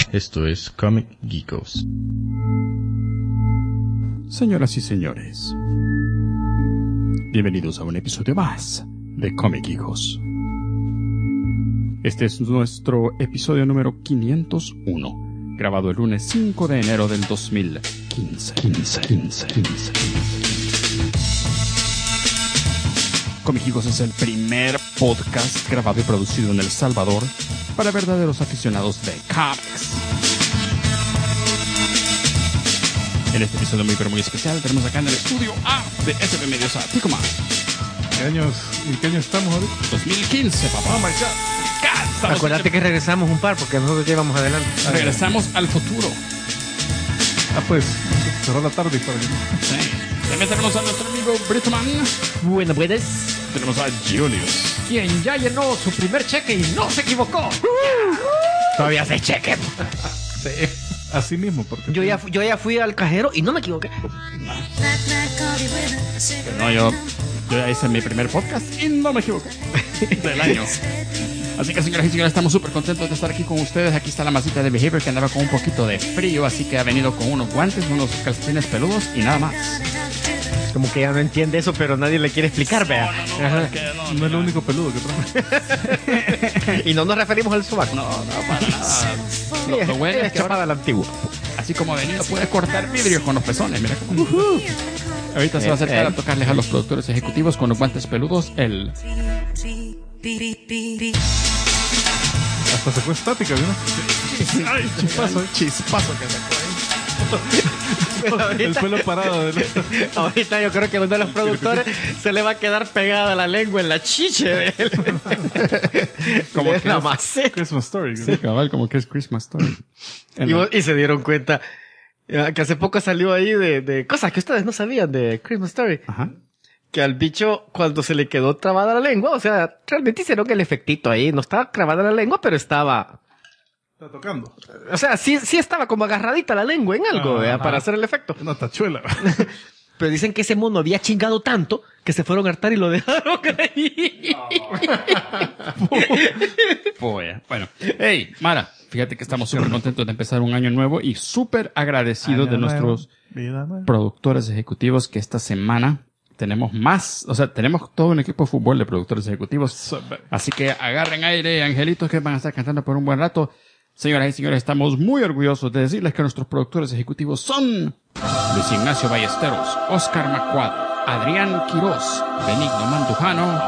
Esto es Comic Geekos. Señoras y señores, bienvenidos a un episodio más de Comic Geekos. Este es nuestro episodio número 501, grabado el lunes 5 de enero del 2015. Comic Geekos es el primer podcast grabado y producido en El Salvador para verdaderos aficionados de cómics. En este episodio muy especial tenemos acá en el estudio A de SB Medios a Ticoma. ¿En qué año estamos ahorita? 2015, papá. Oh my God. Acuérdate que regresamos un par porque nosotros llevamos adelante. Regresamos al futuro. Ah, pues, cerró la tarde para Sí. También tenemos a nuestro amigo Britoman. Buenas, buenas. Tenemos a Julius, Quien ya llenó su primer cheque y no se equivocó. Todavía se cheque. Sí. Así mismo, porque Yo ya fui al cajero y no me equivoqué. No, yo ya hice mi primer podcast y no me equivoqué. Del año. Así que, señoras y señores, estamos súper contentos de estar aquí con ustedes. Aquí está la masita de Behavior que andaba con un poquito de frío, así que ha venido con unos guantes, unos calcetines peludos y nada más. Como que ya no entiende eso, pero nadie le quiere explicar, vea. no es lo único peludo que trae. Y no nos referimos al sobaco. No, para nada. Lo bueno es que chapada ahora, a la antigua. así como ha venido, puede cortar vidrio con los pezones. Mira cómo. Ahorita se va a acercar a tocarles a los productores ejecutivos con los guantes peludos el... Hasta se fue estática, ¿no? Ay, chispazo que sacó ahí. El pelo parado. Ahorita yo creo que uno de los productores se le va a quedar pegada la lengua en la chiche de él. Como que que la es- maceta. Christmas Story. ¿no? Sí, cabal, como que es Christmas Story. Y se dieron cuenta que hace poco salió ahí de cosas que ustedes no sabían de Christmas Story. Ajá. Que al bicho, cuando se le quedó trabada la lengua, o sea, realmente hicieron el efectito ahí. No estaba trabada la lengua, pero estaba... Está tocando. O sea, sí estaba como agarradita la lengua en algo, Ajá. ¿verdad? Para hacer el efecto. Una tachuela. Pero dicen que ese mono había chingado tanto que se fueron a hartar y lo dejaron ahí. Bueno, hey, Mara, fíjate que estamos súper contentos de empezar un año nuevo y súper agradecidos de Año nuestros nuevo, vida nueva. productores ejecutivos que esta semana tenemos más, o sea, tenemos todo un equipo de fútbol de productores ejecutivos. Así que agarren aire, angelitos, que van a estar cantando por un buen rato. Señoras y señores, estamos muy orgullosos de decirles que nuestros productores ejecutivos son Luis Ignacio Ballesteros, Oscar Macuado, Adrián Quirós, Benigno Mandujano,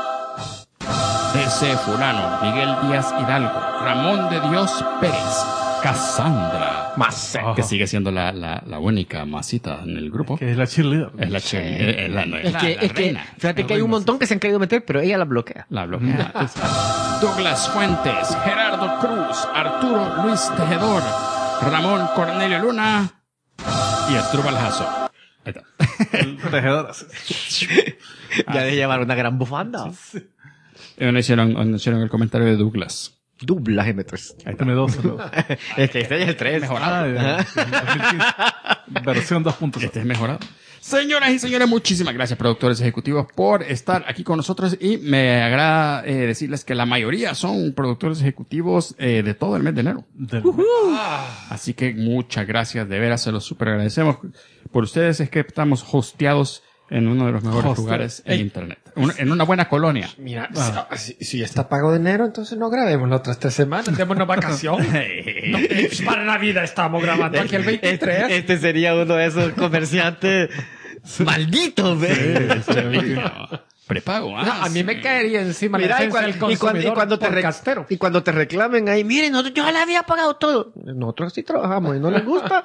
D.C. Fulano, Miguel Díaz Hidalgo, Ramón de Dios Pérez, Cassandra, que sigue siendo la única masita en el grupo. Que es la cheerleader. Es la es la Es que, reina. fíjate que hay un montón que se han querido meter, pero ella la bloquea. La bloquea. Douglas Fuentes, Gerardo Cruz, Arturo Luis Tejedor, Ramón Cornelio Luna y Asdrúbal Jasso. Ahí está. Tejedoras. Ya de llevar una gran bufanda. No hicieron el comentario de Douglas. Dubla M3. M2. Este es el 3. Mejorado. Ah, ya. 2015. Versión 2.0. Este es mejorado. Señoras y señores, muchísimas gracias, productores ejecutivos, por estar aquí con nosotros. Y me agrada decirles que la mayoría son productores ejecutivos de todo el mes de enero. Así que muchas gracias, de veras, se los súper agradecemos. Por ustedes es que estamos hosteados en uno de los mejores lugares en internet. En una buena colonia. Mira, si ya está pago de enero, entonces no grabemos las otras 3 semanas. Démonos vacación. No, para Navidad estamos grabando aquí el 23. Este sería uno de esos comerciantes malditos, ¿ve? Prepago, No, a mí me caería encima la Mira, defensa del consumidor podcastero. y cuando te reclamen ahí, miren, yo ya le había pagado todo. Nosotros sí trabajamos y no les gusta.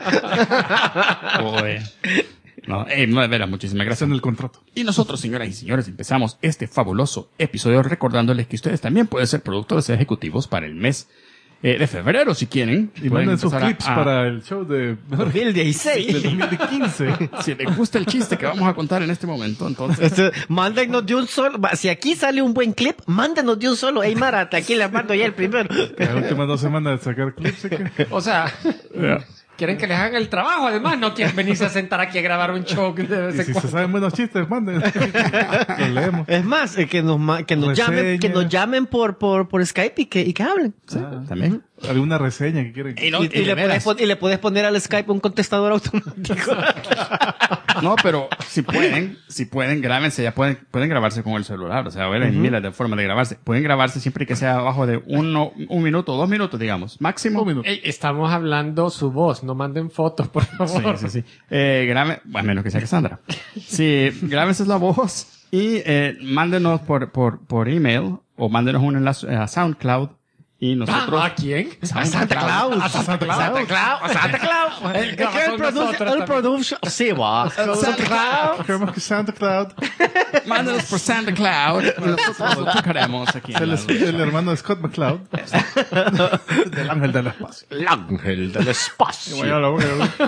No, de veras, muchísimas Gracias gracias. en el contrato. Y nosotros, señoras y señores, empezamos este fabuloso episodio recordándoles que ustedes también pueden ser productores ejecutivos para el mes de febrero, si quieren. Y Pueden manden sus empezar clips para el show de 2016. 2015. Si les gusta el chiste que vamos a contar en este momento, entonces... Mándenos de un solo. Si aquí sale un buen clip, mándenos de un solo. Ey, Mara, aquí les mando ya el primero. Las últimas 2 semanas de sacar clips. ¿sí que? O sea, quieren que les hagan el trabajo. Además, no quieren venirse a sentar aquí a grabar un show. De vez Y en si cuando. se saben buenos chistes, manden. Los leemos. Es más, que nos llamen por Skype y que hablen. También. Alguna reseña que quieren. Y, no, Y le puedes poner al Skype un contestador automático. no, pero si pueden, grábense, ya pueden grabarse con el celular. O sea, hay miles de formas de grabarse. Pueden grabarse siempre que sea abajo de un minuto o 2 minutos, digamos. Máximo. 1 minuto. Ey, estamos hablando su voz, no manden fotos, por favor. Sí. Graben, bueno, menos que sea Cassandra. Sí, grábense la voz y mándenos por email o mándenos un enlace a SoundCloud y nosotros... ¿A quién? A Santa Claus. A Santa Claus. A Santa Claus. Él graba con nosotros El produce. Sí, va. Santa Claus. Queremos que Santa Cloud. Mándenos por SoundCloud y nosotros lo tocaremos aquí. El hermano de Scott McCloud. Del ángel del espacio. El ángel del espacio. Bueno, la boca,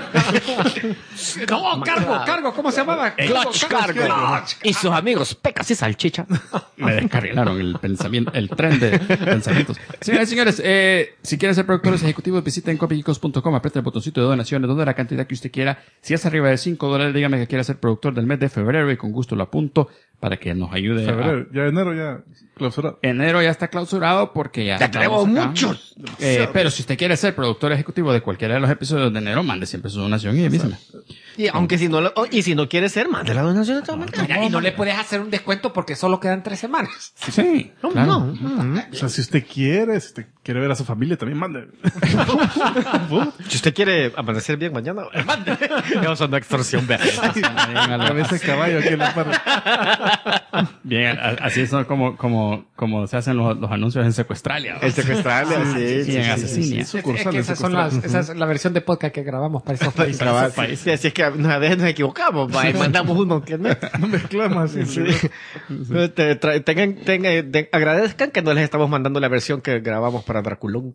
No, Cargo, ¿cómo se llamaba? Clutch Cargo. Y sus amigos, Pecas y Salchicha. Me descarrilaron el pensamiento, el tren de pensamientos. Señoras y señores, si quieren ser productores ejecutivos, visiten copygeekos.com, aprieta el botoncito de donaciones, donde la cantidad que usted quiera. Si es arriba de $5, dígame que quiere ser productor del mes de febrero y con gusto lo apunto para que nos ayude. Febrero, ya enero ya clausurado. Enero ya está clausurado porque ya tenemos estamos acá. muchos. Pero si usted quiere ser productor ejecutivo de cualquiera de los episodios de enero, mande siempre su donación y avísame. Y aunque si no quiere ser, mande la donación de todas maneras. Mira, y no le puedes hacer un descuento porque solo quedan 3 semanas. Sí, claro. O sea, si usted quiere ver a su familia, también mande. Si usted quiere amanecer bien mañana, mande. Eso no extorsión, vea. A veces caballo aquí en la parte. Bien, así es como se hacen los anuncios en Secuestralia. El secuestrable, Sí, en Asesinia. Es que esa es la versión de podcast que grabamos para esos países. Sí, así es que a veces nos equivocamos, va, y mandamos uno que no. No mezclamos así. Agradezcan que no les estamos mandando la versión que grabamos para Draculón.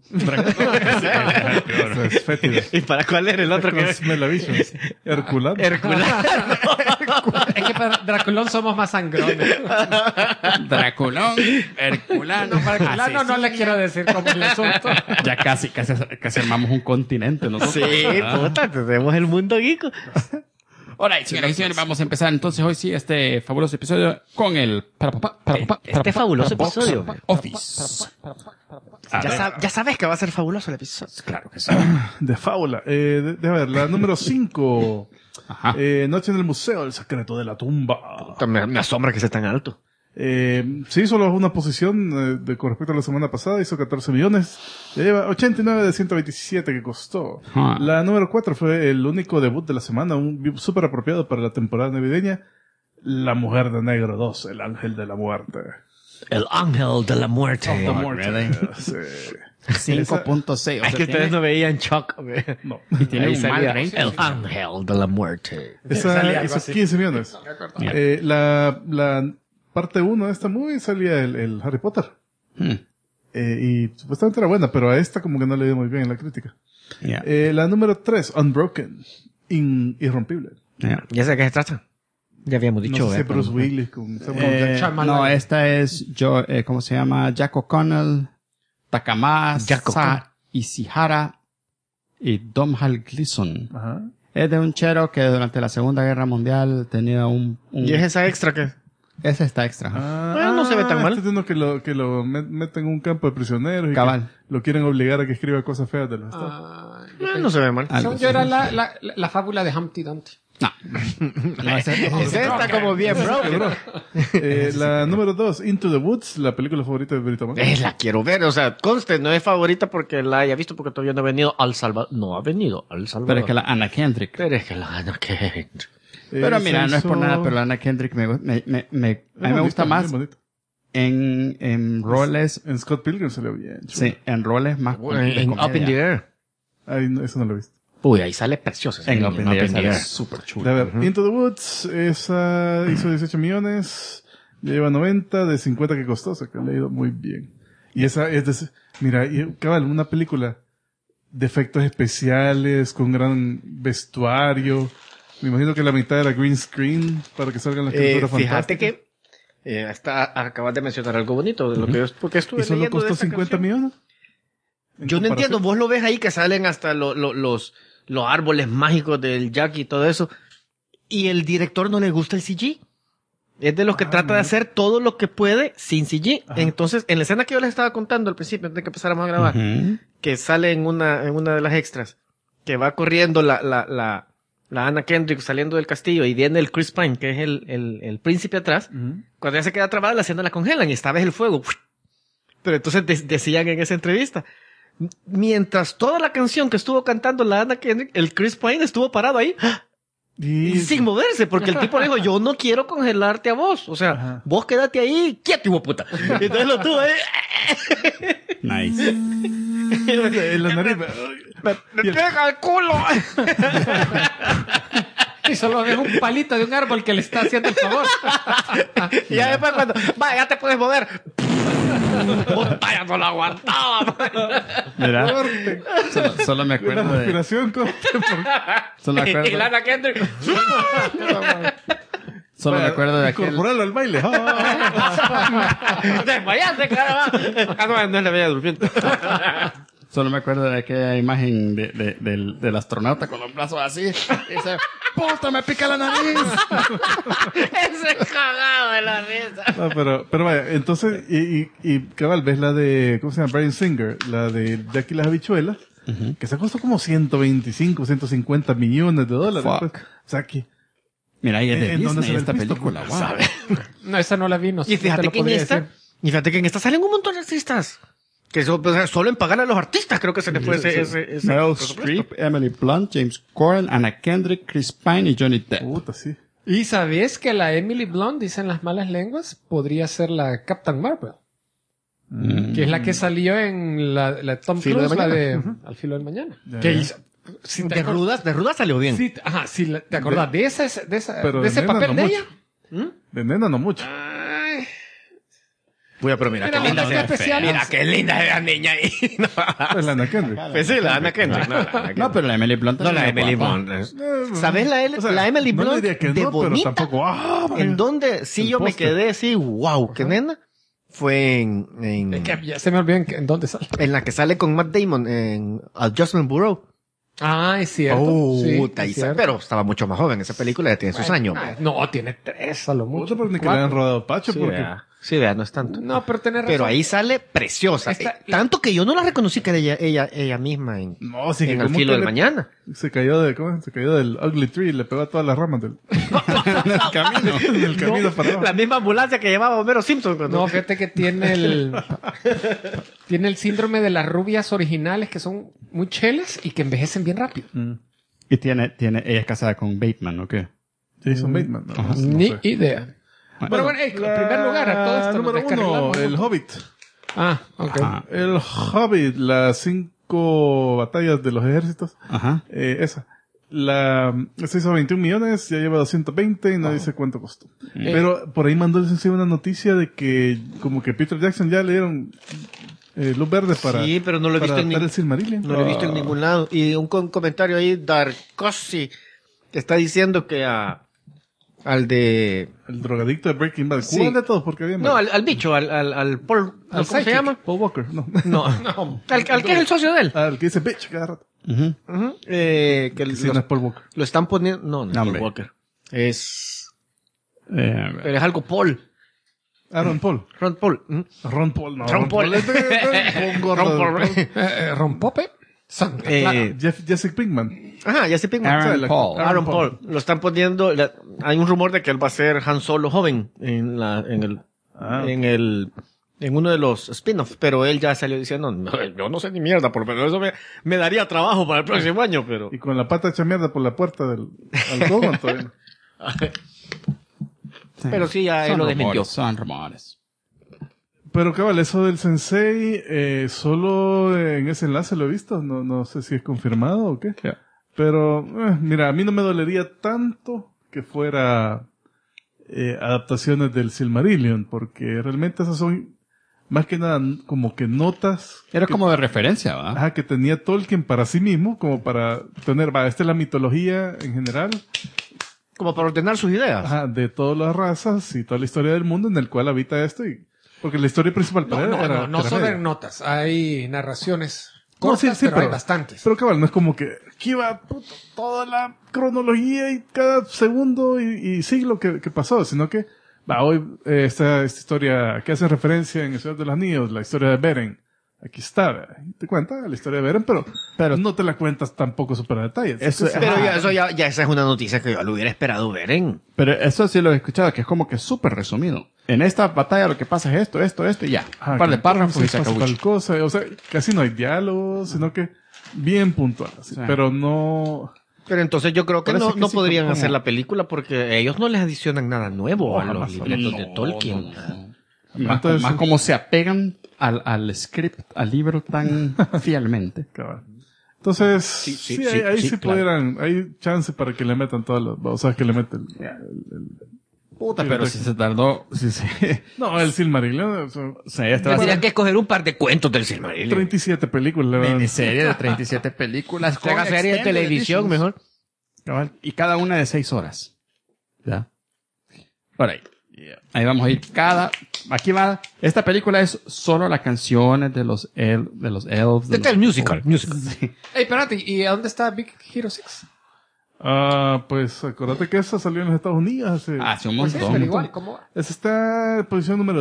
Es fétido. ¿Y para cuál era el otro que Smell-O-Vision. Herculano. Es que para Draculón somos más sangrones. Draculón, Herculano. Para Draculano no le quiero decir cómo es el asunto. Ya casi armamos un continente nosotros. Sí, puta, tenemos el mundo geeko. Ahora, señoras y señores, vamos a empezar entonces hoy sí este fabuloso episodio con el Este fabuloso episodio. Office. Ya sabes que va a ser fabuloso el episodio. Claro que sí. De fábula. De ver, la número 5. Ajá. Noche en el Museo, el secreto de la tumba. Me asombra que sea tan alto. Sí, solo una posición con respecto a la semana pasada, hizo 14 millones. Ya lleva 89 de 127 que costó. Ah. La número 4 fue el único debut de la semana, un súper apropiado para la temporada navideña. La Mujer de Negro 2, el ángel de la muerte. El ángel de la muerte. Sí. 5.6. Es que ustedes no veían Chuck. No. Y tiene Ahí un mal salía rating. el ángel de la muerte. Esa hizo 15 millones. La parte 1 de esta movie salía el Harry Potter. Y supuestamente era buena, pero a esta como que no le dio muy bien en la crítica. Yeah. La número 3, Unbroken. Irrompible. Yeah. ¿Ya sé qué se trata? Ya habíamos dicho. No sé si es Bruce Willis con Samuel Jackson. No, esta es ¿cómo se llama? Jack O'Connell, Takama Ishihara y Domhnall Gleeson. Ajá. Es de un chero que durante la Segunda Guerra Mundial tenía un... ¿Y es esa extra que? Ese está extra. Bueno, no se ve tan mal. Este es uno que lo meten en un campo de prisioneros y Cabal. que lo quieren obligar a que escriba cosas feas de los estados. No se ve mal. Según yo era la fábula de Humpty Dumpty. No. No, ese Está como bien, bro. La número 2, Into the Woods, la película favorita de Brito Man. La quiero ver, o sea, conste, no es favorita porque la haya visto porque todavía no ha venido al Salvador. No ha venido al Salvador. Pero es que la Anna Kendrick. Pero es que la Anna Kendrick. Pero mira, no es por nada, pero la Anna Kendrick a mí me gusta más en roles... En Scott Pilgrim se le ve bien. Sí, en roles más... En Up in the Air. Ay, no, eso no lo he visto. Uy, ahí sale precioso. En Up in the Air sale súper chulo. A ver, Into the Woods, esa hizo 18 millones, ya lleva 90 de 50 que costó, o sea que le ha ido muy bien. Y esa es mira, cabal, una película de efectos especiales, con gran vestuario. Me imagino que la mitad era green screen para que salgan las criaturas fíjate fantásticas. que acabas de mencionar algo bonito de lo que yo, porque estuve ¿Y solo leyendo de costó esta 50 canción. millones? Yo no entiendo, vos lo ves ahí que salen hasta los los árboles mágicos del Jack y todo eso. Y el director no le gusta el CG. Es de los que trata de hacer todo lo que puede sin CG. Ajá. Entonces, en la escena que yo les estaba contando al principio, antes de que empezáramos a grabar, que sale en una de las extras, que va corriendo la Anna Kendrick saliendo del castillo y viene el Chris Pine, que es el príncipe atrás, cuando ya se queda trabada, la escena la congelan y esta vez el fuego. Pero entonces decían en esa entrevista, mientras toda la canción que estuvo cantando la Anna Kendrick, el Chris Pine estuvo parado ahí y sin moverse, porque el tipo le dijo, yo no quiero congelarte a vos. O sea, vos quédate ahí quieto, hijo puta. Entonces lo tuvo ahí. Nice. En la nariz. Me pega el culo. Y solo ves un palito de un árbol que le está haciendo el favor. Y ya después cuando, vaya, ya te puedes mover. Vaya, no lo aguantaba. Mira, solo me acuerdo la respiración Solo me acuerdo. Y Lana Kendrick. Solo me acuerdo de aquel. Incorporarlo al baile. Desmayaste, cara. No es la bella durmiente. Solo me acuerdo de aquella imagen del astronauta con los brazos así. Y dice, ¡puta, me pica la nariz! Ese cagado de la risa. No, pero vaya, entonces, y cabal, ves la de, ¿cómo se llama? Bryan Singer, la de Jack y las habichuelas, que se costó como 125, 150 millones de dólares. Pues, o sea que... Mira, ahí es de ¿en dónde Disney se ve esta el pisto? película, wow. ¿Sabe? No, esa no la vi, no sé. Y fíjate que en esta salen un montón de artistas. Que solo en pagar a los artistas creo que se les fue ese Meryl Streep, Emily Blunt, James Corden, Anna Kendrick, Chris Pine y Johnny Depp. Puta, sí. ¿Y sabías que la Emily Blunt, dicen las malas lenguas, podría ser la Captain Marvel? Que es la que salió en la Tom Filo Cruise, de la mañana. de Al filo del mañana. Ya. Que hizo... Si te De rudas salió bien. Sí, ajá, si te acordás de Pero ese nena papel no de mucho. ella. De nena no mucho. Ay, Pero mira qué Mira, linda qué se especial. Mira qué linda es la niña ahí. Pues la Anna Kendrick. Pues sí, la Anna Kendrick. No, pero la Emily Blunt No, la también Emily es guapa. Blunt. ¿Sabes O sea, la Emily no Blunt diría que de no, pero bonita? tampoco. En donde sí el yo me póster. quedé así, wow, qué nena. Fue es que ya se me olvidó en dónde sale. en la que sale con Matt Damon en Adjustment Bureau. Ah, es cierto. Sí, Puta, es y cierto. pero estaba mucho más joven. Esa película ya tiene sus años. No, tiene 3 a lo mucho. Mucho, pero ni que le hayan rodado Pacho, Sí, porque. sí, vea, no es tanto. No, pero tenés razón. Pero ahí sale preciosa. Tanto que yo no la reconocí que era ella misma en No, sí, que El como filo que del mañana. se cayó del Ugly Tree y le pegó a todas las ramas del En el camino. en el camino para abajo. La misma ambulancia que llevaba Homero Simpson. Cuando... No, fíjate que tiene el síndrome de las rubias originales que son muy chelas y que envejecen bien rápido. Y ella es casada con Bateman, ¿o qué? Jason Bateman. No, no Ni sé. idea. Pero bueno, en primer lugar, a todo esto nos Número 1, descarrilamos. el Hobbit. Ah, ok. Ajá. El Hobbit, las 5 batallas de los ejércitos. Ajá. Esa. Se hizo 21 millones, ya lleva 220 y no dice cuánto costó. Pero por ahí mandó el sensei una noticia de que como que Peter Jackson ya le dieron luz verde para, Sí, pero no lo he para visto en adaptar el Silmarillion. No lo he visto en ningún lado. Y un comentario ahí, Darkosi, que está diciendo que al de... El drogadicto de Breaking Bad. Sí. ¿Cuál de todos? Porque había No, más. al bicho, al Paul... ¿Cómo se psychic. llama? Paul Walker, no. No. Al que es el socio de él. Al que dice bitch cada rato. Ujú. Que Que sí, no es Paul Walker. lo están poniendo... No es No, Paul hombre. Walker. Es... Pero es algo Paul. Ron Paul. Ron Paul. Ujú. Ron Paul, no. Ron Paul. Un gordo. Ron Paul. ¿Rompope? Santa Clara. Jesse Pinkman. Ajá, ya se Pinkman. Aaron el Paul. actor. Aaron Paul. Lo están poniendo... hay un rumor de que él va a ser Han Solo joven en uno de los spin-offs, pero él ya salió diciendo, no, yo no sé ni mierda, pero eso me daría trabajo para el próximo año, pero... Y con la pata hecha mierda por la puerta del alcohol todavía. Pero sí, ya él lo desmintió. Son rumores. Pero cabal, eso del sensei, solo en ese enlace lo he visto. No sé si es confirmado o qué. Yeah. Pero, mira, a mí no me dolería tanto que fuera adaptaciones del Silmarillion, porque realmente esas son más que nada como que notas. Era que, como de referencia, ¿va? ajá, que tenía Tolkien para sí mismo, como para tener, esta es la mitología en general, Como para ordenar sus ideas. ajá, de todas las razas y toda la historia del mundo en el cual habita esto. Porque la historia principal para él era No era son media. notas. Hay narraciones Cortas, pero hay pero bastantes. Pero cabal, no es como que aquí va puto, toda la cronología y cada segundo y siglo que pasó, sino que va hoy esta historia que hace referencia en El Señor de los Anillos, la historia de Beren. Aquí está, ¿verdad? Te cuenta la historia de Beren, pero no te la cuentas tampoco súper a detalles. Pero ya esa es una noticia que yo lo hubiera esperado ver en... Pero eso sí lo he escuchado, que es como que súper resumido. En esta batalla lo que pasa es esto y ya. Un par de párrafos y se acabó. Tal cosa, o sea, casi no hay diálogos, sino que bien puntual, así, Sí. pero no... Pero entonces yo creo que Parece no, que no sí, podrían como- hacer la película porque ellos no les adicionan nada nuevo a los libretos de Tolkien. Más como se apegan al script, al libro tan fielmente. Cabal. Entonces, sí, ahí sí, sí claro. pudieran, hay chance para que le metan todas las, o sea, que le meten Puta, pero si se tardó, no, el Silmarillion, o sea, Tendrían que escoger un par de cuentos del Silmarillion. 37 películas, la verdad. miniserie de 37 películas. Se haga serie de extended televisión editions. mejor. Cabal. Y cada una de 6 horas. ¿Ya? Por ahí. Ahí vamos a ir aquí va, esta película es solo las canciones de los elves. Este es el musical. Ey, espérate, ¿y a dónde está Big Hero 6? Pues acuérdate que esa salió en los Estados Unidos Hace un Pues sí, montón. pero igual, ¿cómo va? Esa está en posición número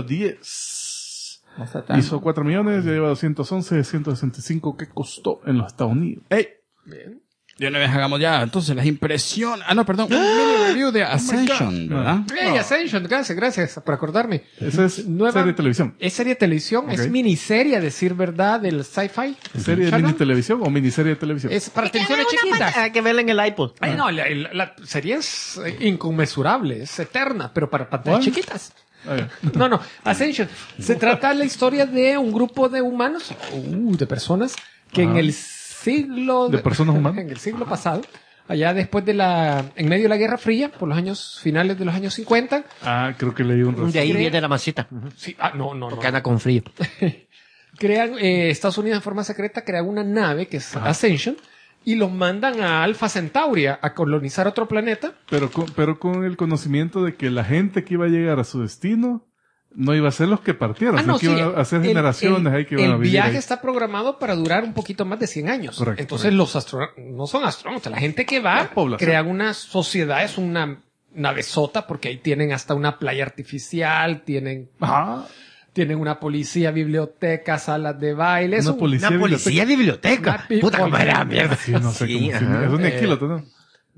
10. No está tan- Hizo 4 millones, ya lleva 211 de 165 que costó en los Estados Unidos. ¡Ey! Bien. De una vez hagamos ya, entonces las impresiones. No, perdón. Un mini review de Ascension, ¿verdad? Ey, Ascension, gracias por acordarme. Esa es Nueva- serie de televisión. Es serie de televisión, es miniserie, a decir verdad, del sci-fi. ¿Serie de Channel. mini televisión o miniserie de televisión? Es para televisiones chiquitas. Hay que verla en el iPod. Ay, no, la serie es inconmensurable, es eterna, pero para pantallas What? chiquitas. Ah, ya. No, Ascension. Se trata de la historia de un grupo de humanos, de personas, que en el siglo... ¿De personas humanas? En el siglo pasado, allá después en medio de la Guerra Fría, por los años finales de los años 50. Creo que leí un De resumen. ahí viene la masita. Sí, no. Porque anda con frío. Crean, Estados Unidos en forma secreta crean una nave que es Ascension y los mandan a Alpha Centauri a colonizar otro planeta. Pero con el conocimiento de que la gente que iba a llegar a su destino no iba a ser los que partieron, sino que iban a ser generaciones ahí que iban a El vivir viaje ahí. está programado para durar un poquito más de 100 años. Correcto, Entonces los astronautas no son astronautas. La gente que va La población. crea una sociedad, es una navezota porque ahí tienen hasta una playa artificial, tienen una policía, biblioteca, salas de baile. Es Una policía. Una policía de biblioteca. Una Puta, cómo era mierda. Sí, no sé Sí, cómo. ajá. Es un esquíloto, ¿no?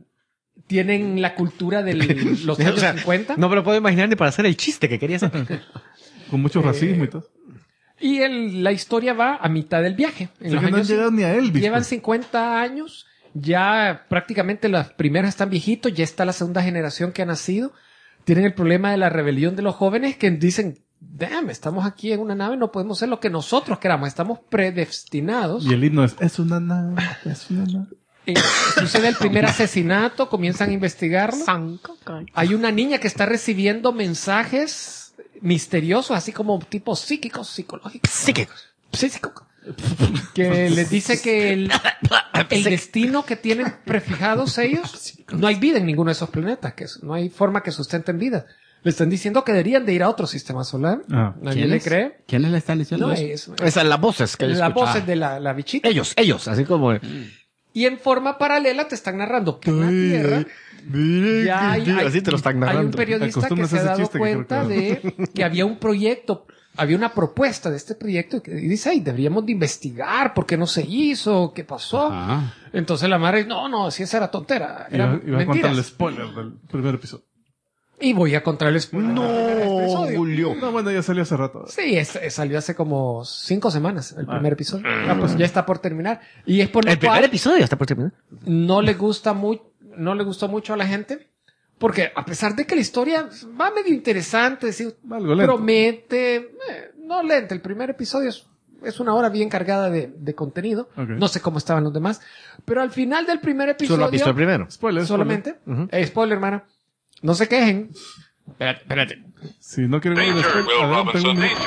Tienen la cultura de los O años sea, 50. no me lo puedo imaginar ni para hacer el chiste que quería hacer. Con mucho racismo y todo. Y la historia va a mitad del viaje. En O sea los que no han años llegado ni a Elvis. Llevan pues. 50 años, ya prácticamente las primeras están viejitos, ya está la segunda generación que ha nacido. Tienen el problema de la rebelión de los jóvenes que dicen, damn, estamos aquí en una nave, no podemos ser lo que nosotros queramos, estamos predestinados. Y el himno es una nave, es una nave. Sucede el primer asesinato, comienzan a investigarlo. Hay una niña que está recibiendo mensajes misteriosos, así como tipo psíquicos, psicológicos. Psíquicos. Que les dice que el destino que tienen prefijados ellos, no hay vida en ninguno de esos planetas, no hay forma que sustenten vida. Le están diciendo que deberían de ir a otro sistema solar. Nadie le cree. ¿Quiénes le están diciendo No, eso? Esas son las voces que yo las escucho. voces de la bichita. Ellos, así como... Y en forma paralela te están narrando que en la Tierra ya Así te lo están hay un narrando. periodista que Acostúmbrase se ha a ese dado chiste que creo cuenta de que había un proyecto, había una propuesta de este proyecto y dice, ay, deberíamos de investigar por qué no se hizo, qué pasó. Ajá. Entonces la madre, no, si esa era tontera, Iba eran a contar el mentiras. spoiler del primer episodio. Y voy a contar el spoiler. del primer episodio. Julio. No, bueno, ya salió hace rato. Sí, salió hace como 5 semanas el primer episodio. Pues ya está por terminar. Y es por lo El primer cual episodio está por terminar. no le gustó mucho a la gente. Porque a pesar de que la historia va medio interesante, sí, Algo lento. promete, no lento. El primer episodio es una hora bien cargada de contenido. Ok. No sé cómo estaban los demás. Pero al final del primer episodio, ¿Solo has visto el primero? Spoiler. solamente, spoiler, hermano, no se quejen. Espérate. Si no quieren ver el spoiler, adelante un minuto.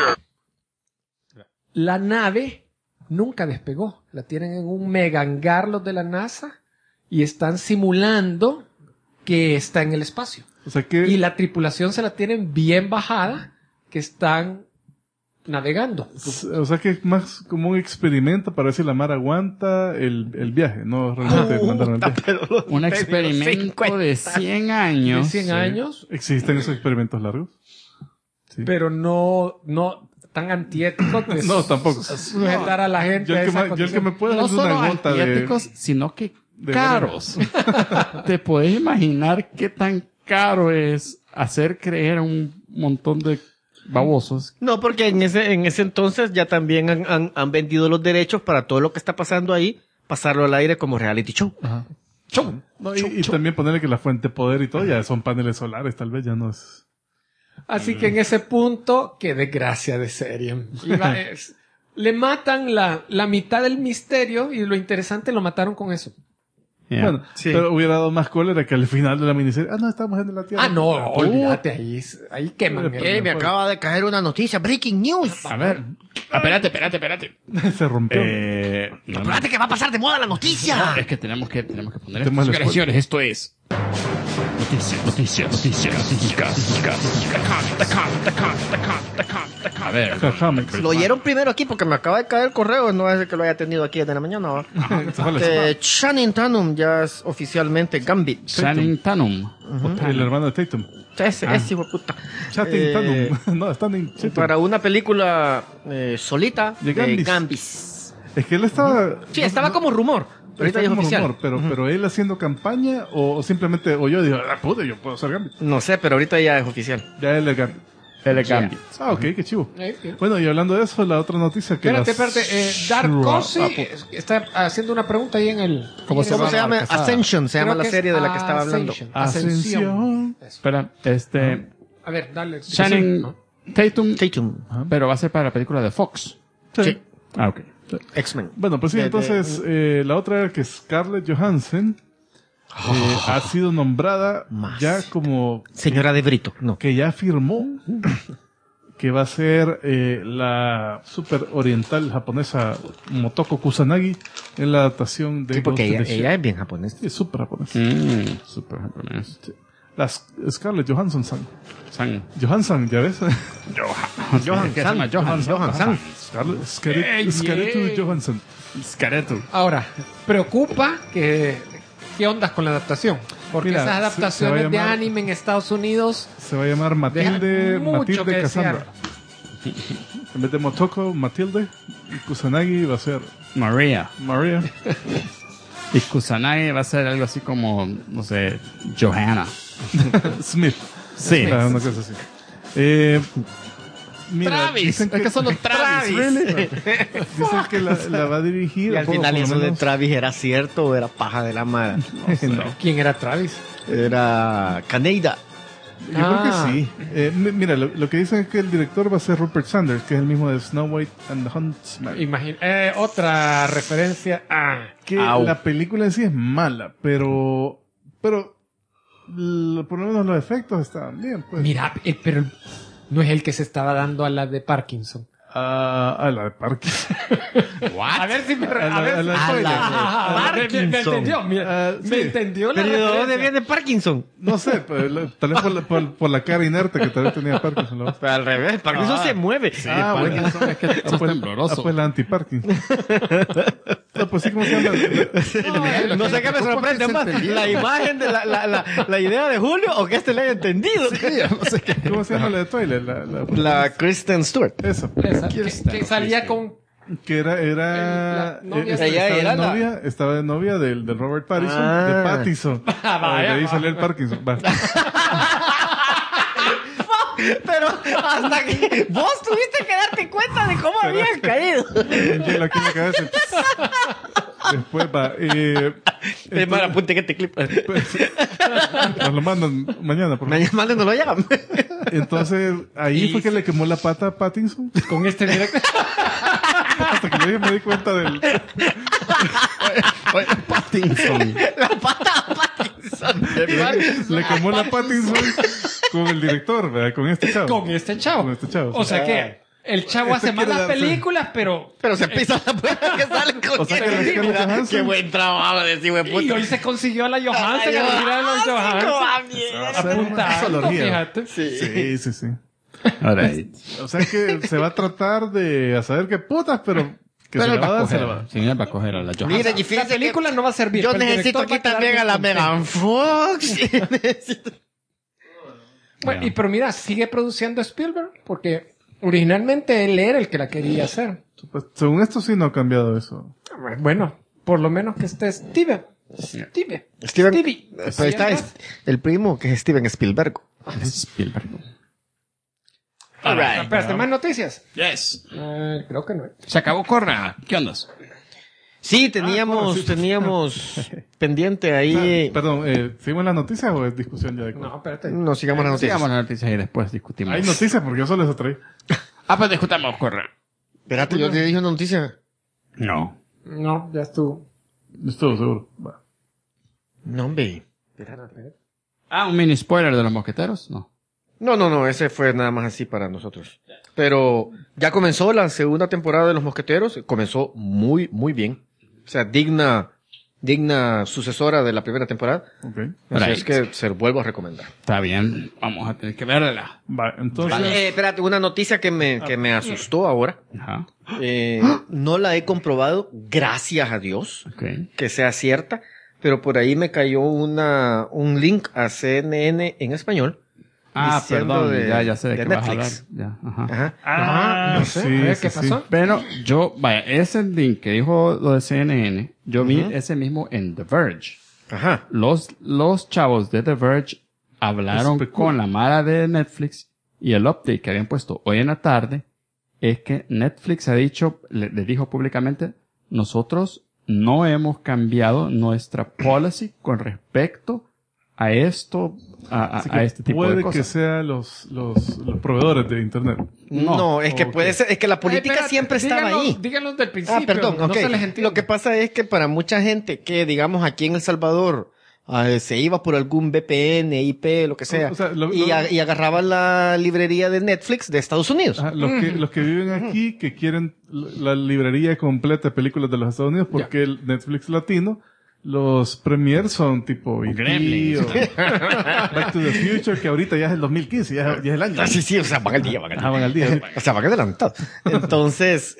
La nave nunca despegó. La tienen en un mega hangar los de la NASA y están simulando que está en el espacio. O sea que... Y la tripulación se la tienen bien bajada, que están navegando. O sea que es más como un experimento para ver si la mar aguanta el viaje, no realmente mandaron el viaje. Un experimento de 100 años. De 100 años, ¿Existen esos experimentos largos? Sí. pero no tan antiéticos de No, tampoco. sujetar a la gente Yo a el que, esa yo el que me condición. puedo No hacer una solo gota de... antiéticos, sino que de caros. ¿Te puedes imaginar qué tan caro es hacer creer a un montón de babosos? No, porque en ese entonces ya también han vendido los derechos para todo lo que está pasando ahí, pasarlo al aire como reality show. Ajá. No, y también ponerle que la fuente de poder y todo ya son paneles solares, tal vez ya no es... Así que en ese punto, qué desgracia de serie. Le matan la mitad del misterio y lo interesante lo mataron con eso. Yeah. Bueno, Sí. pero hubiera dado más cólera que al final de la miniserie. No, estamos en la Tierra. Ah, no, olvídate, ahí queman. Me acaba de caer una noticia, breaking news. A ver. Espérate. Se rompió. No, Espérate que va a pasar de moda la noticia. es que tenemos que poner Tenemos esto. el spoiler. Señores, esto es noticias. A ver. Comics. Lo oyeron primero aquí porque me acaba de caer el correo, no es que lo haya tenido aquí desde la mañana. ¿va? Se fue la Channing Tatum ya es oficialmente Gambit. Channing Tatum. El hermano de Tatum. Ese hijo de puta. Channing Tatum. No, Channing Tatum. Para una película solita De de Gambis. Gambis. Es que él estaba... Sí, estaba como rumor. Pero ahorita está ya es como oficial. rumor, pero él haciendo campaña o simplemente... O yo digo, pude, yo puedo ser Gambit. No sé, pero ahorita ya es oficial. Ya él es Gambit. El Gambit. Ah, ok, qué chivo. Bueno, y hablando de eso, la otra noticia que... Espérate. Dark Cosi pues. está haciendo una pregunta ahí en el... ¿Cómo se llama? Casada. Ascension se llama Creo la que es serie de la que estaba hablando. Ascensión. Ascensión. Espera, A ver, dale. Channing Tatum. pero va a ser para la película de Fox. Sí. Ah, ok. X-Men. Bueno, pues sí, entonces la otra era que Scarlett Johansson ha sido nombrada Más. ya como Señora de Brito. No. que ya firmó que va a ser la super oriental japonesa Motoko Kusanagi en la adaptación de Sí, porque Ghost in the ella Shell. es bien japonesa. Sí, es super japonesa. Super japonés. La Scarlett Johansson-san. San. Johansson, ¿ya ves? Johan. ¿Qué se llama? Johan. Scarlett Johansson. Scaretu. Ahora, preocupa ¿qué ondas con la adaptación? Porque Mira, esas se va a adaptaciones de llamar- anime en Estados Unidos Se va a llamar Matilde dejan mucho que Cassandra. En vez de Motoko, Matilde. Y Kusanagi va a ser Maria. Maria. Y Kusanagi va a ser algo así como, no sé, Johanna. Smith. Sí. Una cosa así. Mira, Travis. dicen Es que son los Travis. Really? Dicen que la va a dirigir. Y al o final por lo eso de menos- Travis era cierto o era paja de la madre. ¿Quién era Travis? Era Caneida. Yo creo Ah. que sí. Mira, lo que dicen es que el director va a ser Rupert Sanders, que es el mismo de Snow White and the Huntsman. Otra referencia a... Que Au. la película en sí es mala, pero por lo menos los efectos están bien. Pues. Mira, pero no es el que se estaba dando a la de Parkinson. A la de Parkinson. A ver si me... A la de me entendió. sí. Me entendió la ¿Pero de dónde referencia. viene Parkinson? No sé, tal vez por la cara inerte que tal vez tenía Parkinson. ¿no? Pero al revés, Parkinson se mueve. Bueno. Es que es tembloroso. Pues la anti-Parkinson. No, pues sí, ¿cómo se llama? No sé qué me sorprende más, la imagen de la idea de Julio o que este le haya entendido. ¿Cómo se llama la de Twilight? La Kristen Stewart. Esa. Esa, que salía con... Que era La novia ella era estaba de novia del Robert Pattinson, Ah. de Pattinson. Vaya, de ahí va. salió el Parkinson. Va. Pero hasta que vos tuviste que darte cuenta de cómo habías caído. Un hielo aquí en la cabeza. Después va. Es para apunte que te clip. Nos lo mandan mañana. Por favor. Mañana no lo llaman. Entonces, ahí fue que le quemó la pata a Pattinson. Con este directo. Hasta que yo me di cuenta del... Pattinson. La pata a Parkinson. Le quemó la Pattinson con el director, ¿verdad? Con este chavo. Con este chavo. Con este chavo. O sea que el chavo Este hace malas quiere darse- películas, pero... Pero se pisa la puerta que sale con O sea que la Scarlett Johansson- Qué buen trabajo de ese güey Y hoy se consiguió a la Johansson, a la los Johansson. Va a ser una Apuntando, zoología. fíjate. Sí. Alright. O sea que se va a tratar de a saber qué putas, pero que Pero se le él va a va a dar, se coger. le va a dar. Sí, él va a coger a la Johansson. Mira, y La fíjate película que no va a servir. yo pero el necesito director va aquí quedar también bien a la contento. Megan Fox. Necesito- Bueno, pero mira, sigue produciendo Spielberg porque originalmente él era el que la quería hacer. Pues, según esto sí no ha cambiado eso. Bueno, por lo menos que esté Steven. Steven. Stevie. Pero ahí está el primo, que es Steven Spielberg. Spielberg. Alright. Espérate, ¿más noticias? Yes. Creo que no. Se acabó Corra. ¿Qué onda? Sí, teníamos pendiente ahí. Perdón, ¿seguimos las noticias o es discusión ya de cosas? No, espérate. No, sigamos las noticias. Sigamos las noticias y después discutimos. Hay noticias porque yo solo eso traí. Pues discutamos Corra. Espérate, yo te dije una noticia. No. No, ya estuvo. Estuvo seguro. Va. No, hombre. Un mini spoiler de los mosqueteros. No. No, ese fue nada más así para nosotros. Pero ya comenzó la segunda temporada de Los Mosqueteros. Comenzó muy, muy bien. O sea, digna sucesora de la primera temporada. Ok. Así Right. es que se lo vuelvo a recomendar. Está bien. Vamos a tener que verla. Va, entonces. Espérate, una noticia que me asustó ahora. Ajá. No la he comprobado, gracias a Dios, Ok. que sea cierta, pero por ahí me cayó un link a CNN en español. Diciendo Perdón. Ya sé de qué vas a hablar. Netflix. Ya. Ajá. Ajá. No sé. sí, A ver, sí, ¿qué sí. pasó? Pero ese link que dijo lo de CNN, yo vi ese mismo en The Verge. Ajá. Los chavos de The Verge hablaron Súper cool. con la mara de Netflix y el update que habían puesto hoy en la tarde es que Netflix ha dicho, le dijo públicamente, nosotros no hemos cambiado nuestra policy con respecto a esto, Así a que este tipo puede de que cosas. sea los proveedores de internet. No, es que Ok. puede ser, es que la política Espérate, siempre estaba díganlo- ahí. Díganlo del principio. Perdón, no ok. se les entiende. Lo que pasa es que para mucha gente que, digamos, aquí en El Salvador, se iba por algún VPN, IP, lo que sea, O sea, y agarraba la librería de Netflix de Estados Unidos. Ajá, los que viven aquí, que quieren la librería completa de películas de los Estados Unidos, porque el Netflix latino, los premiers son tipo E.T. Gremlins. o Back to the Future, que ahorita ya es el 2015, ya es el año. Sí, o sea, van al día, van al día. Ajá, van al día. O sea, van adelantados. Entonces,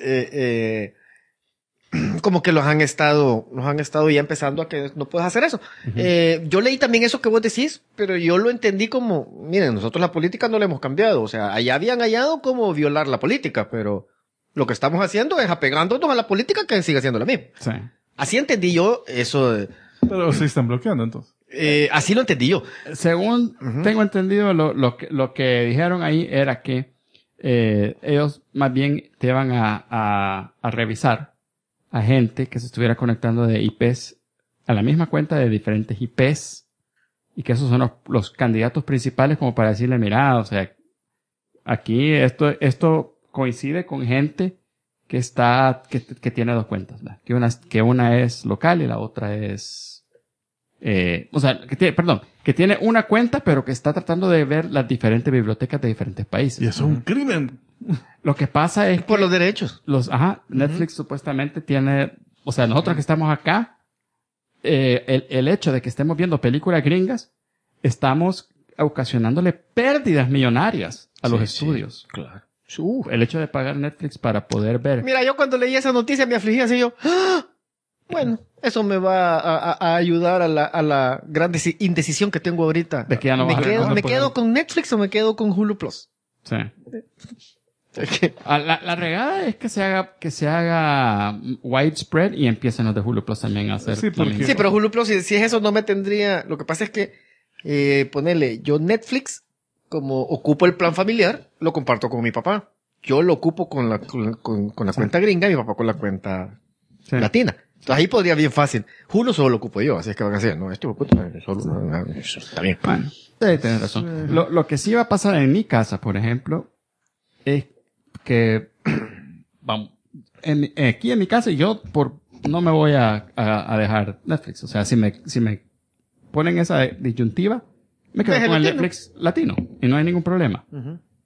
como que los han estado ya empezando a que no puedes hacer eso. Yo leí también eso que vos decís, pero yo lo entendí como, miren, nosotros la política no la hemos cambiado. O sea, allá habían hallado cómo violar la política, pero lo que estamos haciendo es apegándonos a la política que sigue siendo la misma. Sí. Así entendí yo eso. Pero sí están bloqueando entonces. Así lo entendí yo. Según tengo entendido, lo que dijeron ahí era que ellos más bien te iban a revisar a gente que se estuviera conectando de IPs a la misma cuenta de diferentes IPs y que esos son los candidatos principales como para decirle, mira, o sea, aquí esto coincide con gente que tiene dos cuentas, ¿verdad? Que una es local y la otra es, que tiene una cuenta pero que está tratando de ver las diferentes bibliotecas de diferentes países. Y eso es un crimen. Lo que pasa es Por que los derechos. Netflix supuestamente tiene, o sea, nosotros que estamos acá, el hecho de que estemos viendo películas gringas, estamos ocasionándole pérdidas millonarias a los estudios. Claro. El hecho de pagar Netflix para poder ver. Mira, yo cuando leí esa noticia me afligí así yo. ¡Ah! Bueno, eso me va a ayudar a la gran indecisión que tengo ahorita. De que ya no vas a ver, ¿Me quedo con Netflix o me quedo con Hulu Plus? Sí. La regada es que se haga widespread y empiecen los de Hulu Plus también a hacer. Sí, porque- también. Sí, pero Hulu Plus, si es eso, no me tendría. Lo que pasa es que, ponele, yo Netflix, como ocupo el plan familiar, lo comparto con mi papá. Yo lo ocupo con la cuenta gringa y mi papá con la cuenta Sí. latina. Entonces ahí podría bien fácil. Hulu solo lo ocupo yo, así es que van a decir, no, esto lo ocupo solo, está bien. Bueno, tienes razón. Lo que sí va a pasar en mi casa, por ejemplo, es que vamos, aquí en mi casa yo no me voy a dejar Netflix. O sea, si me ponen esa disyuntiva, me quedo Deja con el latino. Netflix latino y no hay ningún problema.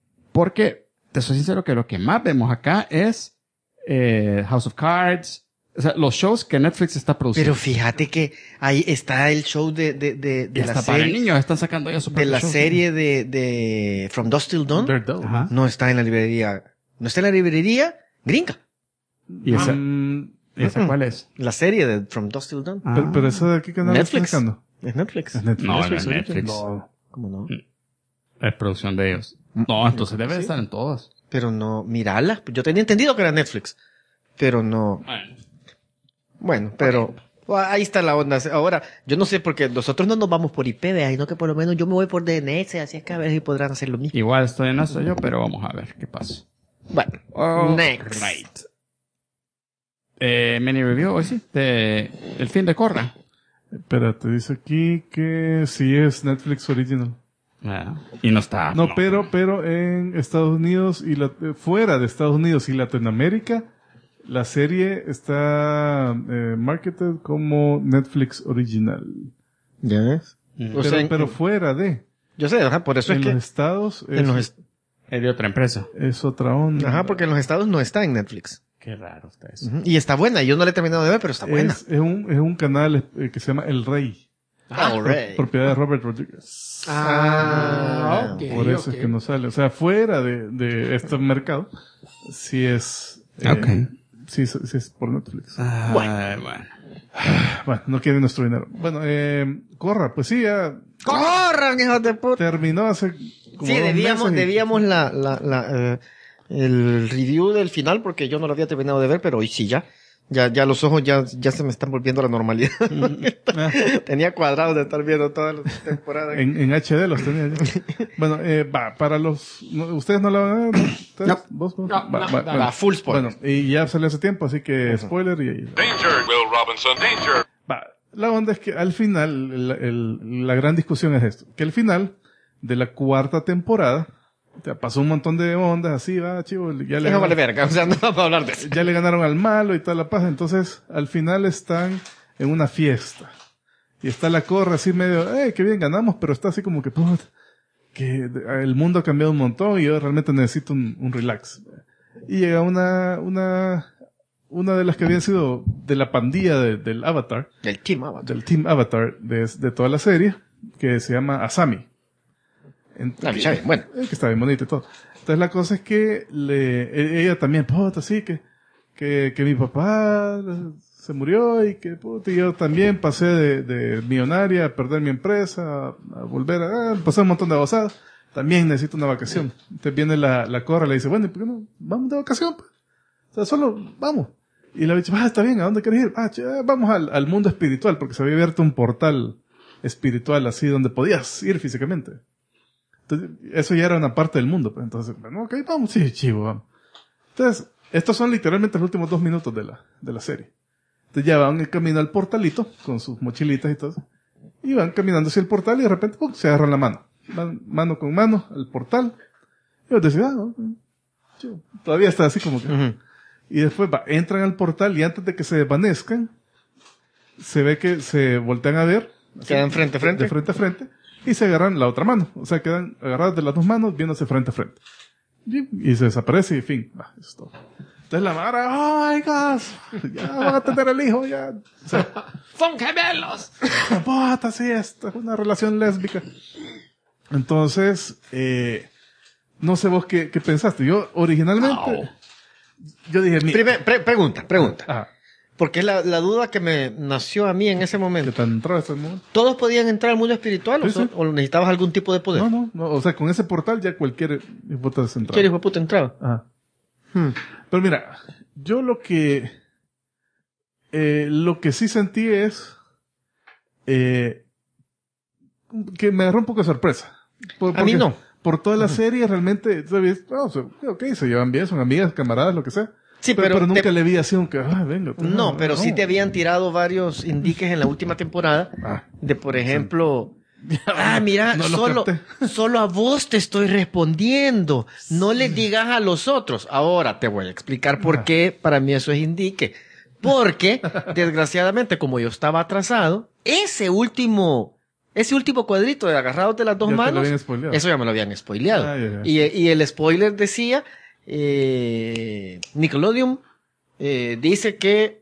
Porque, te soy sincero que lo que más vemos acá es House of Cards, O sea, los shows que Netflix está produciendo. Pero fíjate que ahí está el show de Y la hasta para serie. niños están sacando ya su De propio la show. serie de From Dusk Till Dawn. Ajá. No está en la librería. No está en la librería gringa. ¿Y esa, Mm, cuál es? La serie de From Dusk Till Dawn. pero ¿esa de qué canal Netflix. está sacando? Es Netflix. Es Netflix. No, no es Netflix. No. ¿Cómo no? Es producción de ellos. No, entonces debe estar en todas. Pero no, mírala. Yo tenía entendido que era Netflix. Pero no. Bueno, pero ahí está la onda. Ahora, yo no sé porque nosotros no nos vamos por IP, vea, sino que por lo menos yo me voy por DNS, así es que a ver si podrán hacer lo mismo. Igual estoy en eso yo, pero vamos a ver qué pasa. Bueno, next. Right. Mini review hoy sí, de El fin de Korra. Espérate, dice aquí que sí es Netflix Original. Y no está. No, pero en Estados Unidos y fuera de Estados Unidos y Latinoamérica, la serie está marketed como Netflix Original. ¿Ya ves? Mm. O sea, Pero fuera de. yo sé, ajá, por eso En es los que... estados En los Es de otra empresa. es otra onda. Ajá, porque en los estados no está en Netflix. Qué raro está eso. Ujú. Y está buena. Yo no la he terminado de ver, pero está buena. Es un canal que se llama El Rey. Propiedad de Robert Rodriguez. Ah, ok. Por eso es que no sale. O sea, fuera de este mercado, sí es... Ok. Sí es por Netflix. Bueno. Bueno, no quieren nuestro dinero. Bueno, Korra, pues sí, ya ¡Corran, hijos de puta! terminó hace como Sí, 2 meses y- debíamos el review del final porque yo no lo había terminado de ver, pero hoy sí ya los ojos ya se me están volviendo a la normalidad. Tenía cuadrados de estar viendo todas las temporadas. En HD los tenía yo. Bueno, para ustedes no la van a ver, ¿no? ¿Ustedes? No. ¿Vos? No, Va, no, bueno. full spoiler. Bueno, y ya salió hace tiempo, así que spoiler y... Danger, Will Robinson, danger. La onda es que al final, la gran discusión es esto, que al final de la 4ª temporada, pasó un montón de ondas, así va, chivo, Eso vale verga, o sea, no vamos a hablar de eso. ya le ganaron al malo y toda la paz, entonces al final están en una fiesta. Y está la Korra así medio, qué bien ganamos, pero está así como que, puta, que el mundo ha cambiado un montón y yo realmente necesito un relax. Y llega una de las que habían sido de la pandilla del Avatar, El Team Avatar. del Team Avatar de toda la serie, que se llama Asami. Ya bien, bueno. Que está bien bonito y todo. Entonces la cosa es que ella también, puta, sí, que mi papá se murió y que, puta, y yo también pasé de millonaria a perder mi empresa, a volver a pasar un montón de babosadas. También necesito una vacación. Entonces viene la Korra y le dice, bueno, ¿y por qué no vamos de vacación? Pues? O sea, solo vamos. Y la dice, está bien, ¿a dónde quieres ir? Vamos al mundo espiritual, porque se había abierto un portal espiritual así donde podías ir físicamente. Entonces, eso ya era una parte del mundo. Pues. Entonces, bueno, ok, vamos, sí, chivo, vamos. Entonces, estos son literalmente los últimos 2 minutos de la serie. Entonces ya van en camino al portalito, con sus mochilitas y todo eso. Y van caminando hacia el portal y de repente, ¡pum!, se agarran la mano. Van mano con mano al portal. Y vos decís, chivo. Todavía está así como que... Ujú. Y después entran al portal y antes de que se desvanezcan, se ve que se voltean a ver. así, Quedan frente a frente. De frente a frente. Y se agarran la otra mano. O sea, quedan agarradas de las 2 manos viéndose frente a frente. Y se desaparece y fin. Eso es todo. Entonces la Mara, oh my God, ya van a tener el hijo, ya. O sea, ¡Son gemelos! puta, sí, esta es una relación lésbica. Entonces, no sé vos qué pensaste. Yo originalmente, yo dije, Pregunta. ah, Porque es la duda que me nació a mí en ese ¿qué momento. tan entrado este mundo? ¿Todos podían entrar al mundo espiritual Sí, sí. o necesitabas algún tipo de poder? No, o sea, con ese portal ya cualquier hipótesis central. ¿Qué hijo de puta entraba? Ajá. Pero mira, yo lo que sí sentí es que me agarró un poco de sorpresa. A mí no. Por toda la serie realmente, ¿sabes? Ok, se llevan bien, son amigas, camaradas, lo que sea. Sí, pero pero nunca le vi así un que, venga. No, pero sí te habían tirado varios indiques en la última temporada de, por ejemplo, mira, no lo capté. solo a vos te estoy respondiendo. No le digas a los otros. Ahora te voy a explicar por qué para mí eso es indique. Porque, desgraciadamente, como yo estaba atrasado, ese último cuadrito de agarrados de las 2 Ya te lo manos, habían spoileado. eso ya me lo habían spoileado. Ya. Y el spoiler decía, Nickelodeon dice que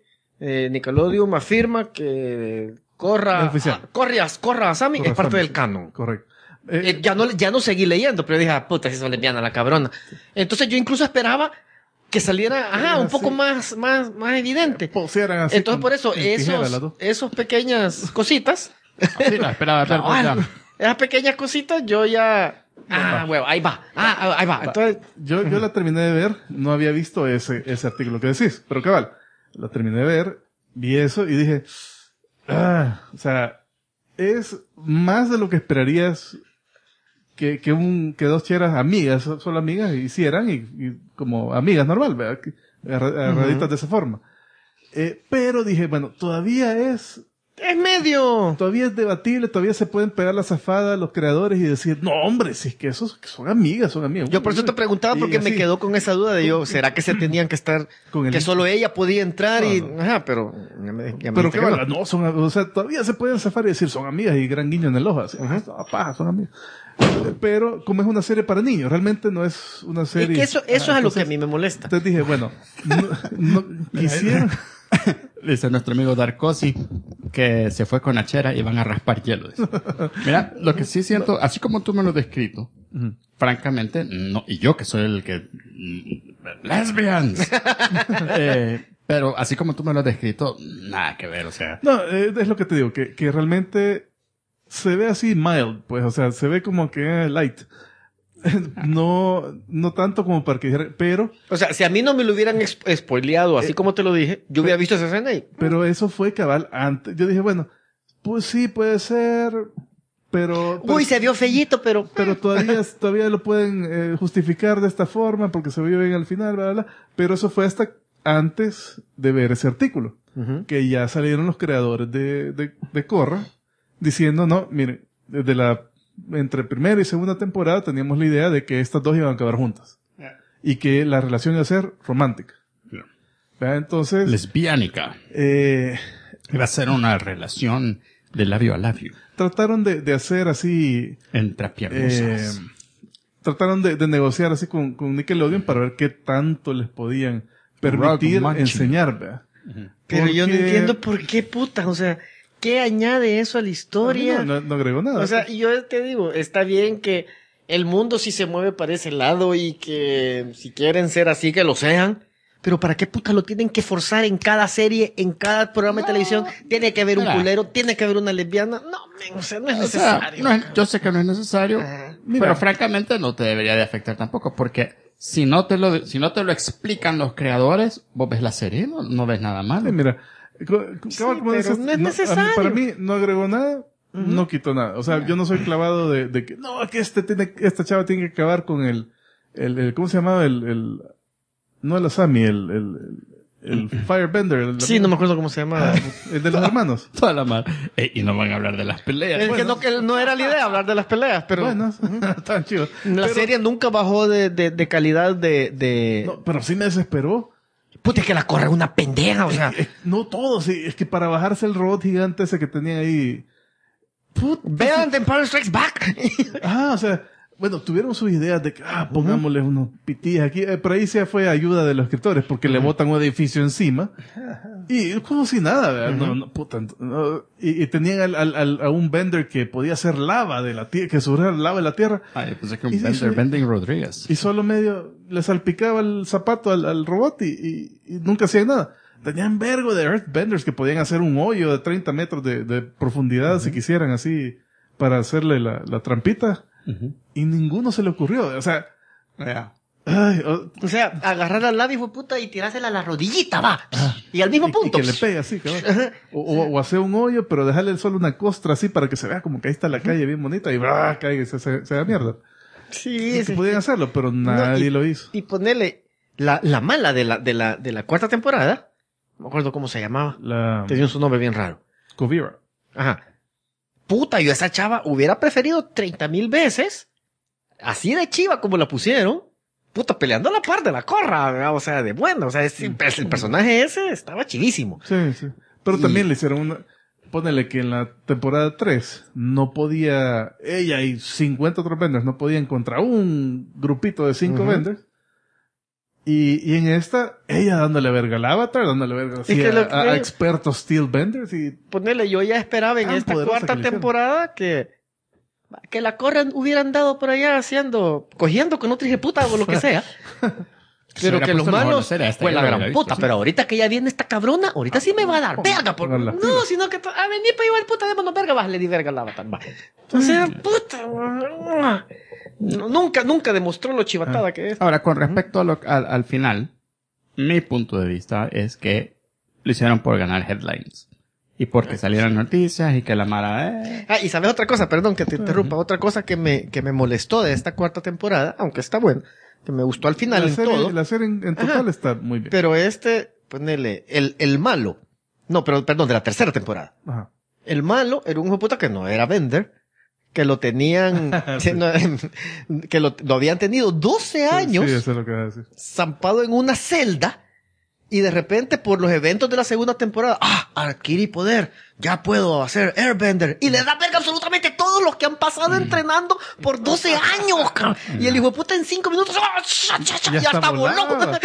Nickelodeon afirma que Korra Asami es parte del canon. Correcto. Ya no seguí leyendo, pero dije, puta, si es lesbiana la cabrona. Entonces yo incluso esperaba que saliera, un poco más evidente. Así entonces por eso, esos pequeñas cositas. Sí, la esperaba ver, esas pequeñas cositas, yo ya... huevo, ahí va. Ahí va. Entonces, yo la terminé de ver, no había visto ese artículo que decís, pero cabal, la terminé de ver, vi eso y dije, o sea, es más de lo que esperarías que dos cheras amigas, solo amigas, hicieran y como amigas normal, ¿verdad? Agarraditas de esa forma. Pero dije, bueno, todavía es debatible, todavía se pueden pegar la zafada a los creadores y decir, no hombre, si es que esos son amigas. Yo por eso te preguntaba, porque me quedó con esa duda de ¿será que se tenían que estar, que solo ella podía entrar pero qué vale, no, o sea, todavía se pueden zafar y decir, son amigas y gran guiño en el ojo, así, son amigas. Pero como es una serie para niños, realmente no es una serie. Es que eso es a lo que a mí me molesta. Entonces dije, bueno, no quisiera. Dice nuestro amigo Darkosi que se fue con Achera y van a raspar hielo. Dice. Mira, lo que sí siento, así como tú me lo has descrito, francamente, no, y yo que soy el que... lesbians. Pero así como tú me lo has descrito, nada que ver, o sea... No, es lo que te digo, que realmente se ve así mild, pues, o sea, se ve como que light. No tanto como para que dijera, pero... O sea, si a mí no me lo hubieran spoileado, así como te lo dije, yo hubiera visto esa escena ahí. Pero eso fue cabal antes. Yo dije, bueno, pues sí, puede ser, pero uy, se vio fellito, pero todavía lo pueden justificar de esta forma porque se vio bien al final, bla, bla, bla. Pero eso fue hasta antes de ver ese artículo. Que ya salieron los creadores de Korra diciendo, no, miren, entre primera y segunda temporada teníamos la idea de que estas dos iban a acabar juntas. Y que la relación iba a ser romántica. Entonces... lesbiánica. Iba a ser una relación de labio a labio. Trataron de hacer así... entre piernas. Trataron de negociar así con Nickelodeon para ver qué tanto les podían permitir enseñar, ¿verdad? Pero yo no entiendo por qué putas, o sea... ¿Qué añade eso a la historia? No agregó nada. O sea, yo te digo, está bien que el mundo sí se mueve para ese lado y que si quieren ser así, que lo sean. Pero ¿para qué puta lo tienen que forzar en cada serie, en cada programa de televisión? Tiene que haber un culero, tiene que haber una lesbiana. No, o sea, no es necesario. Yo sé que no es necesario, pero francamente no te debería de afectar tampoco, porque si no te lo explican los creadores, vos ves la serie, no ves nada malo. Mira, pero no es necesario. Para mí no agregó nada, no quitó nada. O sea, yo no soy clavado de que, no, que esta chava tiene que acabar con el ¿cómo se llamaba? No el Asami, el Firebender. Sí, no me acuerdo cómo se llama. El de los hermanos. Toda la madre. Y no van a hablar de las peleas. Que no era la idea hablar de las peleas, pero... Bueno, tan chido. La serie nunca bajó de calidad de... No, pero sí me desesperó. Puta, es que la Korra es una pendeja, o sea... No todo, sí. Es que para bajarse el robot gigante ese que tenía ahí... Vean The Empire Strikes Back. O sea... Bueno, tuvieron sus ideas de que, pongámosle unos pitillas aquí. Pero ahí se fue ayuda de los escritores porque le botan un edificio encima. Y como si nada, ¿verdad? Y tenían a un Bender que podía hacer lava de la tierra, que surgiera lava de la tierra. Yo pensé que un Bender, Bending Rodríguez. Y solo medio le salpicaba el zapato al robot y nunca hacía nada. Tenían vergo de Earthbenders que podían hacer un hoyo de 30 metros de profundidad si quisieran así para hacerle la trampita. Y ninguno se le ocurrió, o sea, o sea, agarrar al lado, hijo de puta, y tirársela a la rodillita, va. Y al mismo punto. Y que le pegue así, cabrón. O hacer un hoyo, pero dejarle solo una costra así para que se vea como que ahí está la calle bien bonita y cae y se da mierda. Sí, sí. Podían hacerlo, pero nadie lo hizo. Y ponerle la mala de la cuarta temporada, no me acuerdo cómo se llamaba. Tenía su nombre bien raro. Kuvira. Ajá. Puta, yo a esa chava hubiera preferido 30,000 veces, así de chiva como la pusieron, puta, peleando a la par de la Korra, ¿verdad? O sea, de bueno, o sea, el personaje ese estaba chivísimo. Sí. Pero también le hicieron ponele que en la temporada 3 no podía, ella y 50 otros vendors no podían contra un grupito de 5 vendors. Y en esta, ella dándole verga al Avatar, dándole verga así que a expertos steel benders y... Ponele, yo ya esperaba en Tan esta poderosa cuarta que le hicieron. temporada que la corran hubieran dado por allá cogiendo con otra hija de puta o lo que sea. Pero hubiera que los puesto mejor la malos, serie, esta pues yo la la gran hubiera puta. visto, sí. Pero ahorita que ya viene esta cabrona, ahorita sí me va a dar verga. Con las No, pilas. sino que, vení para igual puta, démonos verga, le di verga al Avatar, va. Entonces, puta, nunca demostró lo chivatada que es. Ahora, con respecto al final, mi punto de vista es que lo hicieron por ganar headlines. Y porque salieron noticias y que la mara... Y sabes otra cosa, perdón que te interrumpa, otra cosa que me molestó de esta cuarta temporada, aunque está bueno, que me gustó al final en todo. La serie en total Ajá. está muy bien. Pero ponele, el malo. No, pero perdón, de la tercera temporada. Ajá. El malo era un hijo de puta que no era Bender, que lo tenían, que lo habían tenido 12 años Sí, eso es lo que voy a decir. zampado en una celda y de repente por los eventos de la segunda temporada, adquirí poder, ya puedo hacer Airbender y le da verga absolutamente todos los que han pasado entrenando por 12 años, cabrón. Y el hijo de puta en 5 minutos, ya está voló. volaba.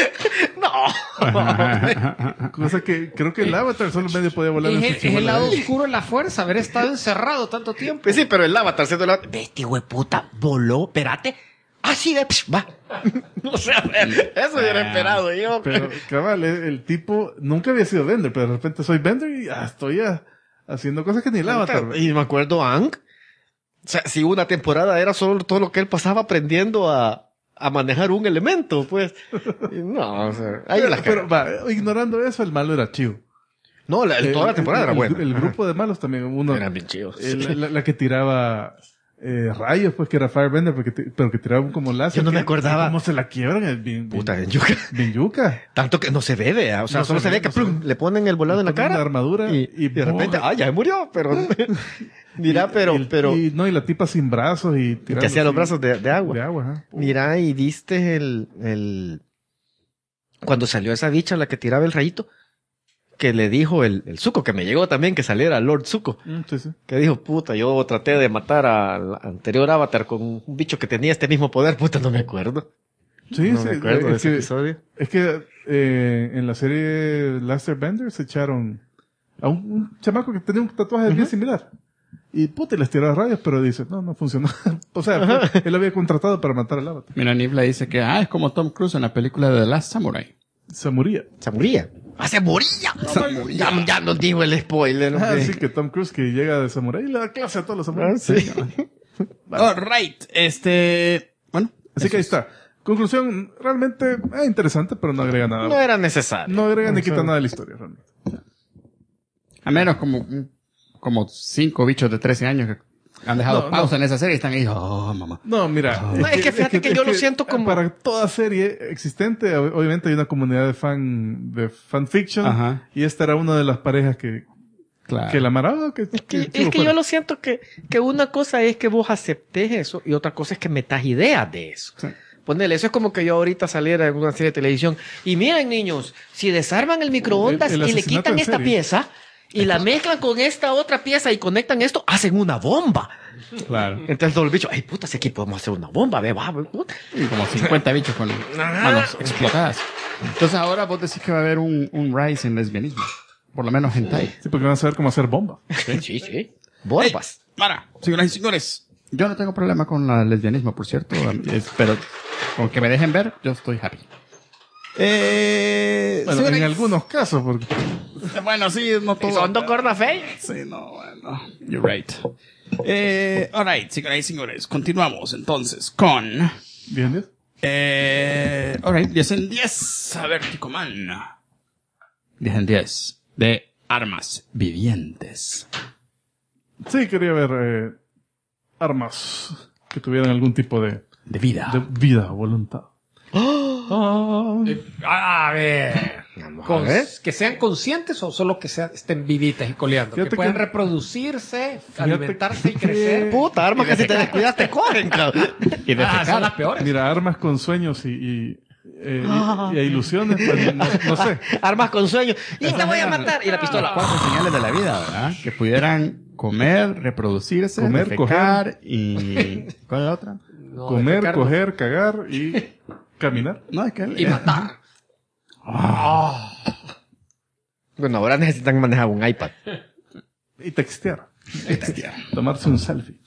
No. Cosa que creo que el Avatar solo medio podía volar en su Es el chibola. lado oscuro de la fuerza, haber estado encerrado tanto tiempo. Pues sí, pero el Avatar siendo el Avatar, este hijo de puta voló, espérate. Sí, va. O sea, eso hubiera esperado yo. Pero, cabal, el tipo nunca había sido Bender, pero de repente soy Bender y estoy haciendo cosas que ni el Avatar. Y me acuerdo Aang. O sea, si una temporada era solo todo lo que él pasaba aprendiendo a manejar un elemento, pues. Y no, o sea, ahí la Pero ignorando eso, el malo era chivo. no, toda la temporada era buena. El grupo de malos también, uno, Eran bien chidos. la que tiraba rayos, pues que era Firebender, pero que tiraban como láser. Yo no me que- acordaba. Cómo se la quiebran, es bien, Puta, bien, en yuca. bien yuca. Tanto que no se ve, vea. O sea, No solo se se ve, ve que no se plum, ve. le ponen el volado en la Ponen cara. la armadura y de repente, ¡boom! ya me murió, pero. Mira, pero. Y la tipa sin brazos y que hacía los brazos de agua. De agua, ajá. Mira, y viste cuando salió esa bicha, la que tiraba el rayito, que le dijo el Zuko, que me llegó también que saliera Lord Zuko, Sí, sí. que dijo, puta, yo traté de matar al anterior Avatar con un bicho que tenía este mismo poder, puta, no me acuerdo. Sí, No sí. me acuerdo de Es ese que, episodio. es que en la serie Last Airbender se echaron a un chamaco que tenía un tatuaje bien similar. Y puta, les tiraba rayos, pero dice, no funcionó. O sea, él había contratado para matar al Avatar. Mira, Nifla dice que, es como Tom Cruise en la película de The Last Samurai. Se moría. Se moría. ¡Se moría! Ya nos dijo el spoiler. hombre. Así que Tom Cruise que llega de samurái y le da clase a todos los samuráis. Sí. Alright, bueno. Así que ahí está. Conclusión, realmente interesante, pero no agrega nada. No era necesario. No agrega ni quita nada de la historia, realmente. A menos como 5 bichos de 13 años que han dejado No, pausa en esa serie y están ahí, mamá. No, mira. No, es que fíjate que yo lo siento como- Para toda serie existente, obviamente hay una comunidad de fanfiction. Ajá. Y esta era una de las parejas que Claro. la amaraba. Es que yo lo siento que una cosa es que vos aceptes eso y otra cosa es que metas ideas de eso. Sí. Ponele, eso es como que yo ahorita saliera en una serie de televisión y miren niños, si desarman el microondas El y le asesinato quitan en esta serie. pieza y la mezclan con esta otra pieza y conectan esto, hacen una bomba. Claro. Entonces todo el bicho, ay puta, si aquí podemos hacer una bomba, ve, va, puta. Y como 50 bichos con manos explotadas. Entonces ahora vos decís que va a haber un rise en lesbianismo. Por lo menos hentai. Sí, porque van a saber cómo hacer bomba. Sí. Bombas. Para, señoras y señores. Yo no tengo problema con el lesbianismo, por cierto. Pero con que me dejen ver, yo estoy happy. Bueno, señores- en algunos casos, porque Bueno, sí, no todo. Son dos cordas feas. Sí, no, bueno. You're right. Alright, señoras y señores. Continuamos entonces con... ¿bien, Dios? Alright, 10 en 10. A ver, Ticoman. 10 en 10. De armas vivientes. Sí, quería ver armas que tuvieran algún tipo de De vida o voluntad. A ver. A ver. Que sean conscientes o solo que estén vivitas y coleando. Fíjate Que puedan que- reproducirse, alimentarse y que- crecer. Puta, armas que si te descuidas te cogen, cabrón. Y de Son las peores. Mira, armas con sueños y ilusiones, pues, no sé. Armas con sueños. Y te voy a matar. Y la pistola. 4 señales de la vida, ¿verdad? Que pudieran comer, reproducirse, Comer, defecar y... ¿Cuál es la otra? No, Comer, defecar no. coger, cagar y caminar. No, es que Y matar. Bueno, ahora necesitan manejar un iPad. Y textear. Tomarse un selfie.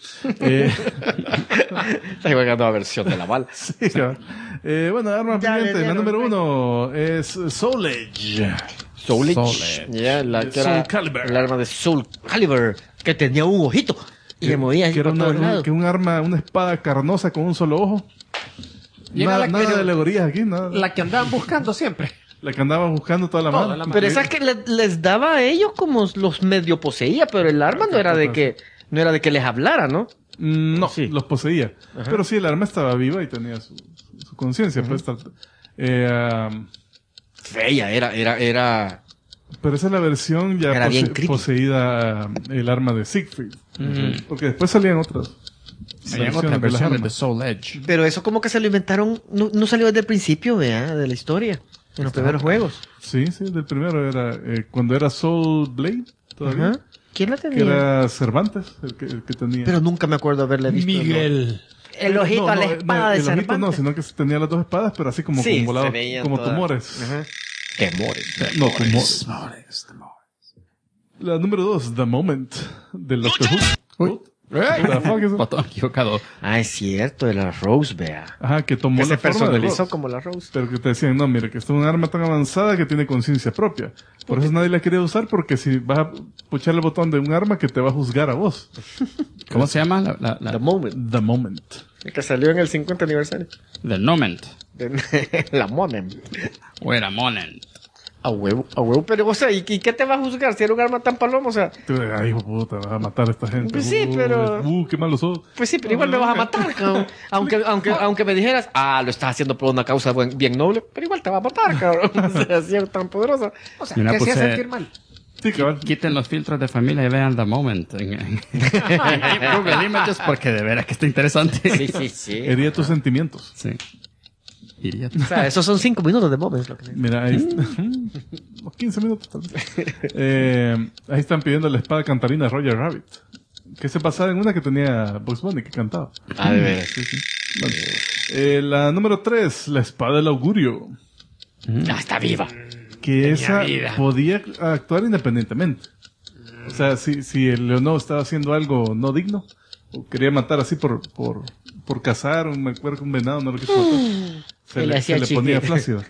Está igual que la nueva versión de la bala. Sí, cabal. Bueno, arma Ya, pendiente. ya, La no, número no. 1 es Soul Edge. Soul Edge. Soul Edge. Ya, la que era Soul Calibur. el arma de Soul Calibur, que tenía un ojito y se movía así Que era por todos lados. un arma, una espada carnosa con un solo ojo. Y era Nada, la nada que- de alegorías aquí, nada. La que andaban buscando siempre. La que andaba buscando toda la Toda mano. la mano. Pero esa que les daba a ellos como los medio poseía, pero el arma no era de que les hablara, ¿no? No, Sí. los poseía. Pero sí, el arma estaba viva y tenía su conciencia. Pues, Fea, era. pero esa es la versión ya Era bien crítica. poseída, el arma de Siegfried. Porque después salían otras. hay otras de las versiones de armas. Soul Edge. Pero eso como que se lo inventaron, no salió desde el principio, vea, de la historia, en los primeros juegos. Sí, del primero era cuando era Soul Blade todavía. Ajá. ¿Quién la Que tenía? era Cervantes el que tenía. Pero nunca me acuerdo haberle visto. Miguel. El ojito a la espada de el ojito Cervantes. no, sino que tenía las dos espadas, pero así como Sí, con volados, se veían como todas. tumores. Ajá. Temores. No, tumores. La número 2, The Moment, del Doctor Who. Uy. What the fuck is that? Botón equivocado. Ah, es cierto, de la Rose, vea. Ajá, que tomó Que se la forma de personalizó Rose. como la Rose. Pero que te decían, no, mire, que esto es un arma tan avanzada que tiene conciencia propia. Por eso nadie la quería usar, porque si vas a puchar el botón de un arma que te va a juzgar a vos. ¿Cómo se llama? The Moment. The Moment. Que salió en el 50 aniversario. The Moment. La Moment. O era Moment. A huevo. Pero, o sea, ¿y qué te va a juzgar si era un arma tan paloma? O sea, Tú, ay, hijo de puta, vas a matar a esta gente. Pues sí, pero- qué malo sos. pues sí, pero igual me vas a matar, cabrón. Aunque me dijeras, lo estás haciendo por una causa bien noble, pero igual te va a matar, cabrón. O sea, si es tan poderosa. O sea, Mira, te hacía puse- sentir mal. Sí, cabal. Quiten los filtros de familia y vean The Moment en Google Images porque de veras que está interesante. Sí. Hería tus sentimientos. Sí. Iría. O sea, esos son 5 minutos de Moment. Lo que Mira, ahí unos 15 minutos tal vez. Ahí están pidiendo la espada cantarina de Roger Rabbit. Que se basaba en una que tenía Bugs Bunny que cantaba. de veras. Sí, sí. Bueno. La número 3, la espada del augurio. Está viva. Que esa vida. podía actuar independientemente. O sea, si el Leonor estaba haciendo algo no digno, o quería matar así por cazar, me acuerdo que un venado no lo quiso matar, Y le hacía se le ponía chicle. flácida.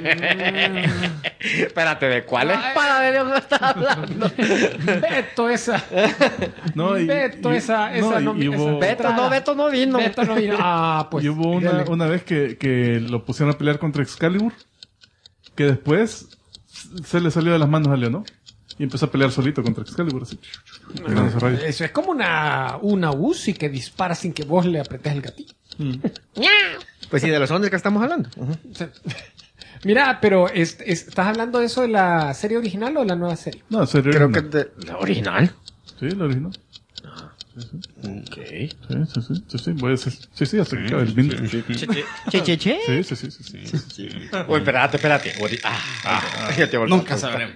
Espérate, ¿de cuál espada de León estás hablando? Beto esa. No, Beto esa no, y hubo, Beto no vino. Beto no vino. Ah, pues. y hubo dele. una vez que lo pusieron a pelear contra Excalibur, que después se le salió de las manos a Leonor y empezó a pelear solito contra Excalibur, así. Pegándose rayos. Eso es como una Uzi que dispara sin que vos le apretes el gatillo. Pues sí, de los hombres que estamos hablando. O sea, mira, pero ¿estás hablando de eso de la serie original o de la nueva serie? No, en serio. Creo no. que de la original. Sí, la original. Ok. Sí. Voy a decir. Sí, hasta que acabe el bingo. Che. Sí. Uy, espérate. Ya te volví. Nunca sabremos.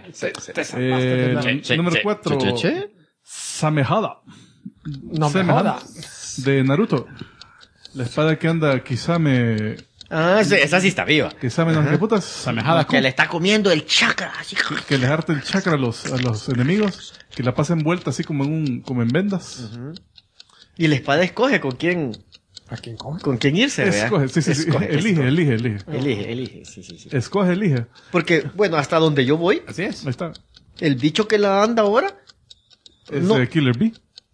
Número 4. Samehada. No me Samehada, jodas. de Naruto. La espada que anda Kisame. Ah, sí, esa sí está viva. Kisame no sé qué putas. Samehada Que le está comiendo el chakra. Así. Que les arte el chakra a los enemigos. Que la pasen vuelta así como en vendas. Y la espada escoge con quién ¿A quién coge? irse, ¿verdad? Escoge, sí. Elige. Elige. Sí. Elige. Porque, bueno, hasta donde yo voy, Así es. Ahí está. el bicho que la anda ahora, Es No. Killer Bee.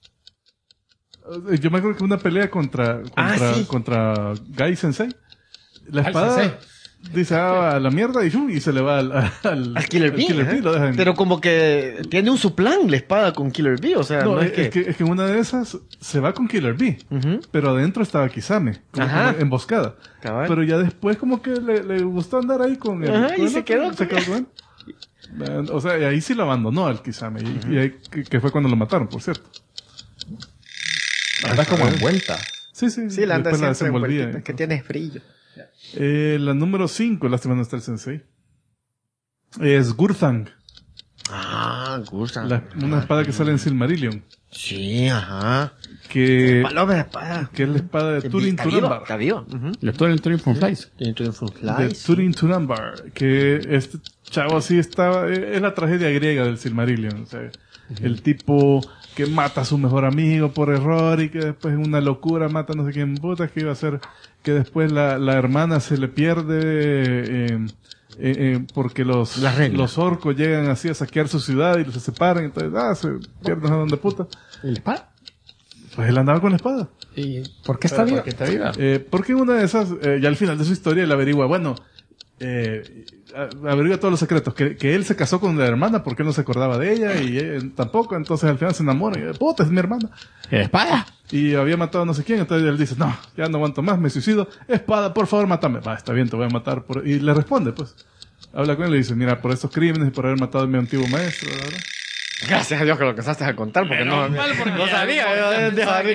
Yo me acuerdo que una pelea contra sí. Gai Sensei. La Al espada Sensei. dice a la mierda y se le va al Killer Bee. ajá. lo dejan. Pero como que tiene un su plan la espada con Killer Bee, o sea, no, no es que... es que en una de esas se va con Killer Bee. Ujú. Pero adentro estaba Kisame, Ajá. como emboscada. Cabal. Pero ya después como que le gustó andar ahí con el... Ajá, con y el se otro, quedó se con quedó con él. O sea, y ahí sí lo abandonó al Kisame. Y ahí, que fue cuando lo mataron, por cierto. Anda como envuelta. Sí. Sí, la anda después la siempre desenvolvía. envueltita, que tiene brillo. La número 5, lástima no está el sensei. Es Gurthang. Gusta. Una espada que sale en Silmarillion. Sí, ajá. Que Paloma de espada. es la espada de Turin Está vivo, Turambar. está vivo. Le tuve el Turing from Flies. Tiene tu De Flies. Turin Turambar. Que este chavo así estaba... Es la tragedia griega del Silmarillion. O sea, el tipo que mata a su mejor amigo por error y que después en una locura mata a no sé quién puta, que iba a ser que después la hermana se le pierde porque los orcos llegan así a saquear su ciudad y los se separan, entonces se pierden a donde puta. ¿Y la espada? Pues él andaba con la espada. ¿Y por qué está viva? ¿Por qué está viva? Porque una de esas, ya al final de su historia, él averigua, averigua todos los secretos, que él se casó con la hermana porque él no se acordaba de ella y él tampoco, entonces al final se enamora y puta, es mi hermana. ¿Espada? Y había matado a no sé quién, entonces él dice, no, ya no aguanto más, me suicido, espada, por favor, mátame. Va, está bien, te voy a matar. Y le responde, pues. Habla con él y le dice, mira, por estos crímenes y por haber matado a mi antiguo maestro, ¿verdad? Gracias a Dios que lo empezaste a contar, porque no sabía.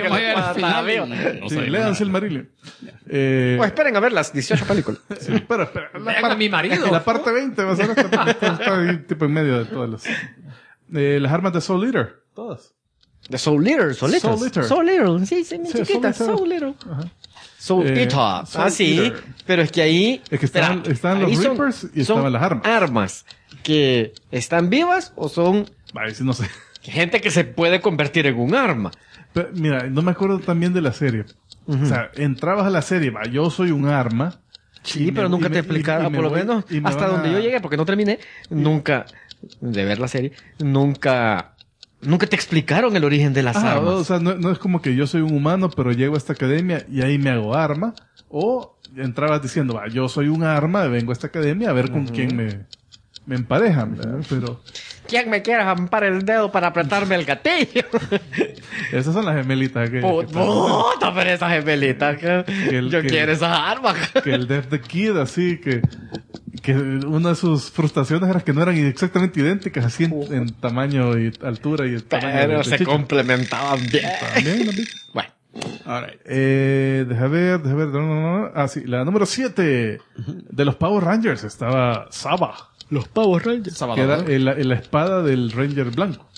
Sí, lean Silmarillion. Pues esperen a ver las 18 películas. Sí, espera. Para mi marido. La parte 20 va a ser está ahí, tipo en medio de todas las armas de Soul Eater, todas. The Soul Eater, solitas. Soul Eater. Soul Eater, sí, mi Sí, chiquita, Soul Eater. Soul Eater. Soul Eater. Soul Sí, Eater. pero es que ahí... Es que estaban los ahí Reapers y estaban las armas. armas que están vivas o son Ay, sí, no sé. gente que se puede convertir en un arma. Pero, mira, no me acuerdo también de la serie. O sea, entrabas a la serie, yo soy un arma. Sí, Y pero me- nunca y te me- explicaron, y me por lo voy- menos y me hasta van donde a- yo llegué, porque no terminé, nunca, de ver la serie, nunca te explicaron el origen de las Ajá, armas. o sea, no es como que yo soy un humano, pero llego a esta academia y ahí me hago arma. O entrabas diciendo, yo soy un arma, vengo a esta academia a ver con quién me emparejan, ¿verdad? Pero ¿Quién me quiere jampar el dedo para apretarme el gatillo? esas son las gemelitas que Puta, pero esas gemelitas. Yo quiero esas armas. que el Death the Kid, así que una de sus frustraciones era que no eran exactamente idénticas, así en tamaño y altura y tamaño Pero de se chicha. complementaban bien. También, ¿no? Bueno. Alright. Deja ver. No. Ah, sí, la número 7 de los Power Rangers estaba Saba, Los Power Rangers. que era la espada del Ranger blanco.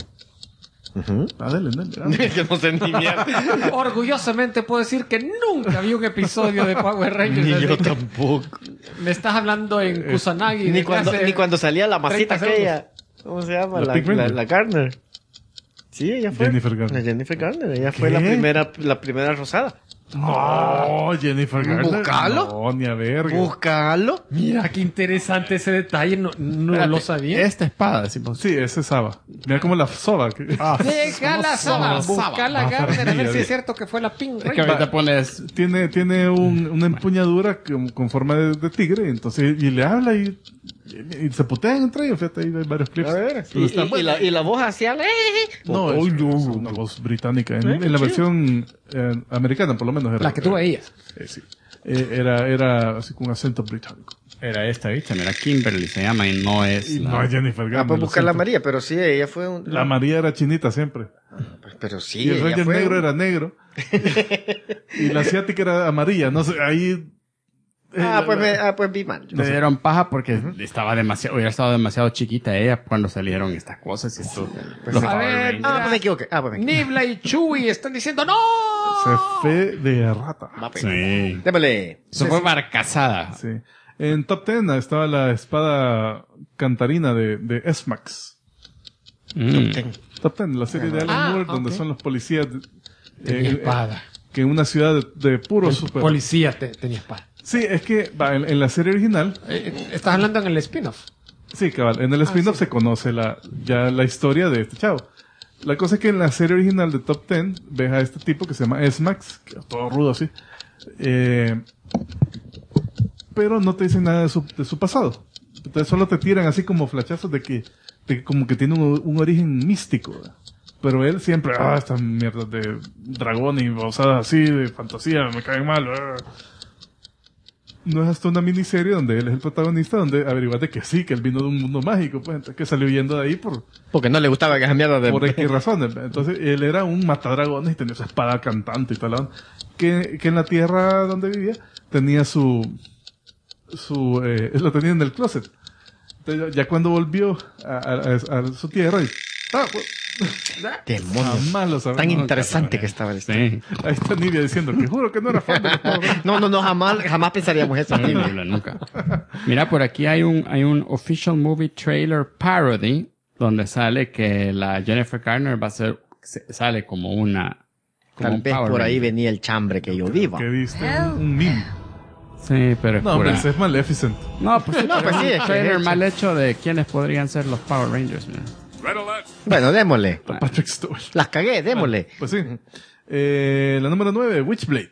Dale. Yo no sé ni mierda. Orgullosamente puedo decir que nunca vi un episodio de Power Rangers. Ni desde yo que- tampoco. Me estás hablando en Kusanagi. Ni desde cuando, hace ni cuando salía la masita 30 aquella. ¿Cómo se llama? La La, Pink Ranger. la Garner. Sí, ella fue. Jennifer Garner. La Jennifer Garner. Ella ¿Qué? fue la primera rosada. No, Jennifer Garner. Búscalo. No, ni a verga. Búscalo. Mira qué interesante ese detalle. No Espérate, lo sabía. Esta espada, decimos. Sí, ese es Saba. Mira como la Saba. Deja la Saba. Busca la Garner a ver si es cierto que fue la Pink Es que Ranger. ahorita pones... Tiene una empuñadura con forma de tigre, entonces, y le habla y se putean entre ellos. Fíjate, ahí hay varios clips. A ver. Pero está bueno. Y la voz hacía. No, es una voz británica. En la versión americana, por lo menos. Era, La que tú veías. sí. Era así con acento británico. Era esta, ¿viste? Mira, Kimberly se llama y no es... Y no es Jennifer Garner. Ah, pues lo buscar la siento. María, pero sí, ella fue un. La María era chinita siempre. Pero sí, Y el ella Ranger fue negro un- era negro. Y la asiática era amarilla. No sé, ahí... pues vi mal. Le dieron paja porque hubiera estado demasiado chiquita ella cuando salieron estas cosas y esto. Los A Power ver, Rangers. Ah, pues me equivoqué. Nibla y Chewie están diciendo ¡No! Se fue de rata. Sí. Démosle. Eso fue barcazada. Sí. En Top 10 estaba la espada cantarina de S-Max. Top 10, la serie de Alan Moore, donde ok. son los policías Tenía espada. que en una ciudad de puros super... Policía tenía espada. Sí, es que en la serie original, Estás hablando en el spin-off. sí, cabal, en el spin-off se conoce ya la historia de este chavo. La cosa es que en la serie original de Top 10 ves a este tipo que se llama S-Max, que es todo rudo así, pero no te dicen nada de su pasado. Entonces solo te tiran así como flashazos de que como que tiene un origen místico. ¿verdad? Pero él siempre, estas mierdas de dragón y babosadas así, de fantasía, me caen mal. No es hasta una miniserie donde él es el protagonista, donde averiguas de que sí, que él vino de un mundo mágico, pues, entonces que salió huyendo de ahí Porque no le gustaba que esa mierda de. por X razones. Entonces, él era un matadragones y tenía su espada cantante y tal. ¿no? Que en la tierra donde vivía tenía lo tenía en el closet. Entonces, ya cuando volvió a su tierra, Demonios. jamás lo sabía. Tan interesante que estaba esto. Sí. Ahí está Nidia diciendo que juro que no era fan de los Power Rangers. No, jamás pensaríamos eso. Horrible, nunca. Mira, por aquí hay un official movie trailer parody donde sale que la Jennifer Garner va a ser, sale como una... como Tal un vez Power por ahí Ranger. venía el chambre que yo viva. Que viste un meme. Sí, pero es No, hombre, pura- ese es Maleficent. No, pues, No, pues sí, un es que trailer es- mal hecho de quiénes podrían ser los Power Rangers. Mira. Red alert. Bueno, démosle. Patrick Stewart. Las cagué, démosle. Pues sí. La número 9, Witchblade.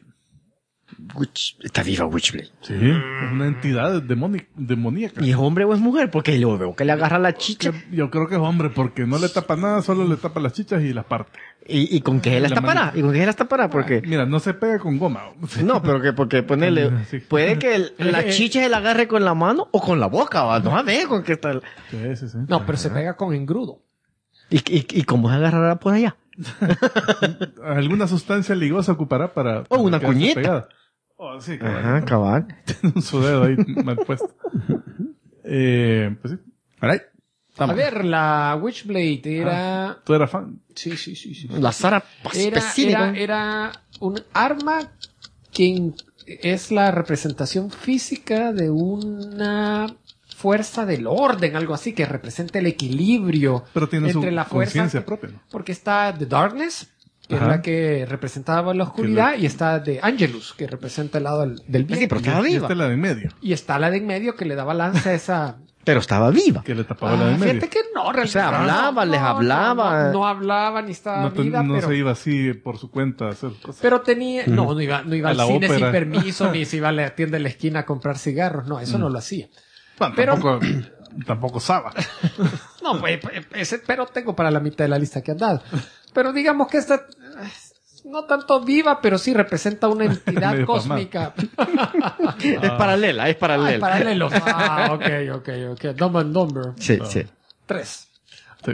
Está viva Witchblade. Sí. Es una entidad demoníaca. ¿Y es hombre o es mujer? Porque yo veo que le agarra la chicha. Yo creo que es hombre porque no le tapa nada, solo le tapa las chichas y las parte. ¿Y con qué las La tapará? manita. ¿Y con qué las tapará? Porque... Mira, no se pega con goma. No, pero porque ponerle... Sí. Puede que la chicha se la agarre con la mano o con la boca. ¿Va? No a ver con qué está... Sí. No, pero se pega con engrudo. ¿Y cómo se agarrará por allá? Alguna sustancia ligosa ocupará para... O una quedarse cuñita. pegada. Oh, sí, cabal. Ajá, cabal. Su dedo ahí mal puesto. Pues sí. Alright. A ver, la Witchblade era... Tú eras fan. Sí. La Sara específica. Era un arma que es la representación física de una fuerza del orden, algo así, que representa el equilibrio Pero tiene su entre la fuerza. conciencia propia, ¿no? Porque está The Darkness, que es Ajá. la que representaba la oscuridad, y está The Angelus, que representa el lado del bien. Sí, pero estaba Y viva. esta es la de en medio. Y está la de en medio que le daba balance a esa... Pero estaba viva. Que le tapaba la de en medio. Fíjate que no, realmente. O sea, hablaba, les hablaba. No hablaba ni estaba No, viva, no pero... se iba así por su cuenta a hacer cosas. Pero tenía, no iba A al la cine ópera. sin permiso, ni se iba a la tienda de la esquina a comprar cigarros, no, eso no lo hacía. Bueno, pero- tampoco Saba. No, pues, pero tengo para la mitad de la lista que han dado. Pero digamos que esta, no tanto viva, pero sí representa una entidad Medio cósmica. Es paralela, es Ay, paralela. paralelos. Ok. Dumb and Dumber. Sí, sí. 3. Sí.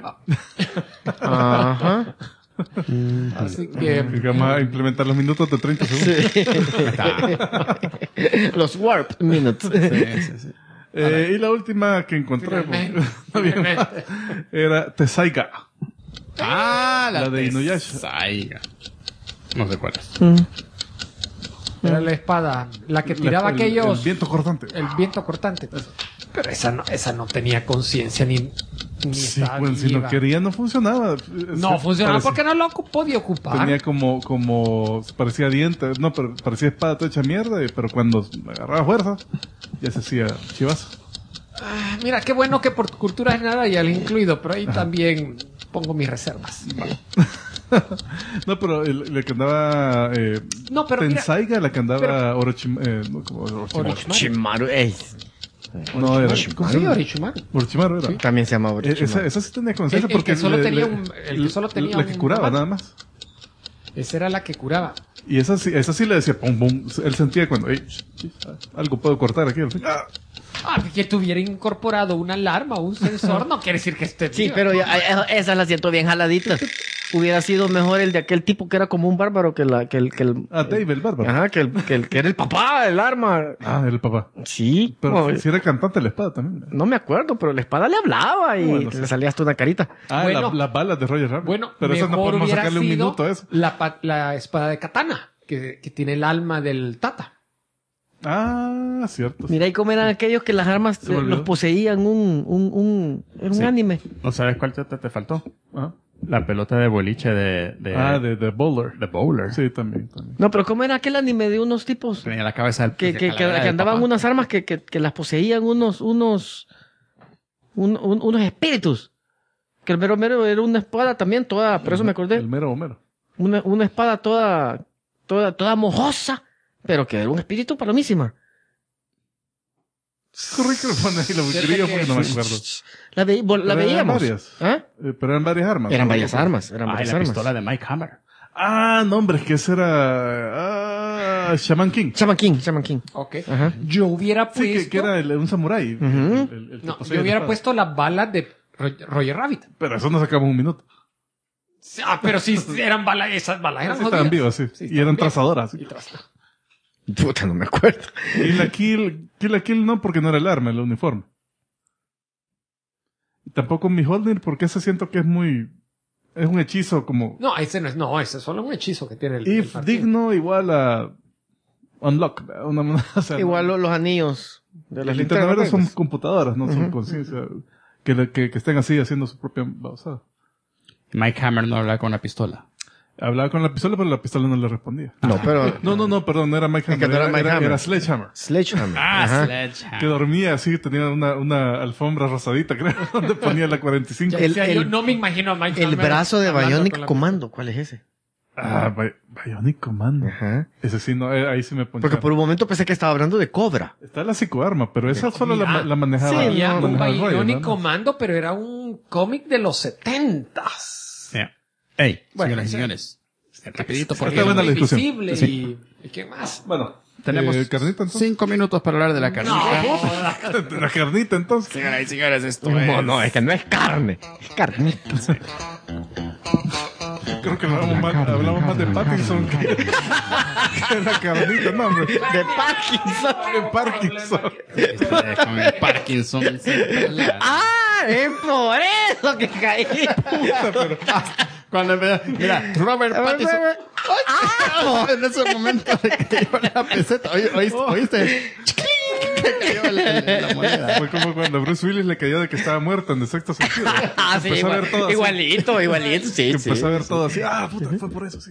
Ajá. Así que, Y vamos a implementar los minutos de 30 segundos. Los Warp Minutes. Y la última que encontré era Tesaiga. La de Inuyasha. Saiga. No sé cuál es. era la espada, la que tiraba aquellos, El viento cortante. el viento cortante. Pero esa no tenía conciencia ni Sí, estaba bueno, si no viva. quería no funcionaba. No funcionaba Parecía- porque no lo podía ocupar. Tenía como parecía dientes, no, pero parecía espada toda hecha mierda, pero cuando agarraba fuerza, ya se hacía chivazo. Mira, qué bueno que por cultura general haya el incluido, pero ahí también pongo mis reservas. No, pero la que andaba No, pero mira, Tensaiga, la que andaba pero- Orochimaru. No, como Orochimaru. Chimaru. Ey. No, era Sí, Orochimaru. Orochimaru era. También se llamaba Esa sí tenía conciencia El que porque solo tenía el que solo tenía la que un curaba mamá. nada más. Esa era la que curaba. Y esa sí le decía pum pum. Él sentía cuando algo puedo cortar aquí al fin. ¡Ah! Que tuviera incorporado una alarma o un sensor no quiere decir que esté Sí, viva. pero esa la siento bien jaladita. Hubiera sido mejor el de aquel tipo que era como un bárbaro que el Dave el bárbaro. ajá, que era el papá del arma. Ah, era el papá. Sí, Pero como- si era cantante de la espada también. no me acuerdo, pero la espada le hablaba y Bueno, le sí. salía hasta una carita. Ah, Bueno. las balas de Roger Rabbit. Bueno, pero eso no mejor podemos hubiera sacarle un sido minuto a eso. la espada de katana, que tiene el alma del tata. Ah, cierto. Mira, y cómo eran aquellos que las armas Se me olvidó. los poseían era un Sí. anime. ¿No sabes cuál te faltó? Ah, La pelota de boliche de de Bowler. de Bowler. Sí, también. No, pero cómo era aquel anime de unos tipos Tenía la cabeza del que calavera del andaban papá. unas armas que las poseían unos espíritus. Que el mero mero era una espada también toda, por eso me acordé. El mero Homero. Una espada toda mojosa, pero que era un espíritu palomísima. Corre que lo pone ahí la buquería porque no me acuerdo. La Pero eran veíamos. varias. ¿Ah? Pero eran varias armas. Eran ¿no? varias armas. Eran Ah, y varias la armas. pistola de Mike Hammer. Ah, no, hombre, es que ese era... Shaman King. Shaman King. Ok. Ajá. Yo hubiera Sí, puesto... que era un samurái. Ujú. El que No, poseía yo hubiera la espada. puesto las balas de Roger Rabbit. Pero eso no sacamos un minuto. Ah, pero sí eran balas, esas balas eran Sí, estaban jodidas. vivas, sí. Y estaban eran vivas. trazadoras. sí. Y tras- Puta, no me acuerdo. Y la Kill no, porque no era el arma, el uniforme. Tampoco Mjolnir, porque ese siento que es muy... Es un hechizo como... No, ese no es, no, ese es solo un hechizo que tiene el If martillo. digno igual a... Unlock. O sea, Igual los anillos de las Linterna Verde son verdes. computadoras, no son conciencia. Que estén así haciendo su propia babosada. Mike Hammer no habla con la pistola. Hablaba con la pistola, pero la pistola no le respondía. No, pero... No, perdón, no era Mike Es que Hammer, no era Mike Hammer. era Sledgehammer. Sledgehammer. Ajá. Sledgehammer. Que dormía así, tenía una alfombra rosadita, creo, donde ponía la 45. Ya El- decía, yo el- no me imagino a Mike El Hammer brazo de hablando Bionic con la- Commando. ¿Cuál es ese? Bionic Commando. Ajá. Ese sí, no, ahí sí me ponía. Porque por un momento pensé que estaba hablando de Cobra. Está la psicoarma, pero esa solo Ah, la manejaba. sí, Había un manejaba Roy, Bionic ¿no? Commando, pero era un cómic de los 70s. Ey, Bueno, señoras y sí. señores. Rapidito, Está porque buena la Muy discusión. visible Sí. y ¿qué más? Bueno, tenemos carnita entonces. 5 minutos para hablar de la carnita. La carnita entonces. Señoras y señores, esto No, es que no es carne. Es carnita. Creo que hablamos más de Parkinson que la carnita, no, hombre. De Parkinson. De Parkinson. Con el Parkinson. ¡Ah! Es por eso que caí. Cuando mira, Robert Pattinson. En ese momento le cayó la peseta. ¿Oíste? Que cayó la moneda. Fue como cuando Bruce Willis le cayó de que estaba muerto en el sexto sentido. Ah, sí, Empezó a ver todo así. igualito, sí, Que sí. empezó a ver todo así. Ah, puta, fue por eso, sí.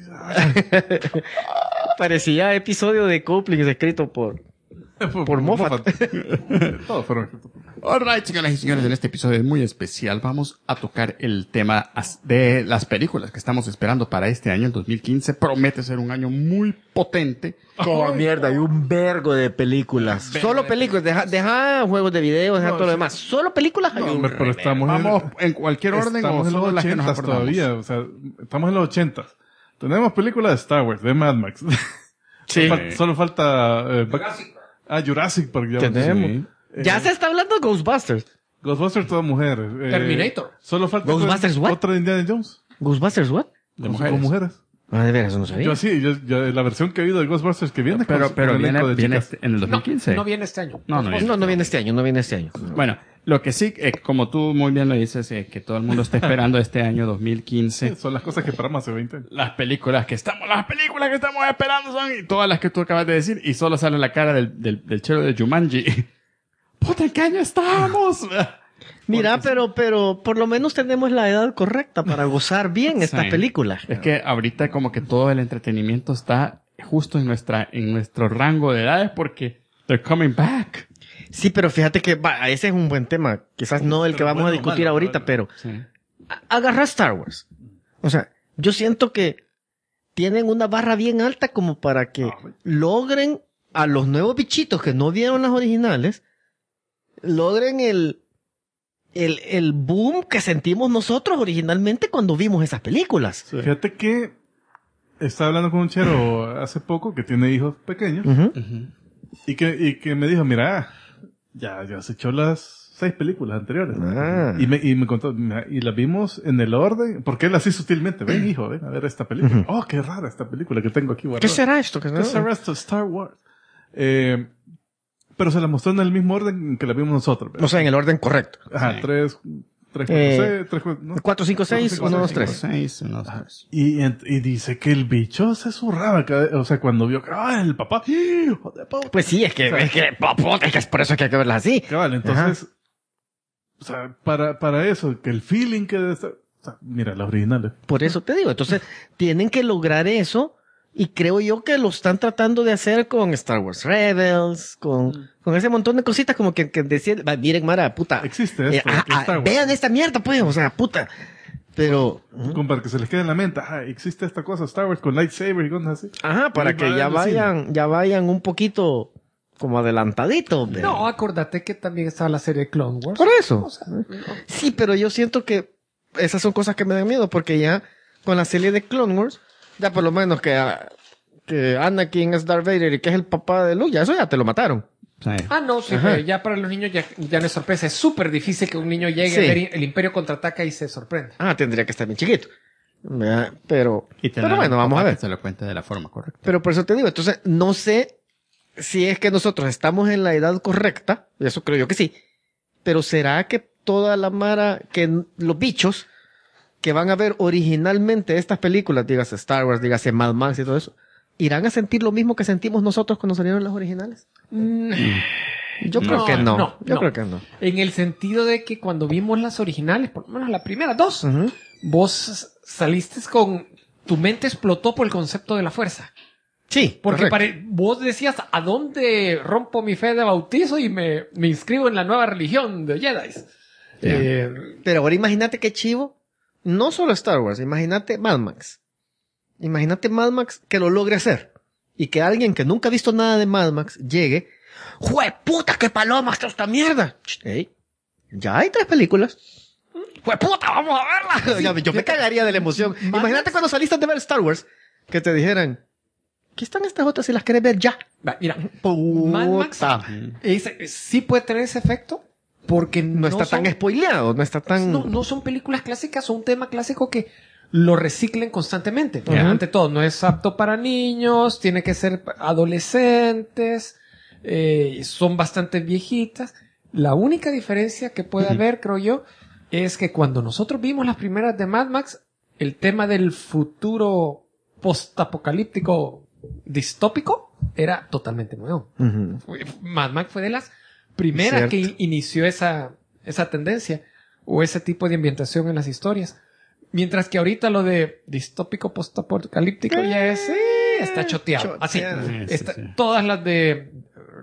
Parecía episodio de Couplings escrito por... Por Moffat. Todos fueron escritos por Moffat. Alright, señoras y señores, en este episodio muy especial vamos a tocar el tema de las películas que estamos esperando para este año, el 2015. Promete ser un año muy potente. Como mierda, hay un vergo de películas. Solo películas, deja juegos de video, deja todo lo demás. Solo películas hay No, un hombre, pero estamos Vamos en cualquier orden o estamos en solo los las que nos 80 acordamos. todavía. O sea, estamos en los 80. Tenemos películas de Star Wars, de Mad Max. Sí. Solo falta... Jurassic Park. Ya Tenemos. sí. Ya se está hablando de Ghostbusters. Ghostbusters, todas mujeres. Terminator. Solo falta Ghostbusters, what? otra de Indiana Jones. ¿Ghostbusters what? De Con mujeres. mujeres. Ah, de veras, eso no sabía. Yo sí, la versión que he oído de Ghostbusters que viene Pero con viene, elenco de viene chicas. en el 2015. No viene este año. No viene. No viene este año, no viene este año. Bueno, lo que sí, como tú muy bien lo dices, que todo el mundo está esperando este año 2015. Son las cosas que esperamos hace 20 años. Las películas que estamos esperando son todas las que tú acabas de decir y solo sale la cara del chero de Jumanji. ¡Puta, en qué año estamos! Mira, pero por lo menos tenemos la edad correcta para gozar bien estas Sí. películas. Es que ahorita como que todo el entretenimiento está justo en nuestro rango de edades porque they're coming back. Sí, pero fíjate que ese es un buen tema. Quizás no el que Pero vamos a bueno, discutir malo, ahorita, bueno. pero Sí. agarra Star Wars. O sea, yo siento que tienen una barra bien alta como para que logren a los nuevos bichitos que no vieron las originales, logren el boom que sentimos nosotros originalmente cuando vimos esas películas. Fíjate que estaba hablando con un chero hace poco que tiene hijos pequeños Ujú. y que me dijo, mira, ya se echó las 6 películas anteriores. Ah. Y me contó, mira, y las vimos en el orden, porque él así sutilmente, ven hijo, ven a ver esta película. Oh, qué rara esta película que tengo aquí guardada. ¿Qué será esto? ¿Qué será esto? Star Wars. Pero se la mostró en el mismo orden en que la vimos nosotros. ¿verdad? O sea, en el orden correcto. Ajá, Sí. 3, 4, Eh, 6, 3, ¿no? 4, 5, 6, 1, 2, 3. 6, 1, 2, 3. Y dice que el bicho se zurraba, o sea, cuando vio que, el papá, hijo de puta. Pues sí, es que es por eso que hay que verlas así. Cabal, entonces, o sea, para eso, que el feeling que debe estar, o sea, mira, las originales. Por eso te digo. Entonces, tienen que lograr eso. Y creo yo que lo están tratando de hacer con Star Wars Rebels, con ese montón de cositas como que decir, miren, Mara, puta. Existe esto, que es Star Wars. Vean esta mierda, pues, o sea, puta. Pero, Como para que se les quede en la mente, existe esta cosa, Star Wars con lightsaber y cosas así. ajá, para Y que ya vayan un poquito como adelantaditos. No, acordate que también estaba la serie Clone Wars. Por eso. Sí, pero yo siento que esas son cosas que me dan miedo, porque ya con la serie de Clone Wars, ya por lo menos que Anakin es Darth Vader y que es el papá de Luke, ya eso ya te lo mataron. Sí. Ah, no, sí, pero ya para los niños ya no es sorpresa. Es súper difícil que un niño llegue Sí. a ver el Imperio contraataca y se sorprende. Ah, tendría que estar bien chiquito. Pero tener bueno, un vamos a papá ver. que se lo cuente de la forma correcta. Pero por eso te digo, entonces no sé si es que nosotros estamos en la edad correcta, y eso creo yo que sí, pero será que toda la mara, los bichos que van a ver originalmente estas películas, dígase Star Wars, dígase Mad Max y todo eso, irán a sentir lo mismo que sentimos nosotros cuando salieron las originales? Yo creo que no. Yo creo que no. En el sentido de que cuando vimos las originales, por lo menos las primeras dos, vos saliste con... Tu mente explotó por el concepto de la fuerza. Sí, porque vos decías, ¿a dónde rompo mi fe de bautizo y me inscribo en la nueva religión de Jedi? Pero ahora imagínate qué chivo. No solo Star Wars, imagínate Mad Max. Imagínate Mad Max que lo logre hacer. Y que alguien que nunca ha visto nada de Mad Max llegue. ¡Jue puta, qué paloma está esta mierda! Ey, ya hay 3 películas. ¡Jue puta, vamos a verla! Yo me cagaría de la emoción. Imagínate cuando saliste de ver Star Wars, que te dijeran, ¿qué están estas otras si las quieres ver ya? Mira, Mad Max sí puede tener ese efecto. Porque no está tan spoileado, no está tan... No son películas clásicas, son un tema clásico que lo reciclen constantemente. Ante todo, no es apto para niños, tiene que ser adolescentes, son bastante viejitas. La única diferencia que puede haber, creo yo, es que cuando nosotros vimos las primeras de Mad Max, el tema del futuro postapocalíptico distópico era totalmente nuevo. Mad Max fue de las primera que inició esa tendencia o ese tipo de ambientación en las historias. Mientras que ahorita lo de distópico postapocalíptico ya es está choteado. Así. Todas las de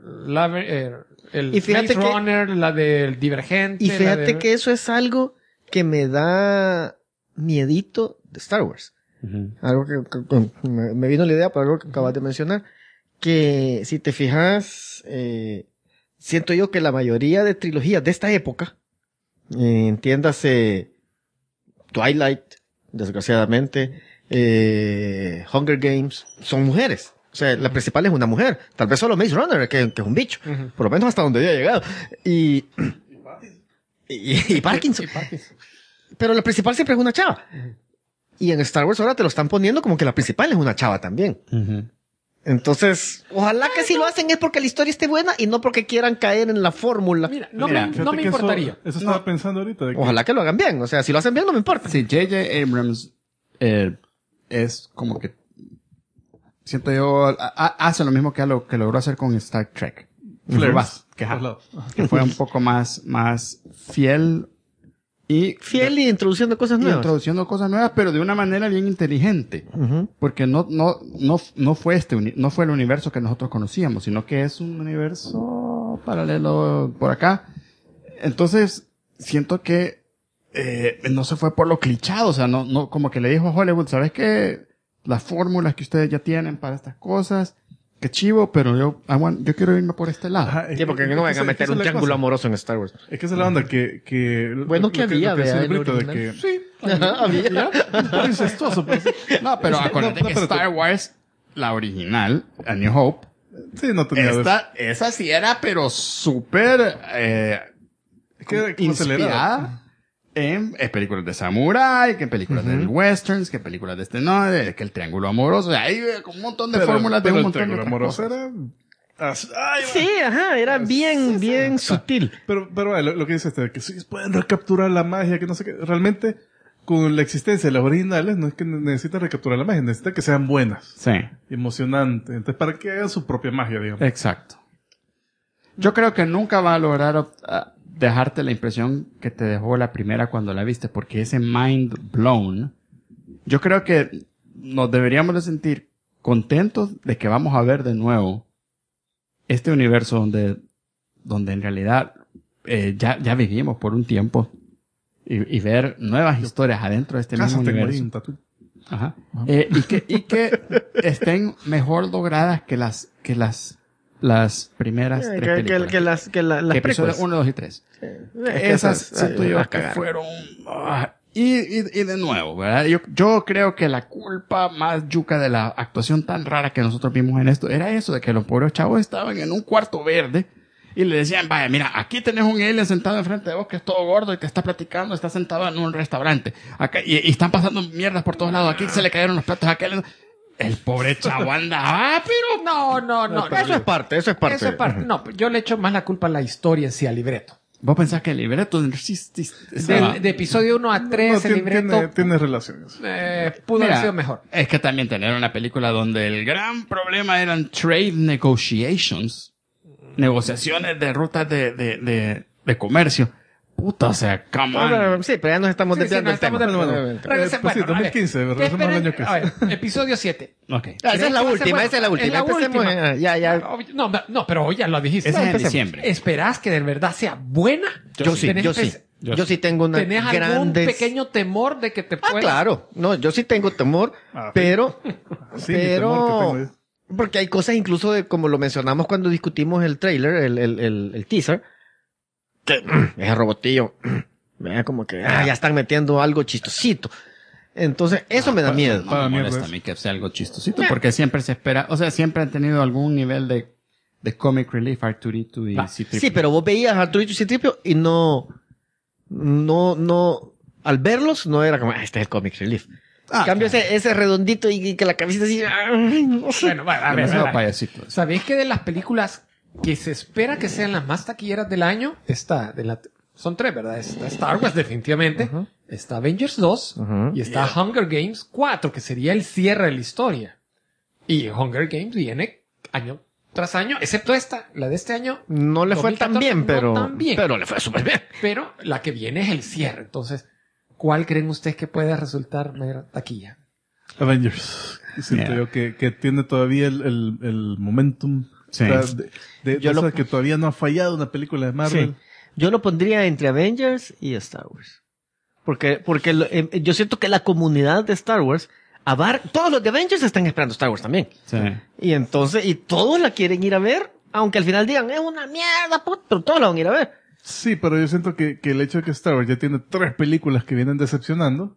el Maze Runner, la del Divergente. Y fíjate que eso es algo que me da miedito de Star Wars. Algo que me vino la idea por algo que acabas de mencionar. Que si te fijas, siento yo que la mayoría de trilogías de esta época, entiéndase Twilight, desgraciadamente, Hunger Games, son mujeres. O sea, la principal es una mujer. Tal vez solo Maze Runner, que es un bicho. Por lo menos hasta donde había llegado. Y Parkinson. Pero la principal siempre es una chava. Y en Star Wars ahora te lo están poniendo como que la principal es una chava también. Entonces, ojalá que si lo hacen es porque la historia esté buena y no porque quieran caer en la fórmula. Mira, no me importaría. Eso estaba pensando ahorita. Ojalá que lo hagan bien. O sea, si lo hacen bien no me importa. Sí, J.J. Abrams es como que siento yo hace lo mismo que logró hacer con Star Trek. Que fue un poco más fiel y introduciendo cosas nuevas. Pero de una manera bien inteligente. Porque no fue no fue el universo que nosotros conocíamos, sino que es un universo paralelo por acá. Entonces, siento que no se fue por lo clichado, o sea, no como que le dijo a Hollywood, ¿sabes qué? Las fórmulas que ustedes ya tienen para estas cosas, qué chivo, pero yo quiero irme por este lado. Ajá, sí, porque no vayan a meter un triángulo amoroso en Star Wars. Es que esa es la onda bueno, que había, Sí, había. Muy incestuoso, pues. No, pero acuérdate que Star Wars, la original, A New Hope, sí, no tenía esa sí era, pero súper inspirada en películas de samurai, que en películas de westerns, que en películas de que el triángulo amoroso, hay un montón de fórmulas de un montón de amoroso era era bien sutil. Pero lo que dice que sí pueden recapturar la magia, que no sé qué, realmente con la existencia de las originales no es que necesitan recapturar la magia, necesitan que sean buenas. Sí. Emocionantes. Entonces, para que hagan su propia magia, digamos. Exacto. Yo creo que nunca va a lograr dejarte la impresión que te dejó la primera cuando la viste, porque ese mind blown, yo creo que nos deberíamos de sentir contentos de que vamos a ver de nuevo este universo donde en realidad ya vivimos por un tiempo y ver nuevas historias adentro de este mismo universo. Ajá. Y que estén mejor logradas que las primeras tres películas. Que las episodios 1, 2 y 3. Sí. Esas siento yo que fueron... Y de nuevo, ¿verdad? Yo creo que la culpa más yuca de la actuación tan rara que nosotros vimos en esto era eso, de que los pobres chavos estaban en un cuarto verde y le decían, vaya, mira, aquí tenés un alien sentado enfrente de vos que es todo gordo y te está platicando, está sentado en un restaurante. Acá, y están pasando mierdas por todos lados. Aquí se le cayeron los platos a aquel... El pobre chavo andaba, pero no. Eso es parte. No, yo le echo más la culpa a la historia en sí, al libreto. ¿Vos pensás que el libreto de De episodio 1 a 3, el libreto tiene relaciones. pudo haber Mira, sido mejor. Es que también tener una película donde el gran problema eran trade negotiations, negociaciones de rutas de comercio. Puta, o sea, come on. Bueno, sí, pero ya nos estamos desviando nos del tema. estamos Bueno, desviando. Regrese- Pues sí, bueno, a ver. 2015, ¿Qué regresemos al esperen? año que A ver, episodio 7. Ok. esa es la ¿Crees que va a ser última, bueno? esa es la última. Es la Empecemos, última. ya. No, pero ya lo dijiste. Ese es en Empecemos. diciembre. ¿Esperás que de verdad sea buena? Yo sí. ¿Tenés Yo sí tengo una ¿Tenés algún grandes... pequeño temor de que te pueda? claro. No, yo sí tengo temor, Ah, pero... Sí, mi temor que tengo yo. Porque hay cosas incluso de, como lo mencionamos cuando discutimos el trailer, el teaser, que ese robotillo, vea como que ya están metiendo algo chistosito. Entonces, eso me da miedo. No me molesta a mí que sea algo chistosito, porque siempre se espera, o sea, siempre han tenido algún nivel de comic relief, Arturito y C-3PO. Sí, pero vos veías a Arturito y C-3PO y no, al verlos no era como, este es el comic relief. En cambio, ese redondito y que la cabecita así, ay, no sé. Bueno, a ver, Demasiado payasito. ¿Sabéis que de las películas que se espera que sean las más taquilleras del año, son 3, ¿verdad? Está Star Wars, definitivamente. Está Avengers 2. Y está Hunger Games 4, que sería el cierre de la historia. Y Hunger Games viene año tras año, excepto la de este año. No le fue tan 2014, bien, no tan bien. pero le fue súper bien. Pero la que viene es el cierre. Entonces, ¿cuál creen ustedes que puede resultar mayor taquilla? Avengers. Siento yo que tiene todavía el momentum. Sí. O sea, Yo lo- que todavía no ha fallado una película de Marvel. Sí. Yo lo pondría entre Avengers y Star Wars. Porque yo siento que la comunidad de Star Wars, todos los de Avengers están esperando Star Wars también. Sí. Y entonces, y todos la quieren ir a ver, aunque al final digan, es una mierda, pero todos la van a ir a ver. Sí, pero yo siento que el hecho de que Star Wars ya tiene 3 películas que vienen decepcionando,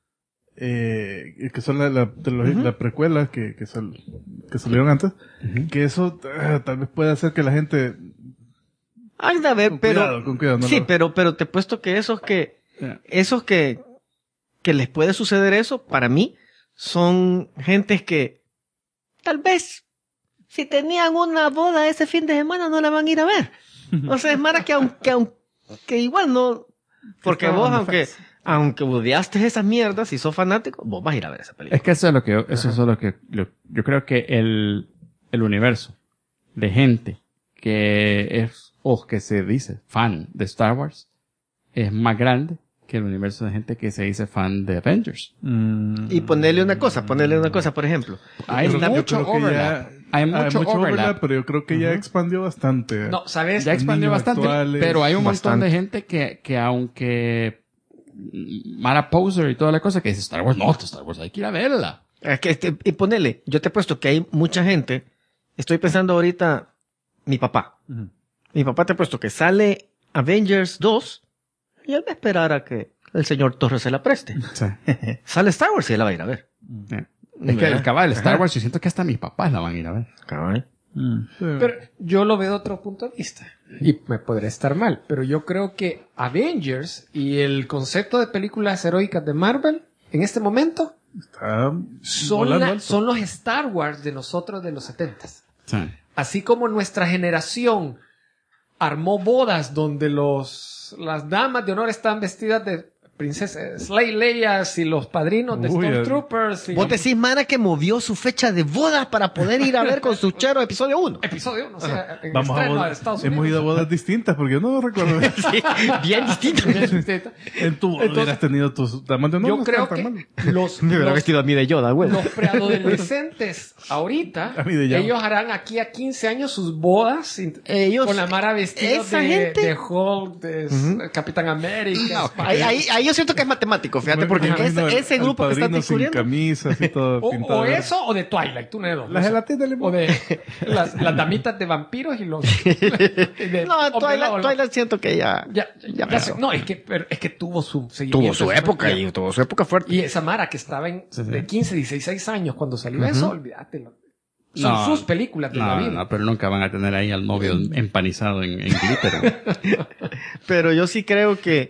que son la precuela que salieron antes, que eso tal vez puede hacer que la gente... Hay de ver, Con cuidado, no sí, lo- pero te he puesto que esos que les puede suceder eso, para mí, son gentes que tal vez si tenían una boda ese fin de semana no la van a ir a ver. O sea, es mara que igual no, porque vos aunque odiaste esas mierdas y sos fanático, vos vas a ir a ver esa película. Es que eso es lo que yo creo que el universo de gente que es, o que se dice fan de Star Wars, es más grande que el universo de gente que se dice fan de Avengers. Y ponerle una cosa, por ejemplo. Hay Yo creo mucho que ya- overlap. Hay mucho overlap. pero yo creo que ya expandió bastante. No, ¿sabes? Ya expandió niños bastante, actuales, pero hay un montón bastante. de gente que aunque Mara Poser y toda la cosa, que dice Star Wars hay que ir a verla. Es que y ponele, yo te he puesto que hay mucha gente, estoy pensando ahorita, mi papá. Ujú. Mi papá te ha puesto que sale Avengers 2 y él va a esperar a que el señor Torres se la preste. Sí. Sale Star Wars y él la va a ir a ver. Es que el cabal Star Ajá. Wars, yo siento que hasta mis papás la van a ir a ver. Cabal. Sí. Pero yo lo veo de otro punto de vista. Y me podré estar mal. Pero yo creo que Avengers y el concepto de películas heroicas de Marvel, en este momento, Está son, volando alto. son los Star Wars de nosotros de los 70s. Sí. Así como nuestra generación armó bodas donde las damas de honor están vestidas de princesas Leias y los padrinos de Uy, Stormtroopers. Vos decís, Mara, que movió su fecha de boda para poder ir a ver con su chero episodio 1. Episodio 1, o sea, en Vamos a estreno de bodas. Estados Hemos Unidos. ido a bodas distintas porque yo no recuerdo. Sí, bien distinto. En tu boda hubieras tenido tus damas de honor. Yo no creo estaba tan que mal. Me hubiera los vestido a mí de Yoda, güey. los preadolescentes ahorita, A mí de llama. ellos harán aquí a 15 años sus bodas Ellos- con la Mara vestida esa de, gente- de Hulk, de Capitán América. Ahí yo siento que es matemático, fíjate, porque Me imagino ese al grupo que está padrino sin descubriendo. camisas y todo pintado. O de- eso o de Twilight, tú no La gelatina de limón. O de las damitas de vampiros y los... de No, hombre lobo, Twilight siento que ya pasó. No, es que tuvo su tuvo seguimiento. su época y tuvo su época fuerte. Y esa Mara que estaba de 15, 16 años cuando salió eso, olvídate. Son No, sus películas de la vida. No, pero nunca van a tener ahí al novio empanizado en glitter. Pero yo sí creo que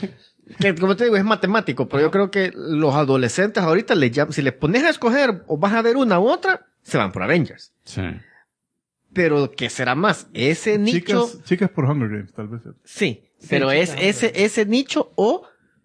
como te digo, es matemático, pero yo creo que los adolescentes ahorita si les pones a escoger o vas a ver una u otra, se van por Avengers. Sí. pero ¿qué será más? Ese nicho... Chicas por Hunger Games, tal vez. Sí, pero es ese nicho o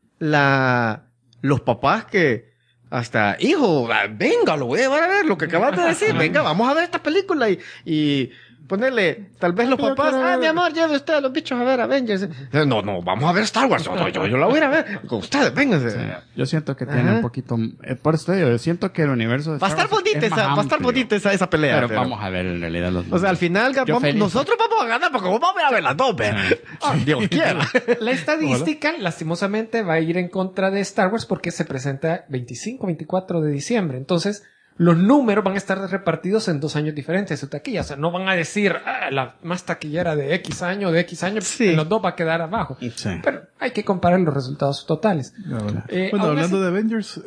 los papás que hasta, hijo, venga, lo voy a llevar a ver lo que acabas de decir, venga, vamos a ver esta película y ponerle, tal vez los papás, mi amor, lleve usted a los bichos a ver Avengers. No, vamos a ver Star Wars, yo la voy a ir a ver con ustedes, vénganse. Sí, yo siento que tiene un poquito, por eso te digo, yo siento que el universo de va a estar bonita esa pelea. Pero vamos a ver en realidad los... O sea, al final nosotros vamos a ganar porque vamos a ver las dos, Dios quiera. La estadística, lastimosamente, va a ir en contra de Star Wars porque se presenta 25-24 de diciembre. Entonces, los números van a estar repartidos en 2 años diferentes de su taquilla. O sea, no van a decir, la más taquillera de X año, sí. En los dos va a quedar abajo. Sí. Pero hay que comparar los resultados totales. Bueno, aún hablando así- de Avengers,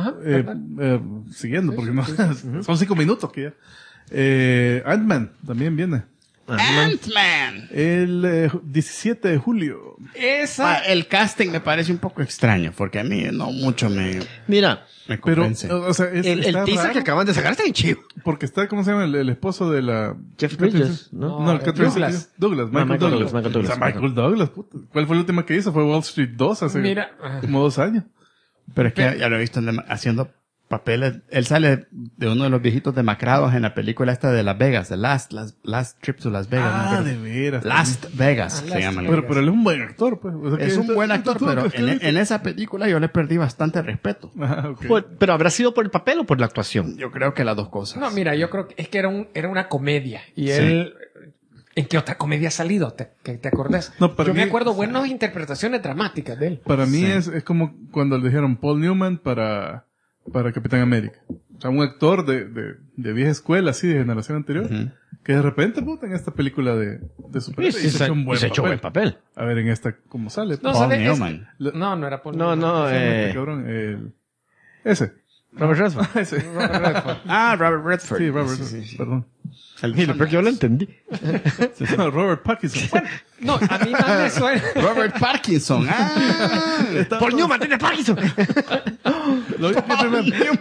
siguiendo, porque no, Sí. son 5 minutos que ya. Ant-Man también viene. Ant-Man. El 17 de julio. El casting me parece un poco extraño, porque a mí no mucho me Mira, Pero, convence. o sea, el está teaser raro que acaban de sacar está bien chido. porque está, ¿cómo se llama? El esposo de la... Jeff Bridges, ¿no? No, el Catherine Douglas. Douglas, No, Michael Douglas. Michael Douglas. O sea, Michael Douglas, puta. ¿Cuál fue la última que hizo? Fue Wall Street 2 hace Mira. como 2 años. Pero es que ya lo he visto haciendo papeles. Él sale de uno de los viejitos demacrados en la película esta de Las Vegas, de Last Trip to Las Vegas. Ah, ¿no? de veras. Last Vegas se Last llama. Vegas. Pero él es un buen actor, pues. O sea, Es que un buen actor, pero es que- en esa película yo le perdí bastante respeto. Ah, ok. ¿Pero habrá sido por el papel o por la actuación? Yo creo que las dos cosas. No, mira, yo creo que es que era una comedia. Y Sí. él... ¿En qué otra comedia ha salido? ¿Que te acordás? No, para yo me mí- acuerdo buenas interpretaciones dramáticas de él. Para mí Sí. es como cuando le dijeron Paul Newman para Capitán América. O sea, un actor de vieja escuela, así, de generación anterior, Ujú. que de repente, puta, en esta película de superhéroes Y se echó un buen papel. papel. A ver, en esta, ¿cómo sale? No, Paul ¿sabes? Newman. No era Paul No, Newman. no, ¿Cómo se llama este cabrón? Ese. Robert Redford. Ese. Robert Redford. Ah, Robert Redford. Sí, Robert. Sí. Perdón. Y lo peor que yo lo entendí. No, Robert Pattinson. No, a mí más me suena. Robert Parkinson. Ah, Paul Newman tiene Parkinson. Lo vio aquí primero.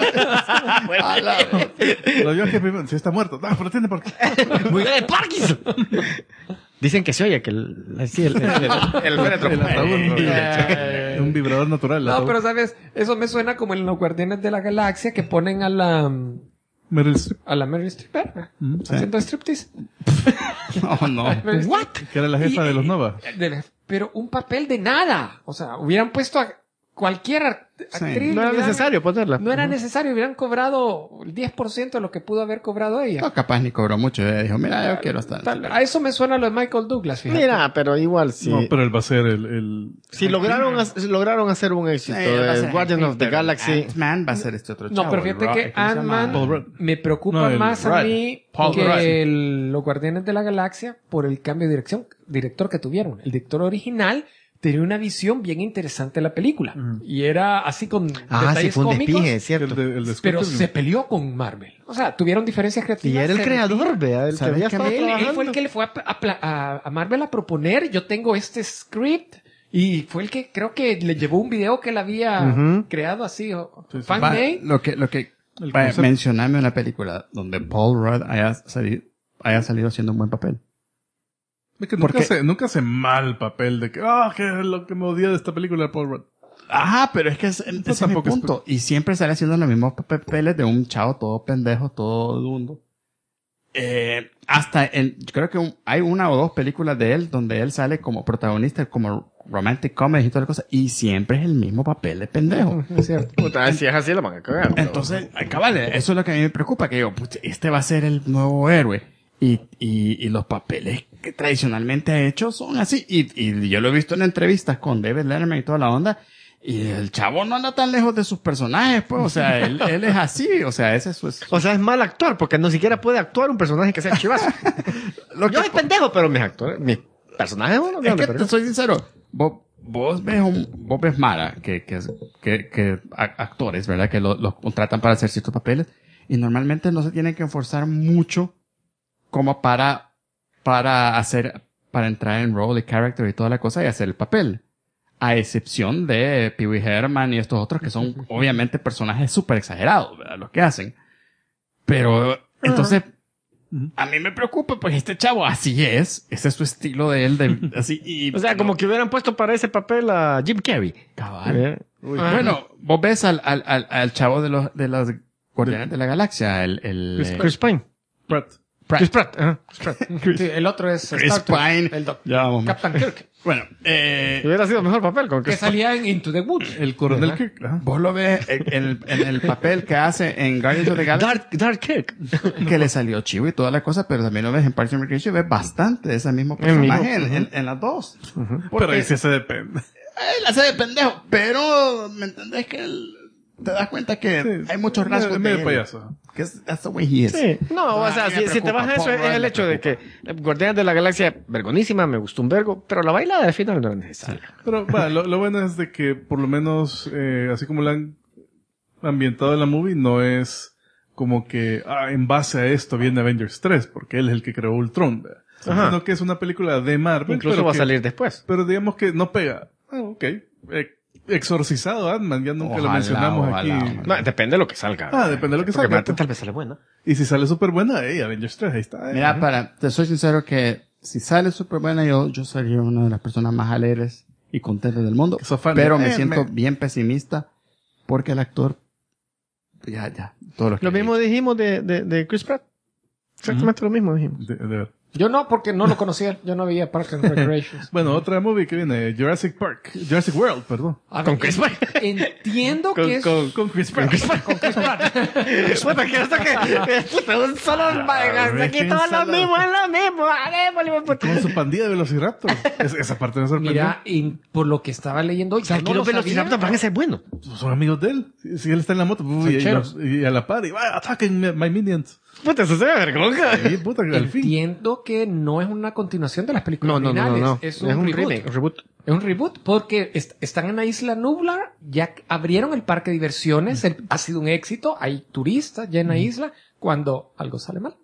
Lo vio aquí primero. Sí, está muerto. No, pero tiene por qué. Muy bien, Parkinson. Dicen que se oye que el féretro. El ataúd. Eh, Un vibrador natural. el No, ataúd. pero sabes, eso me suena como en los Guardianes de la Galaxia que ponen a la Meryl Streep. Meryl Streep Sí. haciendo striptease. no, no. ¿What? Que era la jefa de los Nova. Pero un papel de nada. O sea, hubieran puesto a cualquier actriz. No era hubieran- necesario ponerla. No era necesario, hubieran cobrado el 10% de lo que pudo haber cobrado ella. No, capaz ni cobró mucho. Ella dijo, mira, yo quiero estar. A eso me suena lo de Michael Douglas, fíjate. Mira, pero igual sí. No, pero él va a ser el... Si lograron hacer un éxito de Guardian of the Galaxy. Ant-Man va a ser este otro chavo. No, pero fíjate que ¿cómo se llama? Ant-Man Paul Rudd. me preocupa No, el más a Rudd. mí Paul que Rudd. los Guardianes de la Galaxia por el cambio de director que tuvieron. El director original tenía una visión bien interesante de la película. Y era así con Sí, detalles fue un cómicos, despije, es cierto. el de pero Scott se peleó con Marvel. O sea, tuvieron diferencias creativas. Y era el se creador, vea, el que ¿Sabes había qué? estado él fue trabajando. el que le fue a Marvel a proponer, yo tengo este script, y fue el que creo que le llevó un video que él había Ujú. creado así, Sí, sí. fan-made. Lo que El vaya, concepto. mencioname una película donde Paul Rudd haya salido haciendo un buen papel. Es que Porque- nunca hace mal papel de que, que es lo que me odia de esta película, Paul Rudd. Ajá, pero es que ese es mi tampoco es- punto. Y siempre sale haciendo los mismos papeles de un chavo todo pendejo, todo dundo. Creo que hay una o dos películas de él donde él sale como protagonista, como romantic comedy y toda la cosa, y siempre es el mismo papel de pendejo. Es cierto. Puta, si es así, lo van a cagar. Entonces, cabal, eso es lo que a mí me preocupa, que digo, "Pucha, este va a ser el nuevo héroe. Y los papeles que tradicionalmente ha hecho son así. Y yo lo he visto en entrevistas con David Letterman y toda la onda. Y el chavo no anda tan lejos de sus personajes, pues. O sea, él es así. O sea, ese es su... O sea, es mal actor, porque no siquiera puede actuar un personaje que sea chivazo. Yo soy pendejo, pero mis personajes uno Es que te soy sincero. Vos ves Mara, que actores, ¿verdad? Que los contratan para hacer ciertos papeles. Y normalmente no se tienen que esforzar mucho como para entrar en role y character y toda la cosa y hacer el papel. A excepción de Pee Wee Herman y estos otros que son obviamente personajes súper exagerados, ¿verdad? Los que hacen. Pero, entonces, A mí me preocupa, pues este chavo así es. Ese es su estilo de él. Así, y, O sea, como que hubieran puesto para ese papel a Jim Carrey. cabal. Bueno, vos ves al chavo de los Guardianes de la Galaxia, Chris Pine. Pratt. Chris Pratt. Ajá. Sí, el otro es Chris Star Trek, Pine. el Ya vamos. Captain Kirk, Bueno, Hubiera sido mejor papel con que Chris Pine. salía en Into the Woods. El coronel Kirk. Ajá. vos lo ves en el papel que hace en Guardians of the Galaxy, Dark Kirk. que le salió chivo y toda la cosa, pero también lo ves en Parks and Recreation y ves bastante de ese mismo personaje en las dos. Pero ahí sí se depende. Él hace de pendejo, pero ¿me entendés que te das cuenta que Sí, hay muchos rasgos de medio él? payaso. Que that's the way he is. Sí. No, o sea, a mí me si te vas a eso, preocupa, es el me hecho de que Guardianes de la Galaxia, vergonísima, me gustó un vergo, pero la bailada de final no era necesaria. Pero bueno, lo bueno es de que por lo menos, así como la han ambientado en la movie, no es como que en base a esto viene Avengers 3, porque él es el que creó Ultron, ¿verdad? Ajá. Sino que es una película de Marvel. Incluso pero va a que- salir después. Pero digamos que no pega. Ok. Exorcizado Ant-Man, ya nunca lo Ojalá, mencionamos ojalá, aquí. ojalá. No, depende de lo que salga. Depende de lo que Porque salga. Marta tal vez sale buena. Y si sale súper buena, Avengers 3, ahí está. Mira, te soy sincero que si sale súper buena, yo sería una de las personas más alegres y contentas del mundo. Que sos fan Pero de me siento Ant-Man. bien pesimista porque el actor, todo lo que Lo mismo dijimos de Chris Pratt. Exactamente lo mismo dijimos. De ver. Yo no, porque no lo conocía. Yo no veía Parks and Recreation. Bueno, otra movie que viene, Jurassic World, perdón. A Con ver, Chris Pratt. Entiendo que es... Con Chris Pratt. Con Chris Pratt. Puta, que esto que... Puta, un solo... Aquí todo lo mismo, es lo mismo. Harémosle, puta. Con su pandilla de Velociraptor. Esa parte me sorprendió. Mira, y por lo que estaba leyendo... O sea, aquí los velociraptors van a ser buenos. Son amigos de él. Si él está en la moto, cheros. y a la par, y va, ataquen my minions. Puta, eso se ve vergonga. Y puta, que al fin. Entiendo que no es una continuación de las películas No. originales. Es un reboot. remake, un reboot. Es un reboot porque están en la isla Nublar, ya abrieron el parque de diversiones, ha sido un éxito, hay turistas ya en la isla cuando algo sale mal.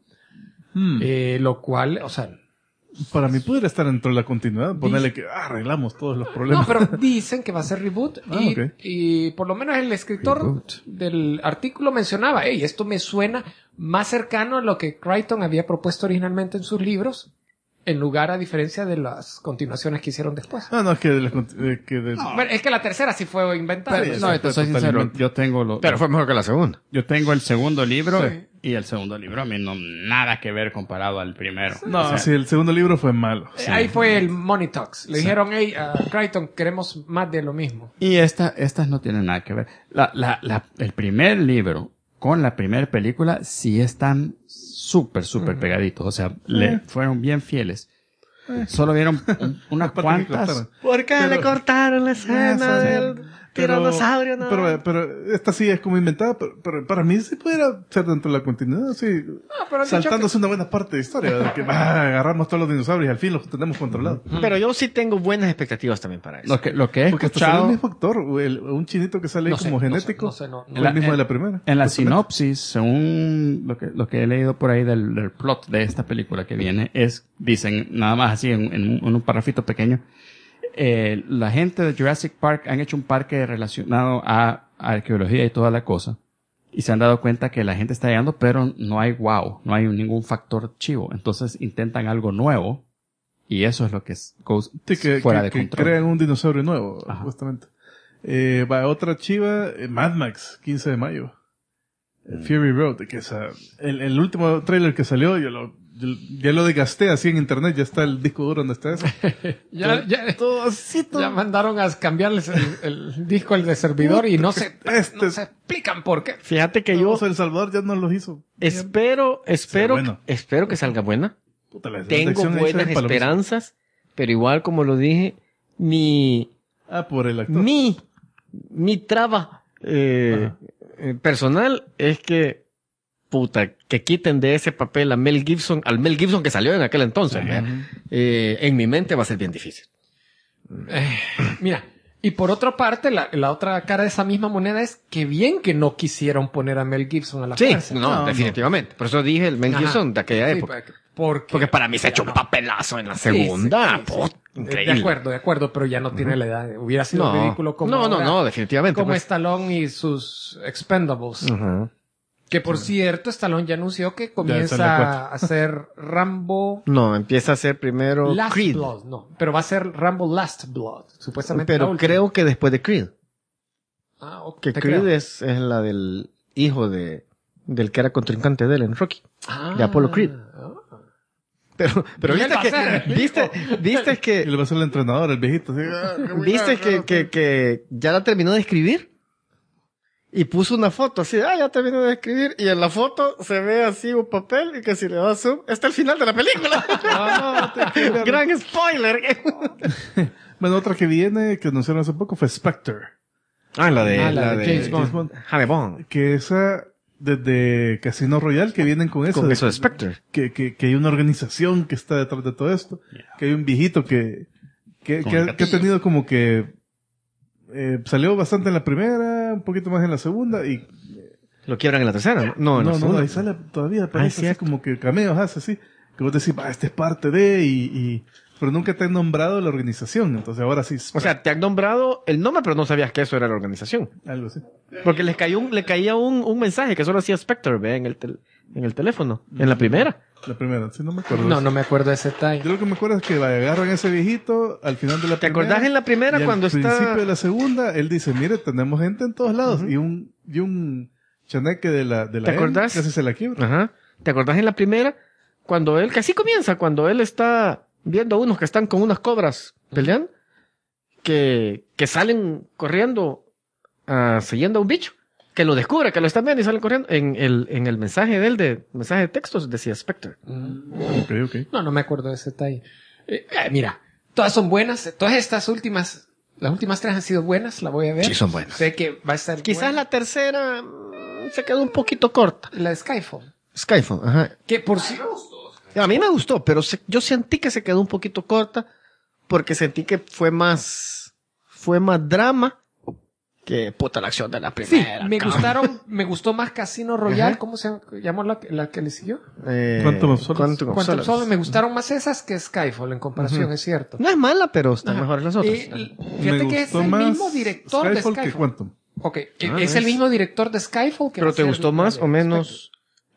Lo cual, o sea, Para mí pudiera estar dentro de la continuidad. Ponerle que arreglamos todos los no, problemas. pero dicen que va a ser reboot y, ok. y por lo menos el escritor Reboot. del artículo mencionaba, hey, esto me suena más cercano a lo que Crichton había propuesto originalmente en sus libros, en lugar a diferencia de las continuaciones que hicieron después. No, es que Bueno, es que la tercera sí fue inventada. Pero, Sí, no, sí, te soy sincero, totalmente. yo tengo Pero fue mejor que la segunda. yo tengo el segundo libro Sí. y el segundo libro a mí no nada que ver comparado al primero. No, O sea, sí, el segundo libro fue malo. Ahí fue el Money Talks. Le dijeron, hey, Crichton, queremos más de lo mismo. Y estas no tienen nada que ver. El primer libro con la primera película sí están súper pegaditos. O sea, fueron bien fieles. Solo vieron unas Aparte que cuantas. cortaron. ¿Por qué le cortaron la escena del tiranosaurio? No? Pero esta sí es como inventada, pero para mí sí pudiera ser dentro de la continuidad, sí. pero han dicho Saltándose una buena parte de historia, de que agarramos todos los dinosaurios y al fin los tenemos controlados. Pero yo sí tengo buenas expectativas también para eso. Lo que he Porque hasta sale el escuchado mismo actor, un chinito que sale ahí No sé, como no sé, genético. no sé, no fue el mismo en- de la primera. en la sinopsis, según lo que he leído por ahí del plot de esta película que viene, dicen nada más así en un parrafito pequeño, la gente de Jurassic Park han hecho un parque relacionado a arqueología y toda la cosa. Y se han dado cuenta que la gente está llegando, pero no hay no hay ningún factor chivo. Entonces intentan algo nuevo. Y eso es lo que goes Sí, que fuera de que control. crean un dinosaurio nuevo, Ajá. justamente. Va otra chiva, Mad Max, 15 de mayo. Fury Road, que es el último trailer que salió, ya lo desgasté así en internet, ya está el disco duro donde está eso. Ya Todo así, todo. ya mandaron a cambiarles el disco al de servidor y no se explican por qué. Fíjate que yo Todos El Salvador ya no los hizo. espero bueno. que salga buena. Puta, la Tengo dirección ahí se buenas ve palomiza. esperanzas, pero igual como lo dije, mi Por el actor. mi traba personal es que puta, que quiten de ese papel al Mel Gibson que salió en aquel entonces. ¿verdad? En mi mente va a ser bien difícil. Mira, y por otra parte, la otra cara de esa misma moneda es que bien que no quisieron poner a Mel Gibson a la Sí, fuerza. no, definitivamente. Por eso dije el Mel Ajá. Gibson de aquella Sí, época. porque Porque para mí se ha hecho un papelazo en la segunda. sí. Puta, increíble. De acuerdo, pero ya no tiene la edad. Hubiera sido ridículo como no, ahora, no, definitivamente. como pues. Stallone y sus Expendables. Ujú. Que por cierto, Stallone ya anunció que sale comienza la a hacer Rambo No, empieza a ser primero Last Creed. Blood. No, pero va a ser Rambo Last Blood. Supuestamente. la Pero última. creo que después de Creed. Ah, ok, Que te Creed creo. es la del hijo del que era contrincante de él en Rocky. Ah. de Apollo Creed. Pero Y él viste va a ser el viste Y que le va a ser el entrenador, el viejito. Así, viste que ya la terminó de escribir y puso una foto así, ya terminó de escribir y en la foto se ve así un papel y que si le da zoom está el final de la película. Gran spoiler. Bueno, otra que viene, que anunciaron hace poco, fue Spectre. La de James Bond. James Bond. Que esa, desde Casino Royale, que vienen con eso. Con eso de Spectre. Que hay una organización que está detrás de todo esto. Que hay un viejito que ha tenido como que salió bastante en la primera, un poquito más en la segunda y Lo quiebran en la tercera, ¿no? no, ahí sale todavía, parece así como que cameos hace así, que vos decís, este es parte de pero nunca te han nombrado la organización, entonces ahora sí. O sea, te han nombrado el nombre, pero no sabías que eso era la organización. Algo así. Porque le caía un mensaje que solo hacía Spectre, ve, en el teléfono. En la primera. La primera, sí, no me acuerdo. No me acuerdo de ese detalle. Yo lo que me acuerdo es que agarran a ese viejito al final de la ¿Te primera. acordás en la primera y cuando al principio está... de la segunda, él dice, mire, tenemos gente en todos lados. Y un chaneque de la ¿Te acordás? casi se la quiebra. Ajá. ¿Te acordás en la primera? Cuando él, que así comienza, cuando él está viendo a unos que están con unas cobras peleando, que salen corriendo, siguiendo a un bicho, que lo descubre, que lo están viendo y salen corriendo. En el mensaje de él, mensaje de textos, decía Spectre. Ok. No me acuerdo de ese detalle. Mira, todas son buenas. Todas estas últimas, las últimas 3 han sido buenas, la voy a ver. Sí, son buenas. Sé que va a estar Quizás buena. la tercera se quedó un poquito corta. La de Skyfall. Skyfall, ajá. Que por si... A mí me gustó, pero yo sentí que se quedó un poquito corta porque sentí que fue más drama que puta la acción de la Sí, primera. me gustó más Casino Royale. Ajá. ¿Cómo se llamó la que le siguió? Quantum of Solace. Quantum Solace. Me gustaron más esas que Skyfall en comparación, es cierto. No es mala, pero están Ajá. mejores las otras. Fíjate que es el mismo director de Skyfall que Skyfall. Quantum. Ok, Ah, es el mismo director de Skyfall que va Pero a te ser gustó más de o menos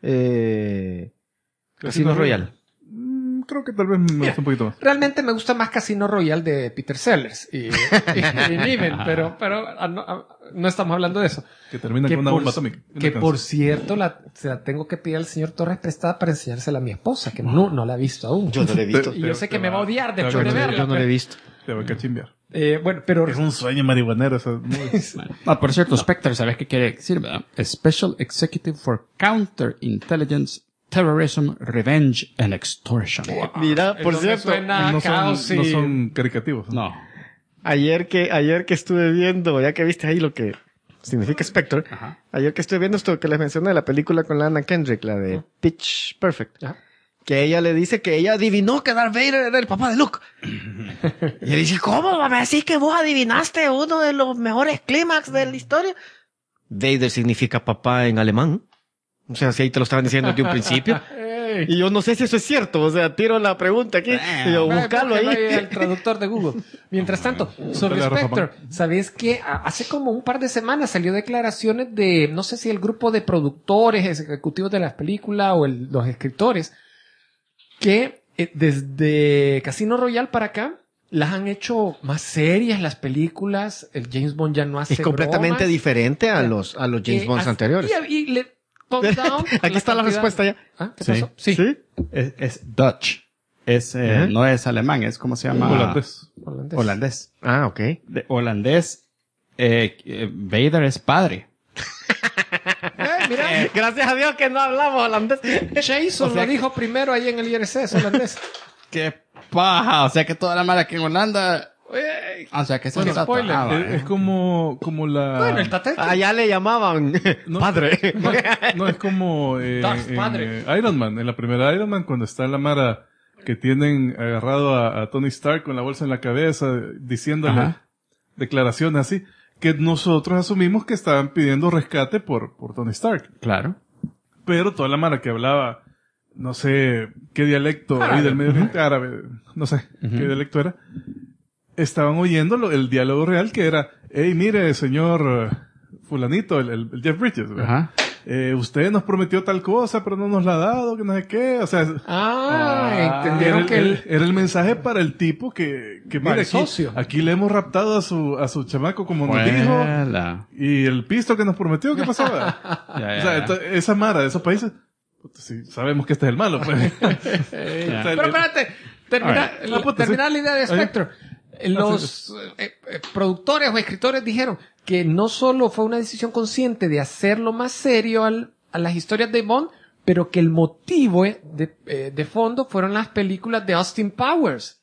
Casino Royale. Creo que tal vez me gusta un poquito más. Realmente me gusta más Casino Royale de Peter Sellers y Niven, pero no estamos hablando de eso. Que termina Que con una por- bomba atómica. Una Que canción. por cierto, se la tengo que pedir al señor Torres prestada para enseñársela a mi esposa, que no la ha visto aún. Yo no lo he visto. Y yo sé que me va a odiar te después de verla. Yo no lo he visto. Te va a cachimbear. Bueno, pero Es un sueño marihuanero. Eso, Por cierto, Spectre, ¿sabes qué quiere decir, verdad? Special Executive for Counterintelligence, Terrorism, Revenge and Extortion. Mira, por eso me cierto, suena no, caos son, y- no son caricativos. No. ayer que estuve viendo, ya que viste ahí lo que significa Spectre, Ajá. ayer que estuve viendo esto que les mencioné, la película con la Anna Kendrick, la de Pitch Perfect, Ajá. que ella le dice que ella adivinó que Darth Vader era el papá de Luke. Y ella dice, ¿cómo me decís que vos adivinaste uno de los mejores clímax de la historia? Vader significa papá en alemán. O sea, si ahí te lo estaban diciendo desde un principio. Ey. Y yo no sé si eso es cierto. O sea, tiro la pregunta aquí. Y yo, buscarlo ahí. El traductor de Google. Mientras tanto, sobre Dale, Rafa. Spectre, ¿sabéis que hace como un par de semanas salió declaraciones de, no sé si el grupo de productores, ejecutivos de las películas o los escritores, que desde Casino Royale para acá las han hecho más serias las películas. El James Bond ya no hace Es completamente bromas. diferente a los James Bonds anteriores. Y le thumbs down Aquí está la cantidad- respuesta ya. ¿Ah? ¿Qué Sí. pasó? Sí. Es Dutch. Ajá. No es alemán, es como se llama. Holandés. Holandés. Holandés. Ah, ok. De holandés, Vader es padre. Mira, Gracias a Dios que no hablamos holandés. Jason lo dijo primero ahí en el IRC, es holandés. ¡Qué paja! O sea que toda la mala que en Holanda... O sea que se Bueno, trata. spoiler. Es como la... Bueno, el tate. Allá le llamaban No. padre. No, es como Darth Padre. Iron Man. En la primera Iron Man, cuando está en la mara que tienen agarrado a Tony Stark con la bolsa en la cabeza, diciéndole Ajá. declaraciones así, que nosotros asumimos que estaban pidiendo rescate por Tony Stark. Claro. Pero toda la mara que hablaba, no sé qué dialecto ahí del Medio Oriente, árabe, no sé qué dialecto era, estaban oyendo el diálogo real que era, hey, mire, señor fulanito, el Jeff Bridges, ¿verdad? Ajá. usted nos prometió tal cosa, pero no nos la ha dado, que no sé qué. O sea, entendieron que era el mensaje para el tipo que mira, el socio. aquí le hemos raptado a su chamaco como nos dijo. Juela. Y el pisto que nos prometió, ¿qué pasaba? O sea, esa mara de esos países, puta, sí, sabemos que este es el malo, pues. Pero espérate, termina la idea de Spectre. Los productores o escritores dijeron que no solo fue una decisión consciente de hacerlo más serio a las historias de Bond, pero que el motivo de fondo fueron las películas de Austin Powers.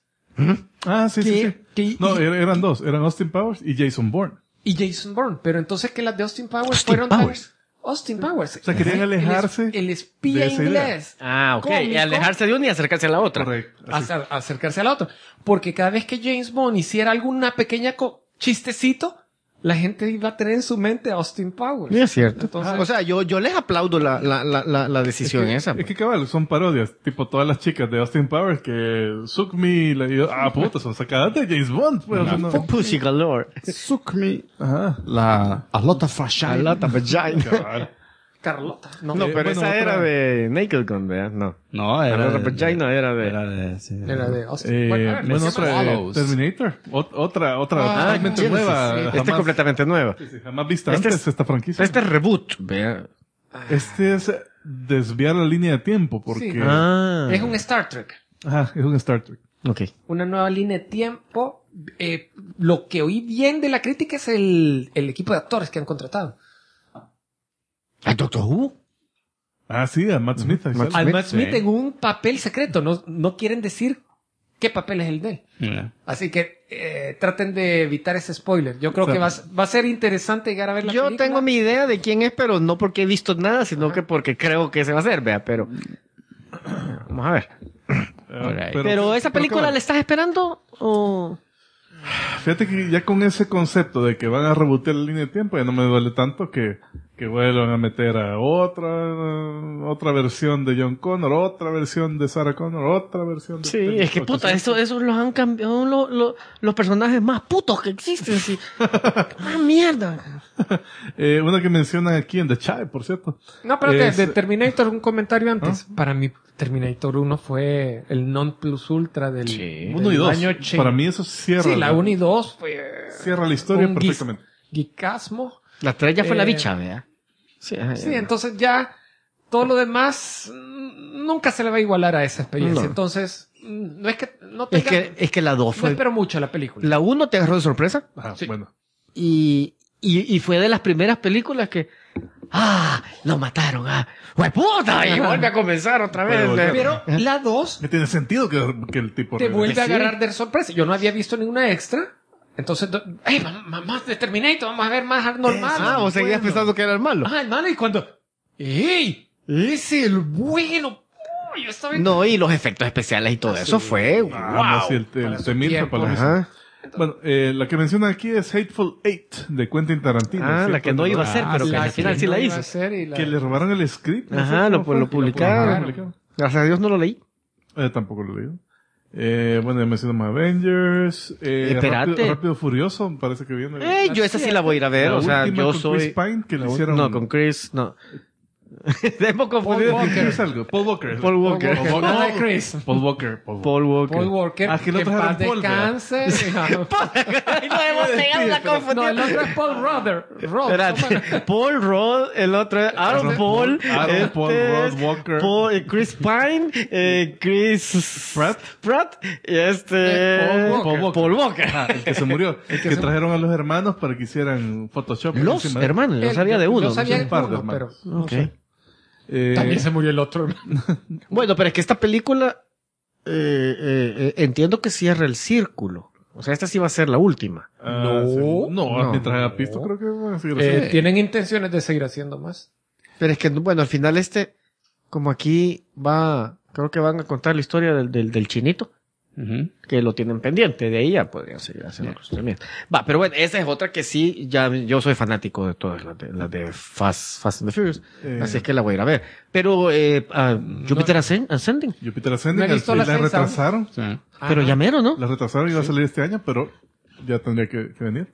Sí. No, eran dos. Eran Austin Powers y Jason Bourne. Y Jason Bourne. Pero entonces que las de Austin Powers Austin Powers. O sea, querían alejarse El espía de esa idea. inglés. Ok. Cómico. Y alejarse de una y acercarse a la otra. Correcto. así. Acercarse a la otra. Porque cada vez que James Bond hiciera alguna pequeña chistecito, la gente iba a tener en su mente a Austin Powers. Sí, es cierto. Entonces, O sea, yo les aplaudo la decisión esa. Es que cabal, son parodias. Tipo todas las chicas de Austin Powers que Suck Me, puta, son sacadas de James Bond. Pues, o sea, no. Pussy galore. Suck me. Ajá. A lot of vagina. Alata vagina. Cabal. Carlota. No, pero bueno, esa otra- era de Naked Gun, ¿verdad? No. No, era Alata vagina era de... Era de Austin. Bueno, les otra llama de Terminator. Otra totalmente Genesis, nueva. sí. Esta es Jamás- completamente nueva. sí, jamás vista Este antes es- esta franquicia. Este es reboot, ¿verdad? Este es desviar la línea de tiempo porque... Sí. Ah. Es un Star Trek. Ajá, es un Star Trek. Ok. Una nueva línea de tiempo. Lo que oí bien de la crítica es el equipo de actores que han contratado. ¿El Doctor Who? Ah, sí, a Matt Smith. ahí sale. Al Matt Smith sí. en un papel secreto. No quieren decir qué papel es el de él. Yeah. Así que traten de evitar ese spoiler. Yo creo O sea, que va a ser interesante llegar a ver la Yo película. tengo mi idea de quién es, pero no porque he visto nada, sino que porque creo que se va a hacer, vea, pero... Vamos a ver. Pero esa película cabal, la estás esperando o... Fíjate que ya con ese concepto de que van a rebotear la línea de tiempo, ya no me duele tanto que vuelvan a meter a otra versión de John Connor, otra versión de Sarah Connor, otra versión de... Sí, es que puta, eso los han cambiado los personajes más putos que existen, sí. ¡Ah, mierda! Una que mencionan aquí en The Child, por cierto. No, pero Es- de Terminator, un comentario antes. Para mí, Terminator 1 fue el non plus ultra del, del 1 y 2. año 80. Para mí eso cierra, Sí, la 1 y 2 fue cierra la historia un perfectamente. geekasmo. La 3 ya fue la Eh, bicha, vea. Sí, Sí, entonces ya todo lo demás nunca se le va a igualar a esa experiencia. No. Entonces, no es que no es tenga, que la 2 no fue... espero mucho la película. La 1 te agarró de sorpresa Ajá, Sí. bueno. y fue de las primeras películas que... ¡Ah! ¡Lo mataron! ¡Ah! ¡Hueputa! Y vuelve a comenzar otra vez. Puede volver. Pero la 2 Que tiene sentido que el tipo... te vuelve a Sí. agarrar de sorpresa. Yo no había visto ninguna extra. Entonces, más de Terminator, vamos a ver más normal. Ah, vos seguías pensando que era el malo. Ah, hermano, y cuando... ¡Ey! ¡Es el bueno! Uy, yo estaba... No, y los efectos especiales y todo eso fue... Ah, no, sí, el Para su T-1000 fue tiempo. para Ajá. Bueno, la que mencionan aquí es Hateful Eight de Quentin Tarantino. Ah, ¿sí? la que no iba a ser, pero que la al final sí no la iba hizo. a ser y la- Que le robaron el script. ¿no? Ajá, ¿Cómo lo fue? publicaron. publicaron. Gracias a Dios no lo leí. Tampoco lo leí. Bueno, ya mencionamos Avengers. Espérate. Rápido Furioso, me parece que viene. Yo esa sí la voy a ir a ver, La o sea, última yo con soy... Chris Pine, que le hicieron... No, con Chris, no. Debo confundir. Paul Walker. ¿Es algo? Paul Walker. Paul Walker. Paul Walker. Nada de Chris. Paul Walker. Paul Walker. Paul Walker. Paul Walker. Ah, que lo en trajeron paz Paul, ¿verdad? descanse. Ay, no hemos pegado la No, confusión. el otro es Paul Rudder. Espérate, Paul Rudd, el otro es Aaron Paul, Aaron Paul, este Rudd Walker. Chris Pine, Chris Pratt y Paul Walker. Paul Walker. Ah, el que se murió. que trajeron a los hermanos para que hicieran Photoshop. Los encima de- hermanos, yo sabía de uno. Yo sabía un de par de uno, pero... hermanos. Ok. También se murió el otro. Bueno, pero es que esta película entiendo que cierra el círculo. O sea, esta sí va a ser la última. Ah, sí. No, No. mientras haya visto, creo que va a seguir así. Tienen intenciones de seguir haciendo más. Pero es que, bueno, al final como aquí creo que van a contar la historia del chinito. Que lo tienen pendiente, de ahí ya podrían seguir haciendo cosas también. Va, pero bueno, esa es otra que sí, ya yo soy fanático de todas las de Fast and the Furious, así es que la voy a ir a ver. Pero Jupiter Ascending, Jupiter Ascending, No he visto la la seis, retrasaron. Sí. pero ya mero, ¿no? La retrasaron y iba a salir este año, pero ya tendría que venir.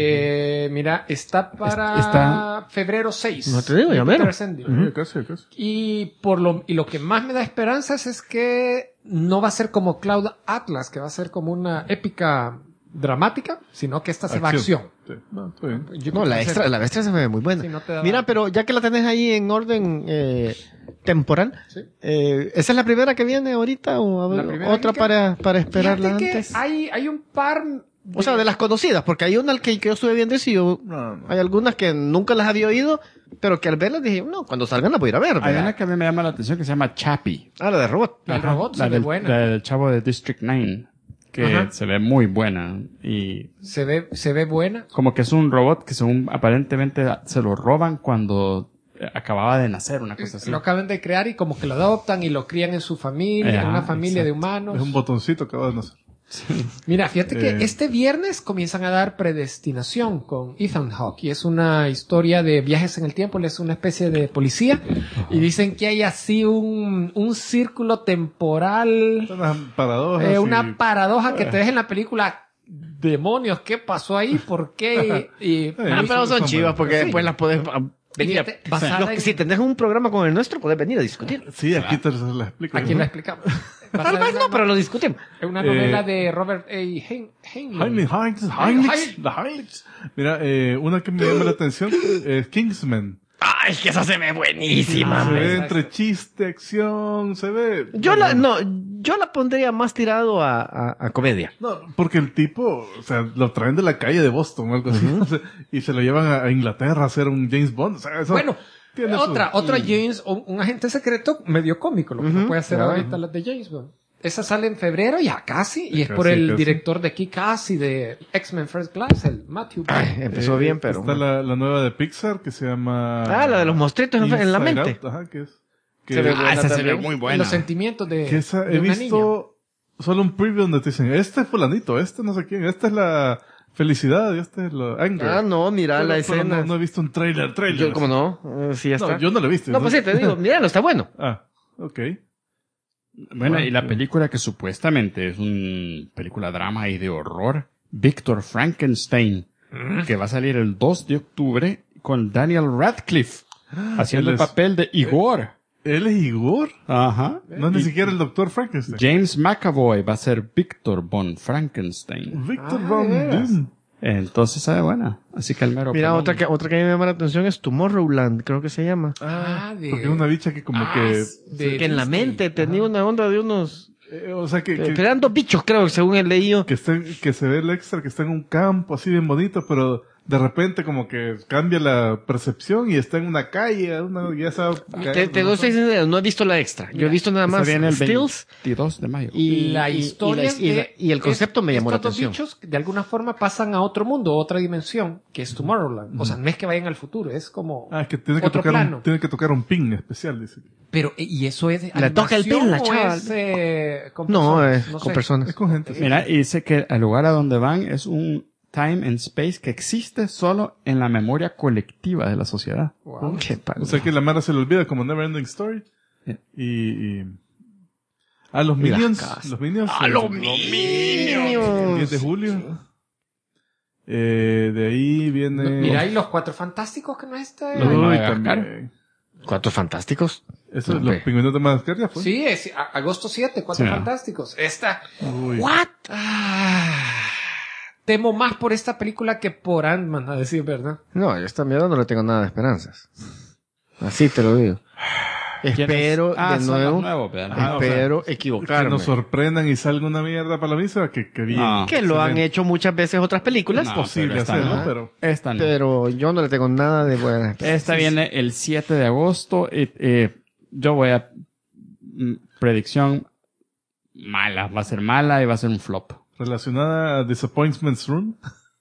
Mira, está para Está- febrero 6. No te digo, ya Peter mero. Sandler. Casi. Y lo que más me da esperanzas es que no va a ser como Cloud Atlas, que va a ser como una épica dramática, sino que esta se va a acción. Sí. No, está bien. Yo No, creo la que va a ser- extra se ve muy buena. Sí, no te da- Mira, pero ya que la tenés ahí en orden temporal, Sí. ¿esa es la primera que viene ahorita o a ver, La primera otra que- para esperarla Fíjate que antes? hay un par O sea, de las conocidas, porque hay una que yo estuve viendo y yo, No. hay algunas que nunca las había oído, pero que al verlas dije, no, cuando salgan las voy a ir a ver. Hay ¿verdad? una que a mí me llama la atención que se llama Chappie. Ah, la de robot. La Ajá, robot se ve del, buena. la del chavo de District 9. Que Ajá. se ve muy buena. Y Se ve buena. como que es un robot que según aparentemente se lo roban cuando acababa de nacer, una cosa así. Lo acaban de crear y como que lo adoptan y lo crían en su familia, en Ajá, una familia de exacto. humanos. Es un botoncito que acaba de nacer. Mira, fíjate que Eh. este viernes comienzan a dar Predestinación con Ethan Hawke y es una historia de viajes en el tiempo. Él es una especie de policía y dicen que hay así un círculo temporal, Unas paradojas. una paradoja que te deja en la película. Demonios, ¿qué pasó ahí? ¿Por qué? Y, Pero son chivas porque Sí. después las podés venir a... Fíjate, basada en- Si tenés un programa como el nuestro, podés venir a discutir. Sí, aquí te las explico. Aquí ¿no? la explicamos. Tal Basada vez en no, pero lo discutimos. Es una novela Eh, de Robert A. Heinlein. Heinlein. Mira, una que me llama la atención es Kingsman. Ay, es que esa se ve buenísima. Se ve esa entre chiste, acción, se ve... Yo la pondría más tirado a comedia. No, porque el tipo, o sea, lo traen de la calle de Boston o algo así, o sea, y se lo llevan a Inglaterra a hacer un James Bond. O sea, eso Bueno, tiene otra su- James, un agente secreto medio cómico, lo que no puede hacer ahorita las de James Bond. Esa sale en febrero, ya casi, y es por Casi, el casi. director de Kick-Ass y de X-Men First Class, el Matthew Vaughn. Ay, empezó bien, pero... Está la nueva de Pixar que se llama... Ah, la de los monstruitos en la Inside mente. Out, ajá, que es... Se ve buena esa se ve también. muy Y buena. los sentimientos de, Que esa, de he una visto solo un preview donde te dicen, este es fulanito, este no sé quién, esta es la felicidad y este es la anger. Ah, no, mira Pero- la pero escena. no he visto un trailer. Yo, ¿cómo no? Sí, ya está. No, yo no lo he visto. No, pues sí, te digo, míralo, está bueno. Ah, ok. Bueno, y la película que supuestamente es una película drama y de horror, Victor Frankenstein, que va a salir el 2 de octubre con Daniel Radcliffe, haciendo Él el es- papel de Igor. ¿Él es Igor? Ajá. No es ni siquiera el Dr. Frankenstein. James McAvoy va a ser Victor von Frankenstein. Victor Ah, Von de veras. Doom. Entonces sabe buena. Así que el mero Mira, pelón. otra que a mí me llama la atención es Tomorrowland, creo que se llama. de... Porque es una bicha que como que... Que en la mente tenía una onda de unos... o sea, que eran dos bichos, creo, según he leído. que se ve el extra que está en un campo así bien bonito, pero de repente como que cambia la percepción y está en una calle, ya sabe... Te doy 6 sincero, no he visto la extra. Yo he visto nada Esa más viene el stills 22 de mayo. y la historia y el concepto me llamó la estos atención. dos bichos de alguna forma pasan a otro mundo, a otra dimensión, que es Tomorrowland. O sea, no es que vayan al futuro, es como Ah, es que tiene que otro tocar plano. tiene que tocar un pin especial, dice. Pero, ¿y eso es Le toca el pin, la chava? chava. Con No, personas? con sé. personas. Es con gente. sí. Mira, y dice que el lugar a donde van es un time and space que existe solo en la memoria colectiva de la sociedad. Wow. Qué padre. O sea que la Mara se le olvida como Neverending Story. Yeah. Y a los Y las Minions. casas. Los Minions. ¡A los El Minions! 10 de julio. De ahí viene... Mira, y los Cuatro Fantásticos que no está. Los de Uy, Madagascar. también. Cuatro fantásticos. Eso, No, los ve. pingüinos de Madagascar ya fue. Sí, es agosto 7, Cuatro Sí. Fantásticos. Esta. Uy. What? Temo más por esta película que por Ant-Man, a decir verdad. No, yo esta mierda no le tengo nada de esperanzas. Así te lo digo. Espero de son los nuevo, nuevos, ¿verdad? Ah, o sea, espero Que equivocarme. nos sorprendan y salga una mierda para la misa, que bien. No. Que lo han Excelente. hecho muchas veces otras películas, No, Posible pero esta hacerlo, no. pero... Esta no. pero yo no le tengo nada de buena esperanza. Esta viene el 7 de agosto. Yo voy a... predicción mala. Va a ser mala y va a ser un flop. Relacionada a Disappointments Room.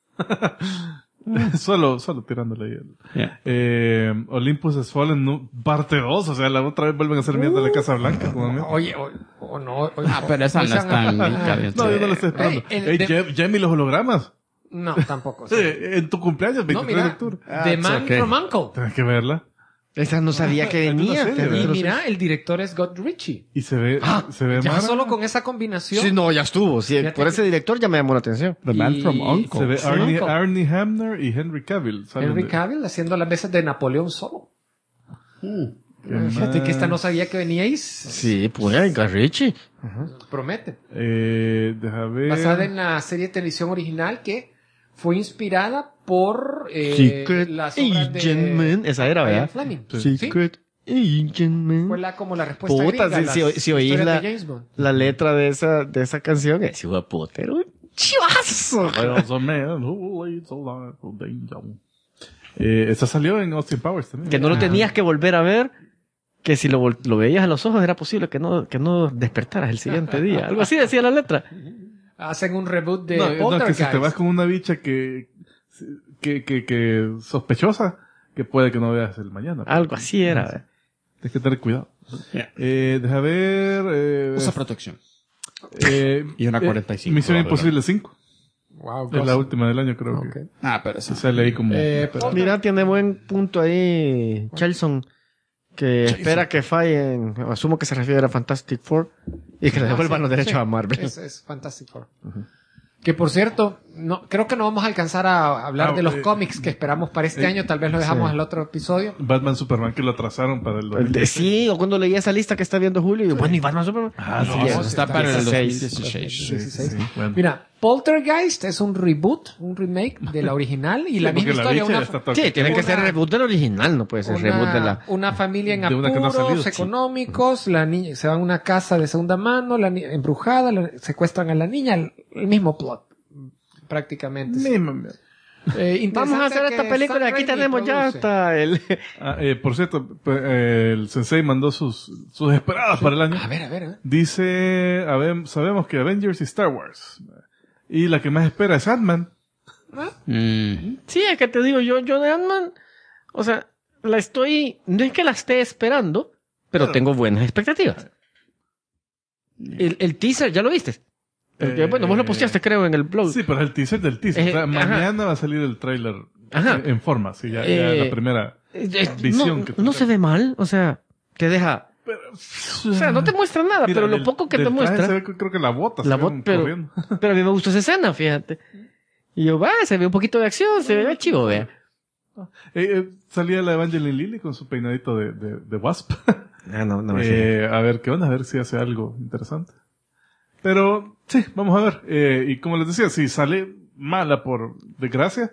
solo tirándole ahí. Yeah. Olympus Has Fallen, parte 2. O sea, la otra vez vuelven a hacer mierda de la Casa Blanca. como Oye, no. Pero esa no es tan caliente. No, yo no lo estoy esperando. Jamie, los hologramas. No, tampoco. Sí, en tu cumpleaños, 23 No, mira, de octubre. The Man okay. from Uncle. Tienes que verla. Esa no sabía que venía. serie, fíjate. Y mira, el director es Guy Ritchie. Y se ve Ya Mara. solo con esa combinación. Sí, no, ya estuvo. Sí, Fíjate por que- ese director ya me llamó la atención. The Man from Uncle. Se ve Sí, Arnie, Uncle. Arnie Hamner y Henry Cavill. salen Henry de- Cavill haciendo las veces de Napoleón solo. ¿Qué Fíjate que esta más? no sabía que veníais. Sí, pues, Guy Ritchie. Promete. Deja ver. Basada en la serie de televisión original que fue inspirada por Secret las obras Agent Man. Esa era, Ian ¿verdad? Fleming. Sí. Secret Agent Man. Fue como la respuesta Puta, gringa a si las oís historias la, de James Bond. la letra de esa canción, es hijo de puta, era un chivazo. Esta salió en Austin Powers también. Que no lo tenías que volver a ver, que si lo veías a los ojos era posible que no despertaras el siguiente día. Algo así decía la letra. Hacen un reboot de No, que Poltergeist. si te vas con una bicha que sospechosa, que puede que no veas el mañana. Algo así era. Tienes que tener cuidado. Yeah. Deja ver. Usa protección. eh, Y una 45. Misión probablemente. Imposible 5. Wow, Es la última del año, creo Ok. que. Ah, pero sí. Sale ahí como. Mira, tiene buen punto ahí Chelson, que espera que fallen, asumo que se refiere a Fantastic Four, y que le devuelvan los derechos a Marvel. Es Fantastic Four. Que por cierto, creo que no vamos a alcanzar a hablar de los cómics que esperamos para este año. Tal vez lo dejamos al otro episodio. Batman Superman que lo atrasaron para el 2016. Sí, o cuando leí esa lista que está viendo Julio, y yo, bueno, ¿y Batman Superman? sí, Eso está para el 16. 2016. Sí, bueno. Mira, Poltergeist es un reboot, un remake de la original y la Sí, porque misma historia. bicha ya Una, está toda Sí, tiene que Una- ser reboot del original, no puede ser reboot de la... una familia en de una que no ha apuros salido, sí. económicos, la niña se va a una casa de segunda mano, embrujada, secuestran a la niña, el mismo plot, prácticamente. sí. Misma- Vamos a hacer esta película, aquí tenemos ya hasta el... por cierto, el Sensei mandó sus esperadas para el año. A ver. Dice, sabemos que Avengers y Star Wars. Y la que más espera es Ant-Man. Sí, es que te digo, yo de Ant-Man, o sea, no es que la esté esperando, pero tengo buenas expectativas. El teaser, ¿ya lo viste? Bueno, vos lo posteaste, creo, en el blog. Sí, pero es el teaser del teaser. O sea, Ajá. mañana va a salir el tráiler Ajá. en forma. Sí, ya la primera No, visión que no se ve mal, o sea, te deja... O sea, no te muestra nada, Mira, pero lo del- poco que del te traje muestra... se ve, creo que la bota La se bot, ve pero, corriendo. pero a mí me gustó esa escena, fíjate. Y yo, se ve un poquito de acción, se ve chivo, vea. Salía la Evangeline Lilly con su peinadito de Wasp. No A ver qué onda, a ver si hace algo interesante. Pero, sí, vamos a ver. Y como les decía, si sale mala por desgracia,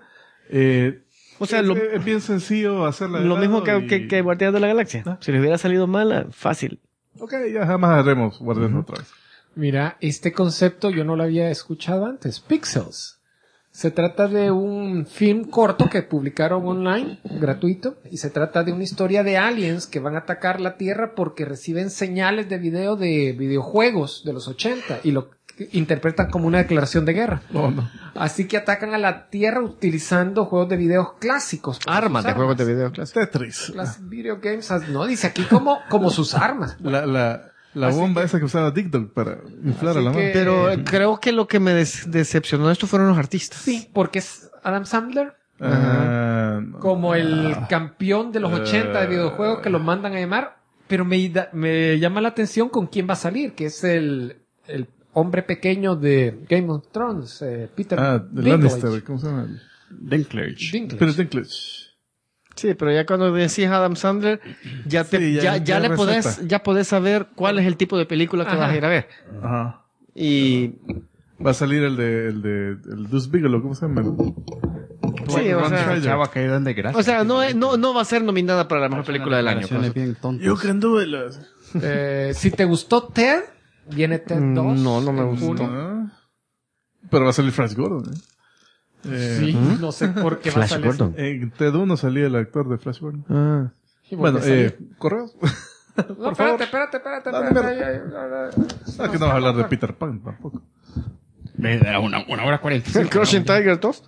O sea, es bien sencillo hacerla de lo mismo lado que Guardianes de la Galaxia. Ah. Si les hubiera salido mala, fácil. Ok, ya jamás haremos Guardianes otra vez. Mira, este concepto yo no lo había escuchado antes. Pixels. Se trata de un film corto que publicaron online, gratuito, y se trata de una historia de aliens que van a atacar la Tierra porque reciben señales de video de videojuegos de los 80 y lo interpretan como una declaración de guerra. Así que atacan a la Tierra utilizando juegos de videos clásicos. como Armas sus de juegos de video clásicos. Tetris. Las video games, no, dice aquí como sus armas. La Así bomba que- esa que usaba Dick Dog para inflar a la Así mano. que- Pero creo que lo que me decepcionó de esto fueron los artistas. Sí, porque es Adam Sandler No. como el campeón de los 80 de videojuegos que lo mandan a llamar, pero me llama la atención con quién va a salir, que es el hombre pequeño de Game of Thrones, Peter de Dinklage. Lannister, ¿cómo se llama? Dinklage. Dinklage. Peter Dinklage. Sí, pero ya cuando decís Adam Sandler, ya Sí, ya le receta. podés saber cuál es el tipo de película que Ajá. vas a ir a ver. Ajá. Y Va a salir el Deuce Bigelow, ¿cómo se llama? sí, o sea, Chava caída en desgracia. o sea, no va a ser nominada para la mejor película del año. Declaraciones bien tontas. Yo creo en duelas. Si te gustó Ted, viene Ted 2. No me en gustó. junio. Pero va a salir Flash Gordon. Sí, no sé por qué va a Flash salir. Gordon. En Ted 1 salía el actor de Flash Gordon. Ah. Sí, Bueno, porque salió. correos. No, espérate. No, que no vas a hablar de Peter Pan tampoco. Era una hora 45. Crushing Tiger 2.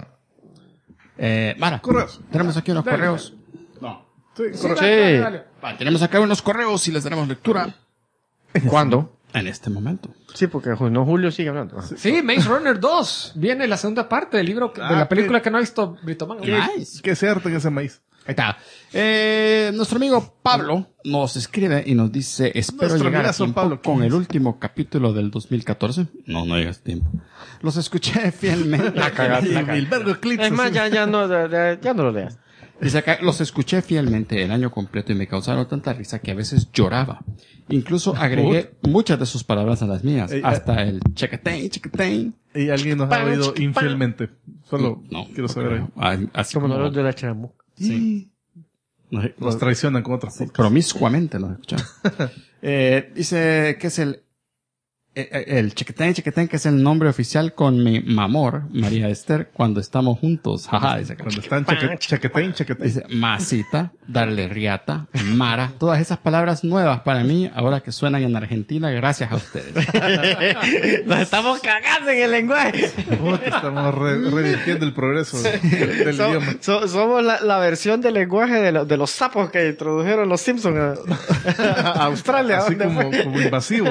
Mara, Correos. tenemos aquí unos correos. No. Sí, Sí, correos. dale. Tenemos acá unos correos y les daremos lectura ¿Cuándo? en este momento. Sí, porque no Julio sigue hablando. Sí, Maze Runner 2. Viene la segunda parte del libro, de la película que no ha visto Britoman. Que se harten ese maíz. Ahí está. Nuestro amigo Pablo nos escribe y nos dice, espero Nuestro llegar a amigazo tiempo Pablo, con ¿quién el es? último capítulo del 2014. No llegas a tiempo. Los escuché fielmente. Y el vergo eclipse. Es más, ya no lo leas. Dice acá, los escuché fielmente el año completo y me causaron tanta risa que a veces lloraba. Incluso agregué muchas de sus palabras a las mías. Hasta el chequetén. Y alguien nos ha oído infielmente. Solo No, quiero saber. Así Como como, los de la charamuca. sí. Nos traicionan con otras podcasts. Promiscuamente los escuchamos. Dice que es el chequetén, que es el nombre oficial con mi mamor, María Esther, cuando estamos juntos. Jaja, dice acá. Cuando están chaquetén. Dice masita, darle riata, mara, todas esas palabras nuevas para mí, ahora que suenan en Argentina, gracias a ustedes. Nos estamos cagando en el lenguaje. Puta, estamos revirtiendo el progreso del idioma. Somos la versión del lenguaje de los sapos que introdujeron los Simpsons a Australia. Así ¿Dónde fue? como invasivo.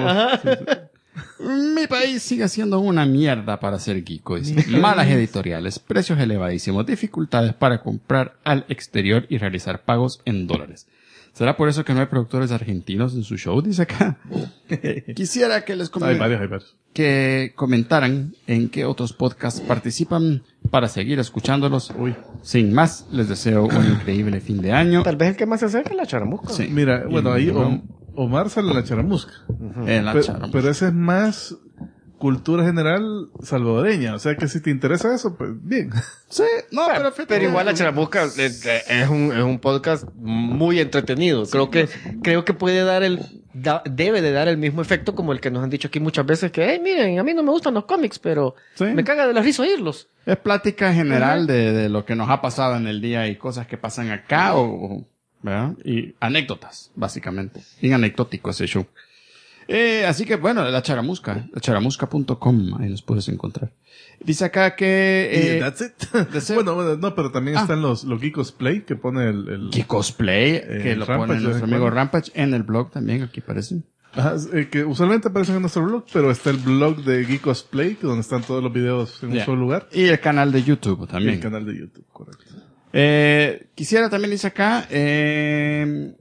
Mi país sigue siendo una mierda para ser geeko. Dice. Malas editoriales, precios elevadísimos, dificultades para comprar al exterior y realizar pagos en dólares. ¿Será por eso que no hay productores argentinos en su show? Dice acá. Quisiera que les Hay varios. que comentaran en qué otros podcasts participan para seguir escuchándolos. Uy. Sin más, les deseo un increíble fin de año. Tal vez el que más se acerca es la charamusca. Sí. Mira, bueno, ahí no. Omar sale en la charamusca. En la charamusca. Pero ese es más cultura general salvadoreña. O sea que si te interesa eso, pues bien. Sí, no, Pero igual la charamusca es un podcast muy entretenido. Creo que puede dar debe de dar el mismo efecto como el que nos han dicho aquí muchas veces que, miren, a mí no me gustan los cómics, pero Sí. me caga de la risa oírlos. Es plática general de lo que nos ha pasado en el día y cosas que pasan acá ¿verdad? Y anécdotas, básicamente. Bien anecdótico ese show. Así que bueno, la charamusca.com, ahí nos puedes encontrar. Dice acá que... Y that's it. Bueno, no, pero también están los Geekos Play que pone el que cosplay, que lo Rampage, pone nuestro amigo bueno. Rampage en el blog también, aquí aparece. Ajá, que usualmente aparecen en nuestro blog, pero está el blog de Geekos Play, donde están todos los videos en un solo lugar. Y el canal de YouTube Y también. el canal de YouTube, correcto. Quisiera también, dice acá, que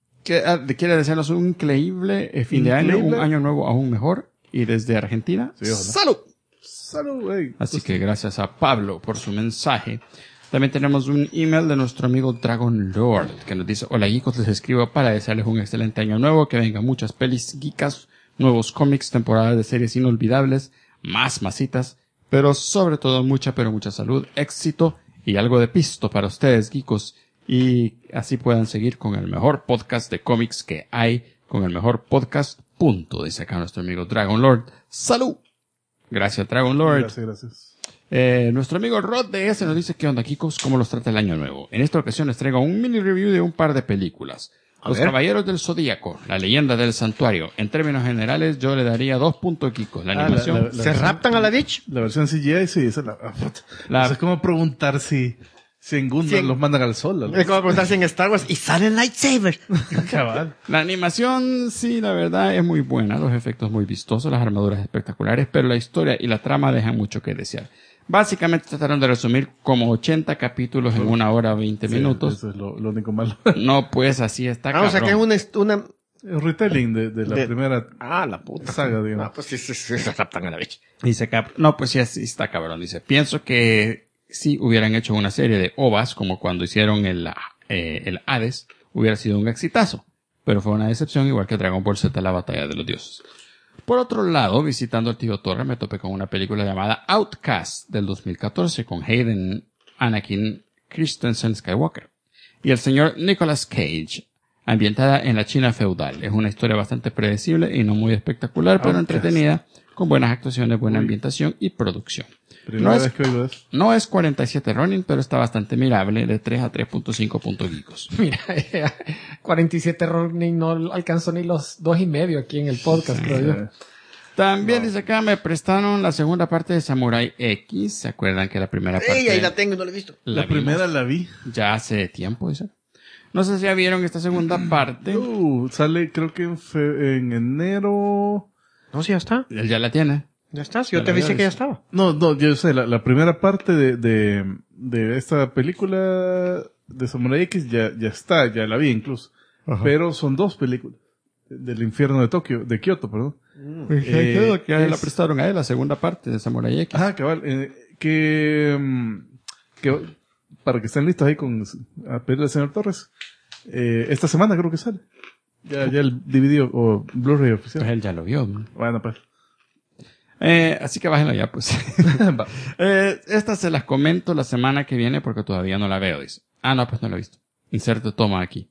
quiere desearnos un increíble fin de año, un año nuevo aún mejor. Y desde Argentina, Sí, ojalá. ¡salud! Salud, hey. Así que gracias a Pablo por su mensaje. También tenemos un email de nuestro amigo Dragon Lord que nos dice: hola geekos, les escribo para desearles un excelente año nuevo, que vengan muchas pelis geekas, nuevos cómics, temporadas de series inolvidables, más masitas, pero sobre todo mucha salud, éxito y algo de pisto para ustedes geekos, y así puedan seguir con el mejor podcast de cómics que hay, con el mejor podcast, punto, dice acá nuestro amigo Dragon Lord. ¡Salud! Gracias Dragon Lord. Gracias. Nuestro amigo Rod DS nos dice: ¿qué onda, Kikos? ¿Cómo los trata el año nuevo? En esta ocasión les traigo un mini review de un par de películas. Los Caballeros del Zodíaco, La Leyenda del Santuario. En términos generales, yo le daría 2 puntos Kikos. La animación... ¿Se raptan a la bitch? La versión CGI, sí, esa es La- Eso es como preguntar si en Gundam los mandan al sol. Es como preguntarse en Star Wars y sale lightsaber. Cabal. La animación, sí, la verdad, es muy buena. Los efectos muy vistosos, las armaduras espectaculares, pero la historia y la trama dejan mucho que desear. Básicamente trataron de resumir como 80 capítulos en 1 hora 20 minutos. Eso es lo único malo. No, pues así está, O sea que es una... Es retelling de la primera la puta. saga, digamos. No, pues sí, se raptan a la bitch. Dice no, pues sí, así está cabrón. Dice, pienso que si hubieran hecho una serie de OVAs, como cuando hicieron el Hades, hubiera sido un exitazo. Pero fue una decepción, igual que Dragon Ball Z, la batalla de los dioses. Por otro lado, visitando el tío Torre, me topé con una película llamada Outcast del 2014 con Hayden Anakin Christensen Skywalker y el señor Nicolas Cage, ambientada en la China feudal. Es una historia bastante predecible y no muy espectacular, pero Outcast. entretenida, con buenas actuaciones, buena ambientación y producción. Primera vez que oigo eso. No es 47 Ronin, pero está bastante mirable, de 3 a 3.5 puntos geekos. Mira, 47 Ronin no alcanzó ni los 2.5 aquí en el podcast, creo yo. También dice acá, me prestaron la segunda parte de Samurai X. ¿Se acuerdan que la primera parte... Ey, ahí la tengo y no la he visto. La primera la vi. ya hace tiempo, dice. No sé si ya vieron esta segunda parte. Sale creo que en enero. No, sí, ya está. Él ya la tiene. Ya está. Si yo te dije que ya estaba. No, yo sé, la primera parte de esta película de Samurai X ya está, ya la vi incluso. Ajá. Pero son 2 películas. Del infierno de Tokio, de Kioto, perdón. Que ya la es- prestaron a él, la segunda parte de Samurai X. Ajá, cabal. Que para que estén listos ahí a pedirle al señor Torres. Esta semana creo que sale. Ya el DVD o Blu-ray oficial. Pues él ya lo vio, ¿no? Bueno, pues. Así que bájenlo ya, pues. Va. Estas se las comento la semana que viene porque todavía no la veo, dice. Ah, no, pues no la he visto. Inserte toma aquí.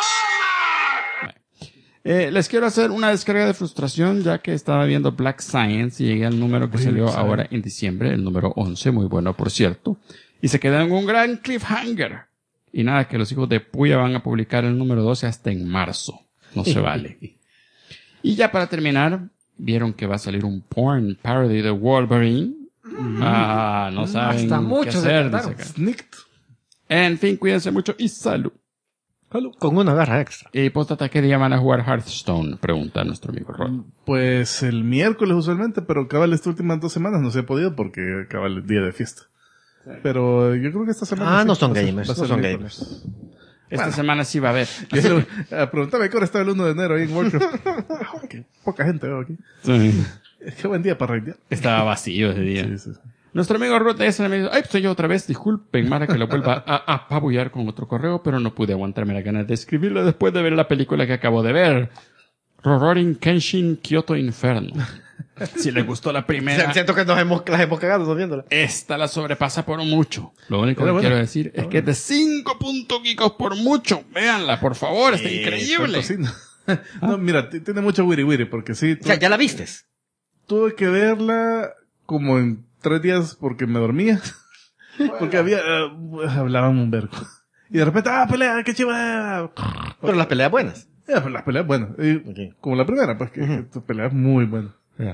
Les quiero hacer una descarga de frustración ya que estaba viendo Black Science y llegué al número que salió ahora en diciembre, el número 11, muy bueno por cierto, y se quedó en un gran cliffhanger. Y nada, que los hijos de Puya van a publicar el número 12 hasta en marzo. No se vale. Y ya para terminar, vieron que va a salir un porn parody de Wolverine. No saben Hasta qué muchos se hacer, tardaron. dice acá. Snicked. En fin, cuídense mucho y salud. Con una garra extra. Y postdata, ¿qué día van a jugar Hearthstone? Pregunta nuestro amigo Rod. Pues el miércoles usualmente, pero cabal estas últimas 2 semanas no se ha podido porque cabal el día de fiesta. Pero yo creo que esta semana... No son va a ser- gamers, va a no ser son miércoles. Esta semana sí va a haber. Pregúntame qué hora estaba el 1 de enero ahí en Warcraft. Qué poca gente veo aquí. Sí. Qué buen día para raidear. Estaba vacío ese día. Sí, sí. Nuestro amigo Rod ese me dijo, ay, pues soy yo otra vez, disculpen, Mara, que lo vuelva a apabullar con otro correo, pero no pude aguantarme la ganas de escribirlo después de ver la película que acabo de ver. Rurouni Kenshin Kyoto Inferno. Si les gustó la primera, Siento que las hemos cagado no viéndola. esta la sobrepasa por mucho. Lo único Pero que bueno, quiero decir es que es de 5 puntos Kikos por mucho. Véanla, por favor, está increíble. ¿Cuánto sí? No, mira, tiene mucho wiri wiri porque sí. O sea, ¿ya la vistes? Tuve que verla como en 3 días porque me dormía. Porque había... hablaban un vergo. Y de repente, pelea, qué chiva. Pero las peleas buenas. Pues las peleas buenas. Ok. Como la primera, pues que tu pelea es muy buena.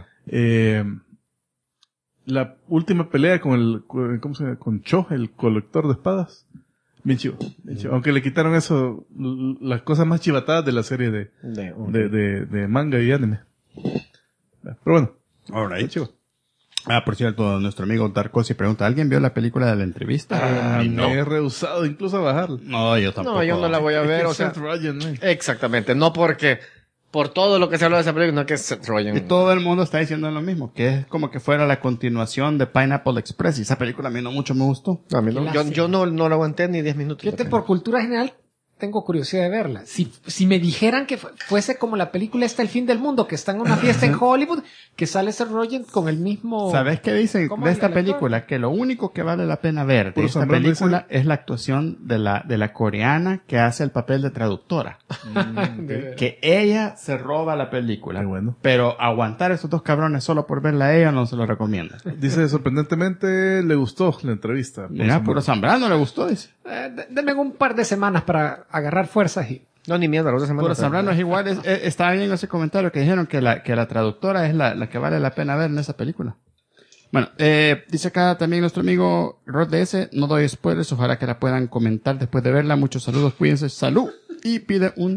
La última pelea ¿cómo se llama? Con Cho, el colector de espadas. Bien chivo. Bien chivo. Aunque le quitaron eso, las cosas más chivatadas de la serie de manga y anime. Pero bueno. Alright. Chivo. Por cierto, nuestro amigo Darkosi pregunta, ¿alguien vio la película de la entrevista? Me he rehusado incluso a bajarla. No, yo tampoco. No, yo no la voy a ver, o sea. Seth Rogen, ¿no? Exactamente, no porque por todo lo que se habló de esa película, no que Seth Rogen. Y todo el mundo está diciendo lo mismo, que es como que fuera la continuación de Pineapple Express. Y esa película a mí no mucho me gustó. A mí no, yo no la aguanté ni 10 minutos. Fíjate, por cultura general, tengo curiosidad de verla. Si me dijeran que fuese como la película El fin del mundo, que está en una fiesta en Hollywood, que sale Seth Rogen con el mismo... ¿Sabes qué dicen ¿Cómo de esta el actor? película? Que lo único que vale la pena ver de Puro esta sombrero, película es la actuación de la coreana que hace el papel de traductora. Que ella se roba la película. Qué bueno. Pero aguantar a esos 2 cabrones solo por verla a ella no se lo recomiendo. Dice, sorprendentemente le gustó la entrevista. Mira, puro Zambrano le gustó, dice. Denme un par de semanas para agarrar fuerzas y... No, ni mierda, la otra semana. Puro Zambrano es igual. Estaba viendo ese comentario que dijeron que la traductora es la que vale la pena ver en esa película. Bueno, dice acá también nuestro amigo Rod DS, no doy spoilers, ojalá que la puedan comentar después de verla. Muchos saludos, cuídense, salud. Y pide un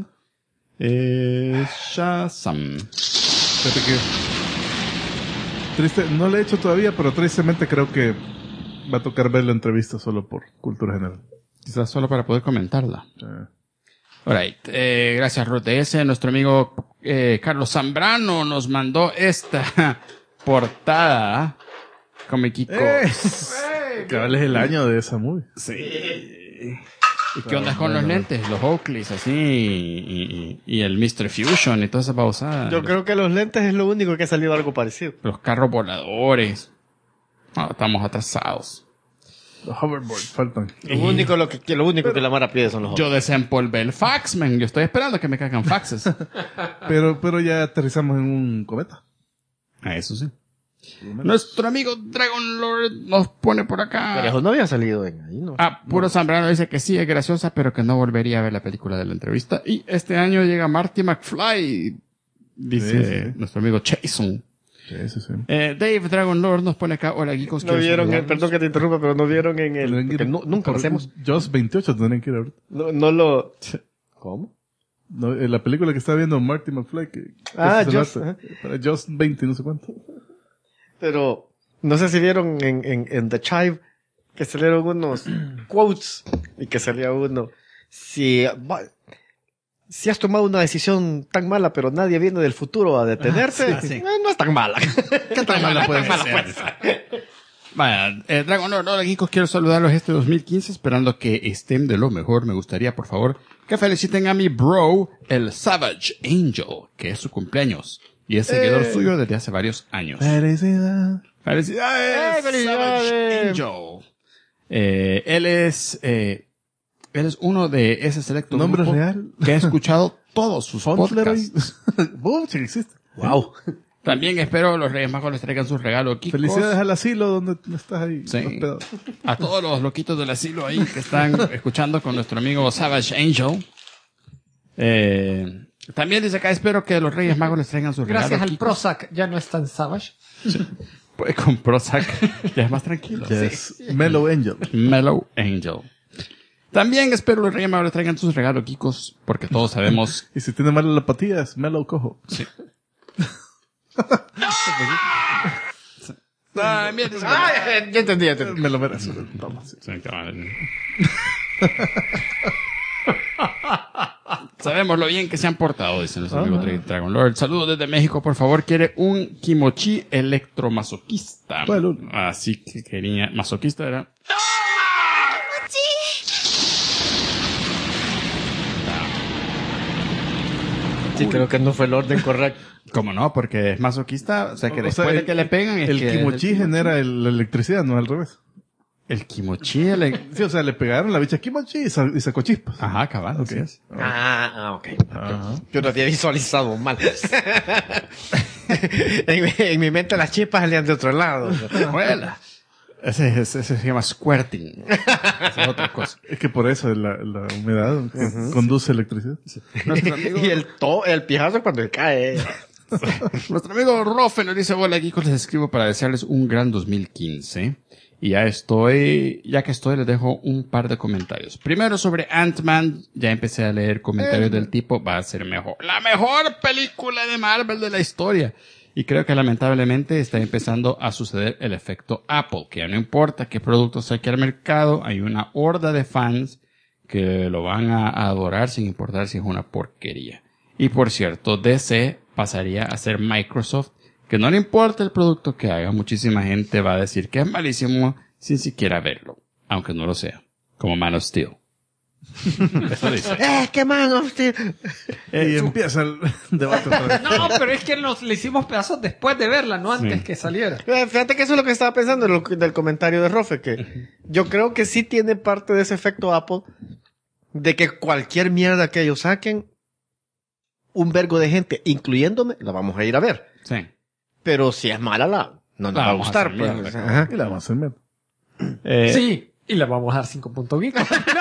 Shazam. Fíjate que triste, no le he hecho todavía, pero tristemente creo que va a tocar ver la entrevista solo por cultura general. Quizás solo para poder comentarla. Alright, gracias Rod DS. Nuestro amigo Carlos Zambrano nos mandó esta portada. Comiquicos. Cabal es el año de esa movie. Sí. ¿Y qué onda con los lentes? Los Oakleys, así, y el Mr. Fusion y toda esa babosadas. Yo creo que los lentes es lo único que ha salido algo parecido. Los carros voladores. No, estamos atrasados. Los hoverboards faltan. Lo único que la Mara pide son los Yo desempolvé el fax, man. Yo estoy esperando que me caigan faxes. Pero ya aterrizamos en un cometa. Eso sí. Nuestro amigo Dragon Lord nos pone por acá. Pero eso no había salido en ahí, ¿no? Puro Zambrano dice que sí, es graciosa, pero que no volvería a ver la película de la entrevista. Y este año llega Marty McFly, dice Sí. nuestro amigo Jason. Sí. Dave Dragon Lord nos pone acá, hola geekos. No quiero vieron, saludarlos. perdón que te interrumpa, pero no vieron en el... porque nunca lo hacemos. Jaws 28 tendrían que ir ahorita. No lo... ¿Cómo? No, la película que está viendo Marty McFly. Jaws. Para Jaws 20, no sé cuánto. Pero no sé si vieron en The Chive que salieron unos quotes y que salía uno. Si has tomado una decisión tan mala, pero nadie viene del futuro a detenerte, no es tan mala. ¿Qué tan mala puede ser? Vaya, Dragon Lord, Geekos, quiero saludarlos este 2015, esperando que estén de lo mejor. Me gustaría, por favor, que feliciten a mi bro, el Savage Angel, que es su cumpleaños, y es seguidor suyo desde hace varios años. Felicidad. ¡Felicidades! ¡Felicidades! Savage Angel. Él es uno de ese selecto ¿Nombre grupo real? que ha escuchado todos sus podcasts. Sí existe. Wow. También espero los Reyes Magos les traigan sus regalos, Kikos. Felicidades al asilo donde estás ahí. Sí. hospedado. A todos los loquitos del asilo ahí que están escuchando con nuestro amigo Savage Angel. También dice acá, espero que los Reyes Magos les traigan sus regalos. Gracias al Kikos. Prozac, ya no es tan savage. Pues con Prozac ya es más tranquilo. Yes. Mellow Angel. Mellow Angel. También espero los Reyes Magos les traigan sus regalos, Kikos, porque todos sabemos... Y si tiene mala la patilla, es Mellow Cojo. Sí. También dice Ya entendí. Me lo merezco. Toma, sí. Sí, cabrón. Sabemos lo bien que se han portado, dicen los amigos de Dragon Lord. Saludos desde México, por favor. Quiere un kimochi electromasoquista. Bueno. Así que quería... Masoquista era... Sí, creo que no fue el orden correcto. ¿Cómo no? Porque es masoquista. O sea, que O después sea, de que le pegan... Es El que kimochi genera la electricidad, no al revés. El kimochi... Sí, o sea, le pegaron la bicha kimochi y sacó chispas. Ajá, cabal. Así es. Ok. Yo lo había visualizado mal. en mi mente las chispas salían de otro lado. Juela. Ese se llama squirting. Esa es otra cosa. Es que por eso la humedad conduce electricidad. Nuestro amigo, Y el pijazo cuando cae. nuestro amigo Rofe nos dice, hola, Geekos, les escribo para desearles un gran 2015. Y ya que estoy, les dejo un par de comentarios. Primero sobre Ant-Man, ya empecé a leer comentarios del tipo, va a ser la mejor película de Marvel de la historia. Y creo que lamentablemente está empezando a suceder el efecto Apple, que ya no importa qué producto saque al mercado, hay una horda de fans que lo van a adorar sin importar si es una porquería. Y por cierto, DC pasaría a ser Microsoft, que no le importa el producto que haga, muchísima gente va a decir que es malísimo sin siquiera verlo, aunque no lo sea, como Man of Steel. Eso dice. ¡Qué mano! Y empieza el debate otra vez. No, pero es que le hicimos pedazos después de verla, no antes que saliera. Fíjate que eso es lo que estaba pensando del comentario de Rofe, que yo creo que sí tiene parte de ese efecto Apple, de que cualquier mierda que ellos saquen, un vergo de gente, incluyéndome, la vamos a ir a ver. Sí. Pero si es mala, no nos va a vamos a gustar. hacer Pues. mierda. Ajá. Y la vamos a hacer menos. Sí, y le vamos a dar 5 puntos geek.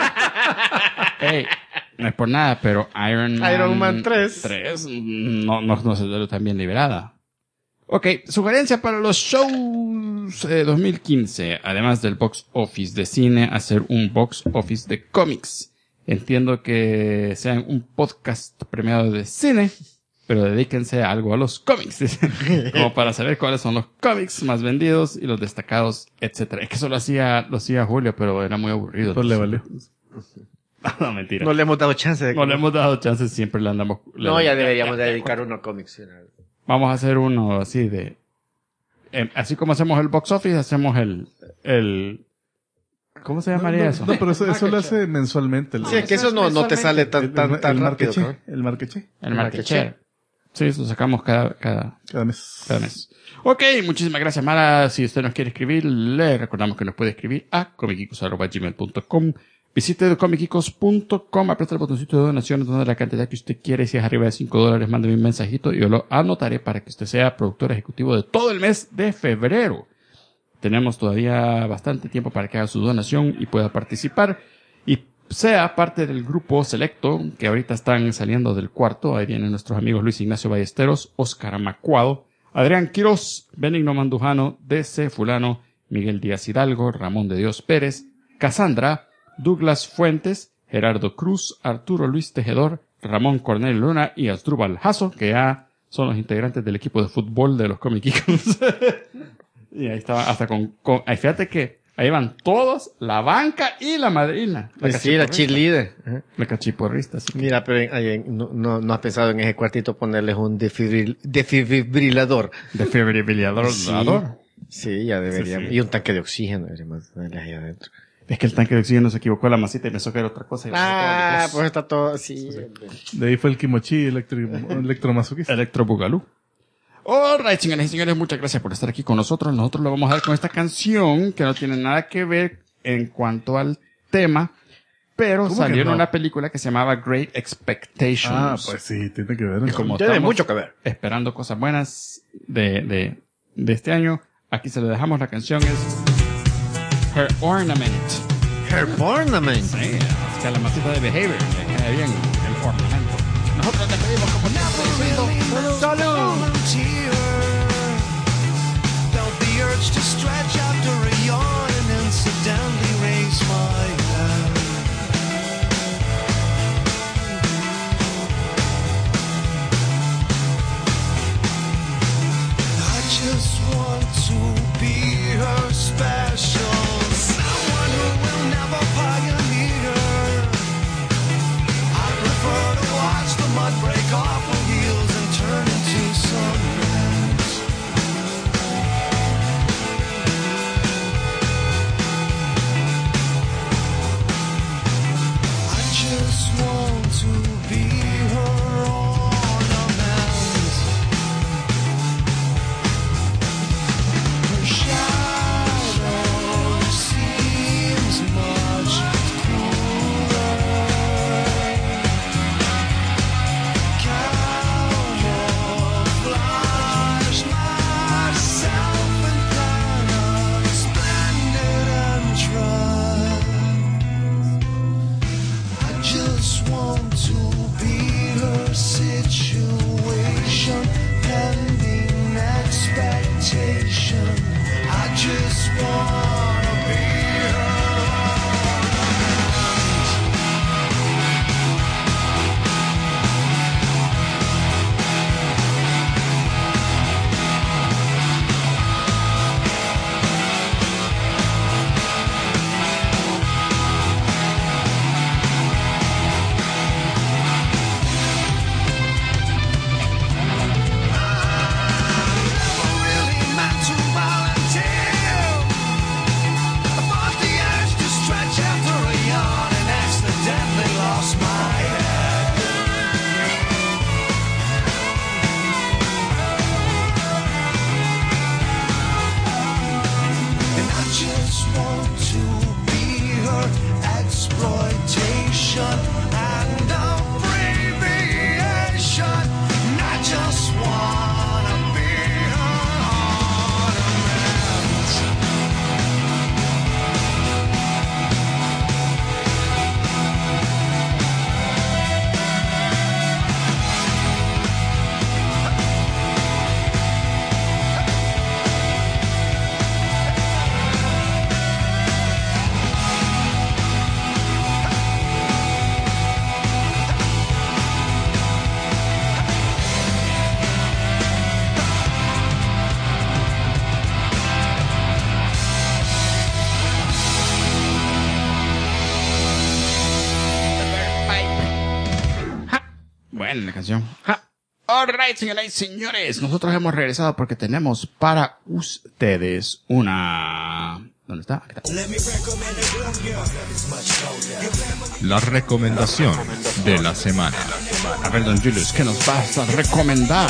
Hey, no es por nada, pero Iron Man 3. 3 no se debe tan bien liberada. Ok, sugerencia para los shows 2015. Además del box office de cine, hacer un box office de cómics. Entiendo que sean un podcast premiado de cine, pero dedíquense a algo a los cómics, como para saber cuáles son los cómics más vendidos y los destacados, etcétera. Es que eso lo hacía Julio, pero era muy aburrido. Pues le valió. No, mentira. No le hemos dado chance de... No le hemos dado chances, siempre le andamos... No, ya deberíamos dedicar uno a cómics. Vamos a hacer uno así de... así como hacemos el box office, hacemos el ¿cómo se llamaría eso? No, pero eso lo hace mensualmente. Sí, es que eso no te sale tan rápido. markeche. El markeche. El market share. Sí, eso sacamos cada mes. Ok, muchísimas gracias, Mara. Si usted nos quiere escribir, le recordamos que nos puede escribir a comicicos@gmail.com. Visite comicicos.com, aprieta el botoncito de donaciones, donde la cantidad que usted quiere. Si es arriba de $5, mándeme un mensajito y yo lo anotaré para que usted sea productor ejecutivo de todo el mes de febrero. Tenemos todavía bastante tiempo para que haga su donación y pueda participar y sea parte del grupo selecto que ahorita están saliendo del cuarto. Ahí vienen nuestros amigos Luis Ignacio Ballesteros, Óscar Amacuado, Adrián Quirós, Benigno Mandujano, DC Fulano, Miguel Díaz Hidalgo, Ramón de Dios Pérez, Cassandra, Douglas Fuentes, Gerardo Cruz, Arturo Luis Tejedor, Ramón Cornelio Luna y Asdrúbal Jasso, que ya son los integrantes del equipo de fútbol de los Comicicos. Y ahí estaba hasta fíjate que Ahí van todos, la banca y la madrina. Pues sí, la cheerleader. Ajá. La cachiporrista, sí. Mira, pero no has pensado en ese cuartito ponerles un desfibrilador. Desfibrilador. Sí, ya debería. Sí. Y un tanque de oxígeno deberíamos ponerles ahí adentro. Es que el tanque de oxígeno se equivocó la masita y pensó que era otra cosa. Pues está todo así. De ahí fue el kimochi electromasoquista. Electrobugalú. Alright, señoras y señores, muchas gracias por estar aquí con nosotros. Nosotros lo vamos a dar con esta canción que no tiene nada que ver en cuanto al tema, pero salió en una película que se llamaba Great Expectations. Ah, pues sí, tiene que ver. Y como Tiene estamos mucho que ver. esperando cosas buenas de este año, aquí se le dejamos. La canción es Her Ornament. Her ornament. Sí, es que a la masita de Behavior le cae bien el ornamento. Nosotros nos despedimos como siempre diciendo ¡Salud! Felt the urge to stretch after a yawn and incidentally raise my hand. I just want to be her special, someone who will never pioneer. I prefer to watch the mud break off her heels and turn into sunrise. I just want to be her ornament. Her shadow seems much cooler. Camouflage myself and plan a splendid entrance. I just want to be her situation, pending expectation. I just wanna be her ornament. Never really meant to volunteer. I fought the urge to stretch after a yawn and accidentally lost my head. And I just want to be her exploitation and abbreviation. And I just wanna be her ornament. Buena la canción. Alright, señoras y señores, nosotros hemos regresado porque tenemos para ustedes una... ¿Dónde está? Aquí está. La recomendación de la semana. A ver, don Julius, ¿qué nos vas a recomendar?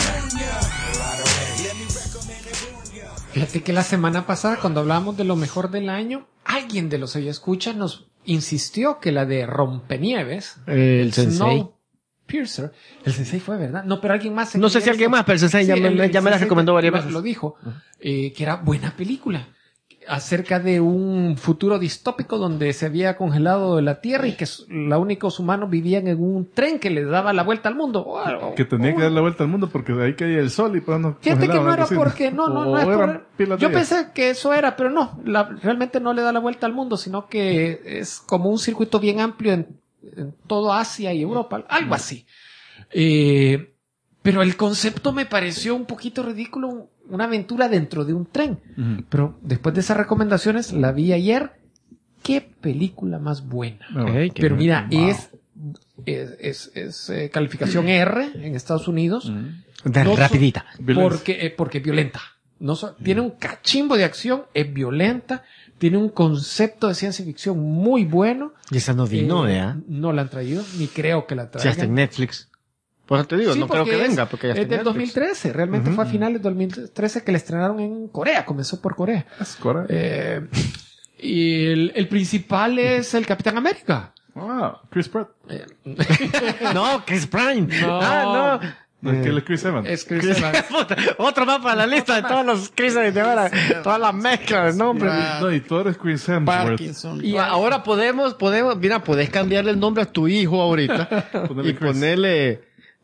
Fíjate que la semana pasada, cuando hablábamos de lo mejor del año, alguien de los escuchas nos insistió que la de Rompenieves, El Sensei. Snowpiercer, el Sensei fue, ¿verdad? No, pero alguien más. No sé si alguien más, pero el Sensei ya me la Sensei recomendó varias veces. Lo dijo, que era buena película. Acerca de un futuro distópico donde se había congelado la Tierra y que los únicos humanos vivían en un tren que les daba la vuelta al mundo. Que tenía que dar la vuelta al mundo porque de ahí caía el sol y pues no Fíjate que no congelaba era la cocina. porque no es O eran por... pilas de Yo ellas. pensé que eso era, pero no, realmente no le da la vuelta al mundo, sino que es como un circuito bien amplio en todo Asia y Europa, algo así. Pero el concepto me pareció un poquito ridículo. una aventura dentro de un tren. Pero después de esas recomendaciones, la vi ayer. Qué película más buena. Pero mira, es calificación R en Estados Unidos. Rapidita. Porque es violenta. Tiene un cachimbo de acción, es violenta, tiene un concepto de ciencia ficción muy bueno. Y esa no vino, no la han traído, ni creo que la Si traigan. hasta en Netflix. Por eso te digo, Sí, no creo que porque venga, porque ya está es en del Netflix. 2013, realmente fue a finales del 2013 que la estrenaron en Corea, comenzó por Corea. Es correcto. Y el principal es el Capitán América. Chris Pratt. No, Chris Prime. No. No, es que él es Chris Evans. Es Chris Evans. Otro más para la lista de todos los Chrises de ahora. Todas las mezclas de nombres. No, y tú eres Chris Hemsworth. Parkinson. Y ahora podemos, mira, podés cambiarle el nombre a tu hijo ahorita. Ponerle Y Chris. ponerle,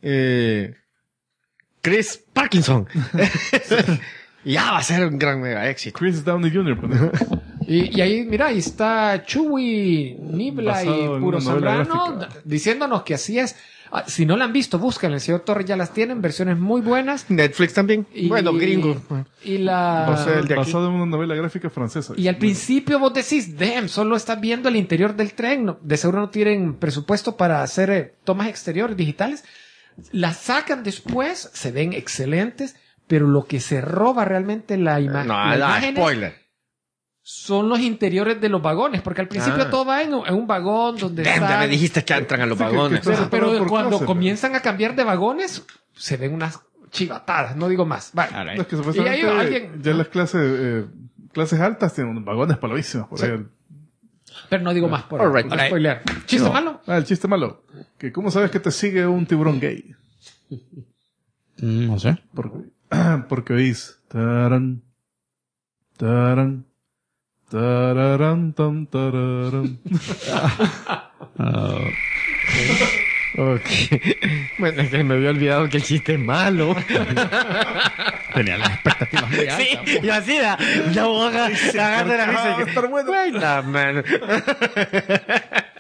Chris Parkinson. Y ya va a ser un gran mega éxito. Chris Downey Jr. ponele. Y ahí, mira, ahí está Chewie, Nibla Basado y en Puro una novela Zambrano gráfica. diciéndonos que así es. Si no la han visto, búsquenla. El señor Torres ya las tiene en versiones muy buenas. Netflix también. Y- Bueno, gringo. Y la... No sé, el de aquí. Basado en una novela gráfica francesa. Y al principio vos decís, damn, solo estás viendo el interior del tren. De seguro no tienen presupuesto para hacer tomas exteriores digitales. Las sacan después, se ven excelentes, pero lo que se roba realmente la imagen. No, la da imagen spoiler. son los interiores de los vagones, porque al principio todo va en un vagón donde Damn, ya está... me dijiste que entran a los Sí, que- vagones. que- Pero Separado por cuando clase, comienzan a cambiar de vagones, se ven unas chivatadas, no digo más. Vale. Es que Y supuestamente ahí alguien... ya las clases altas tienen vagones paloísimos. Por ahí. Pero no digo más por Alright. por spoilear. ¿Chiste No. malo? El chiste malo. Que ¿cómo sabes que te sigue un tiburón gay? No sé. Porque oís. Taran, taran, tararán, tam, tararán. Ok. Bueno, es que me había olvidado que el chiste es malo. Tenía las expectativas muy altas. Sí, y así la boca, agarra la risa. Va a estar bueno. Wait a minute.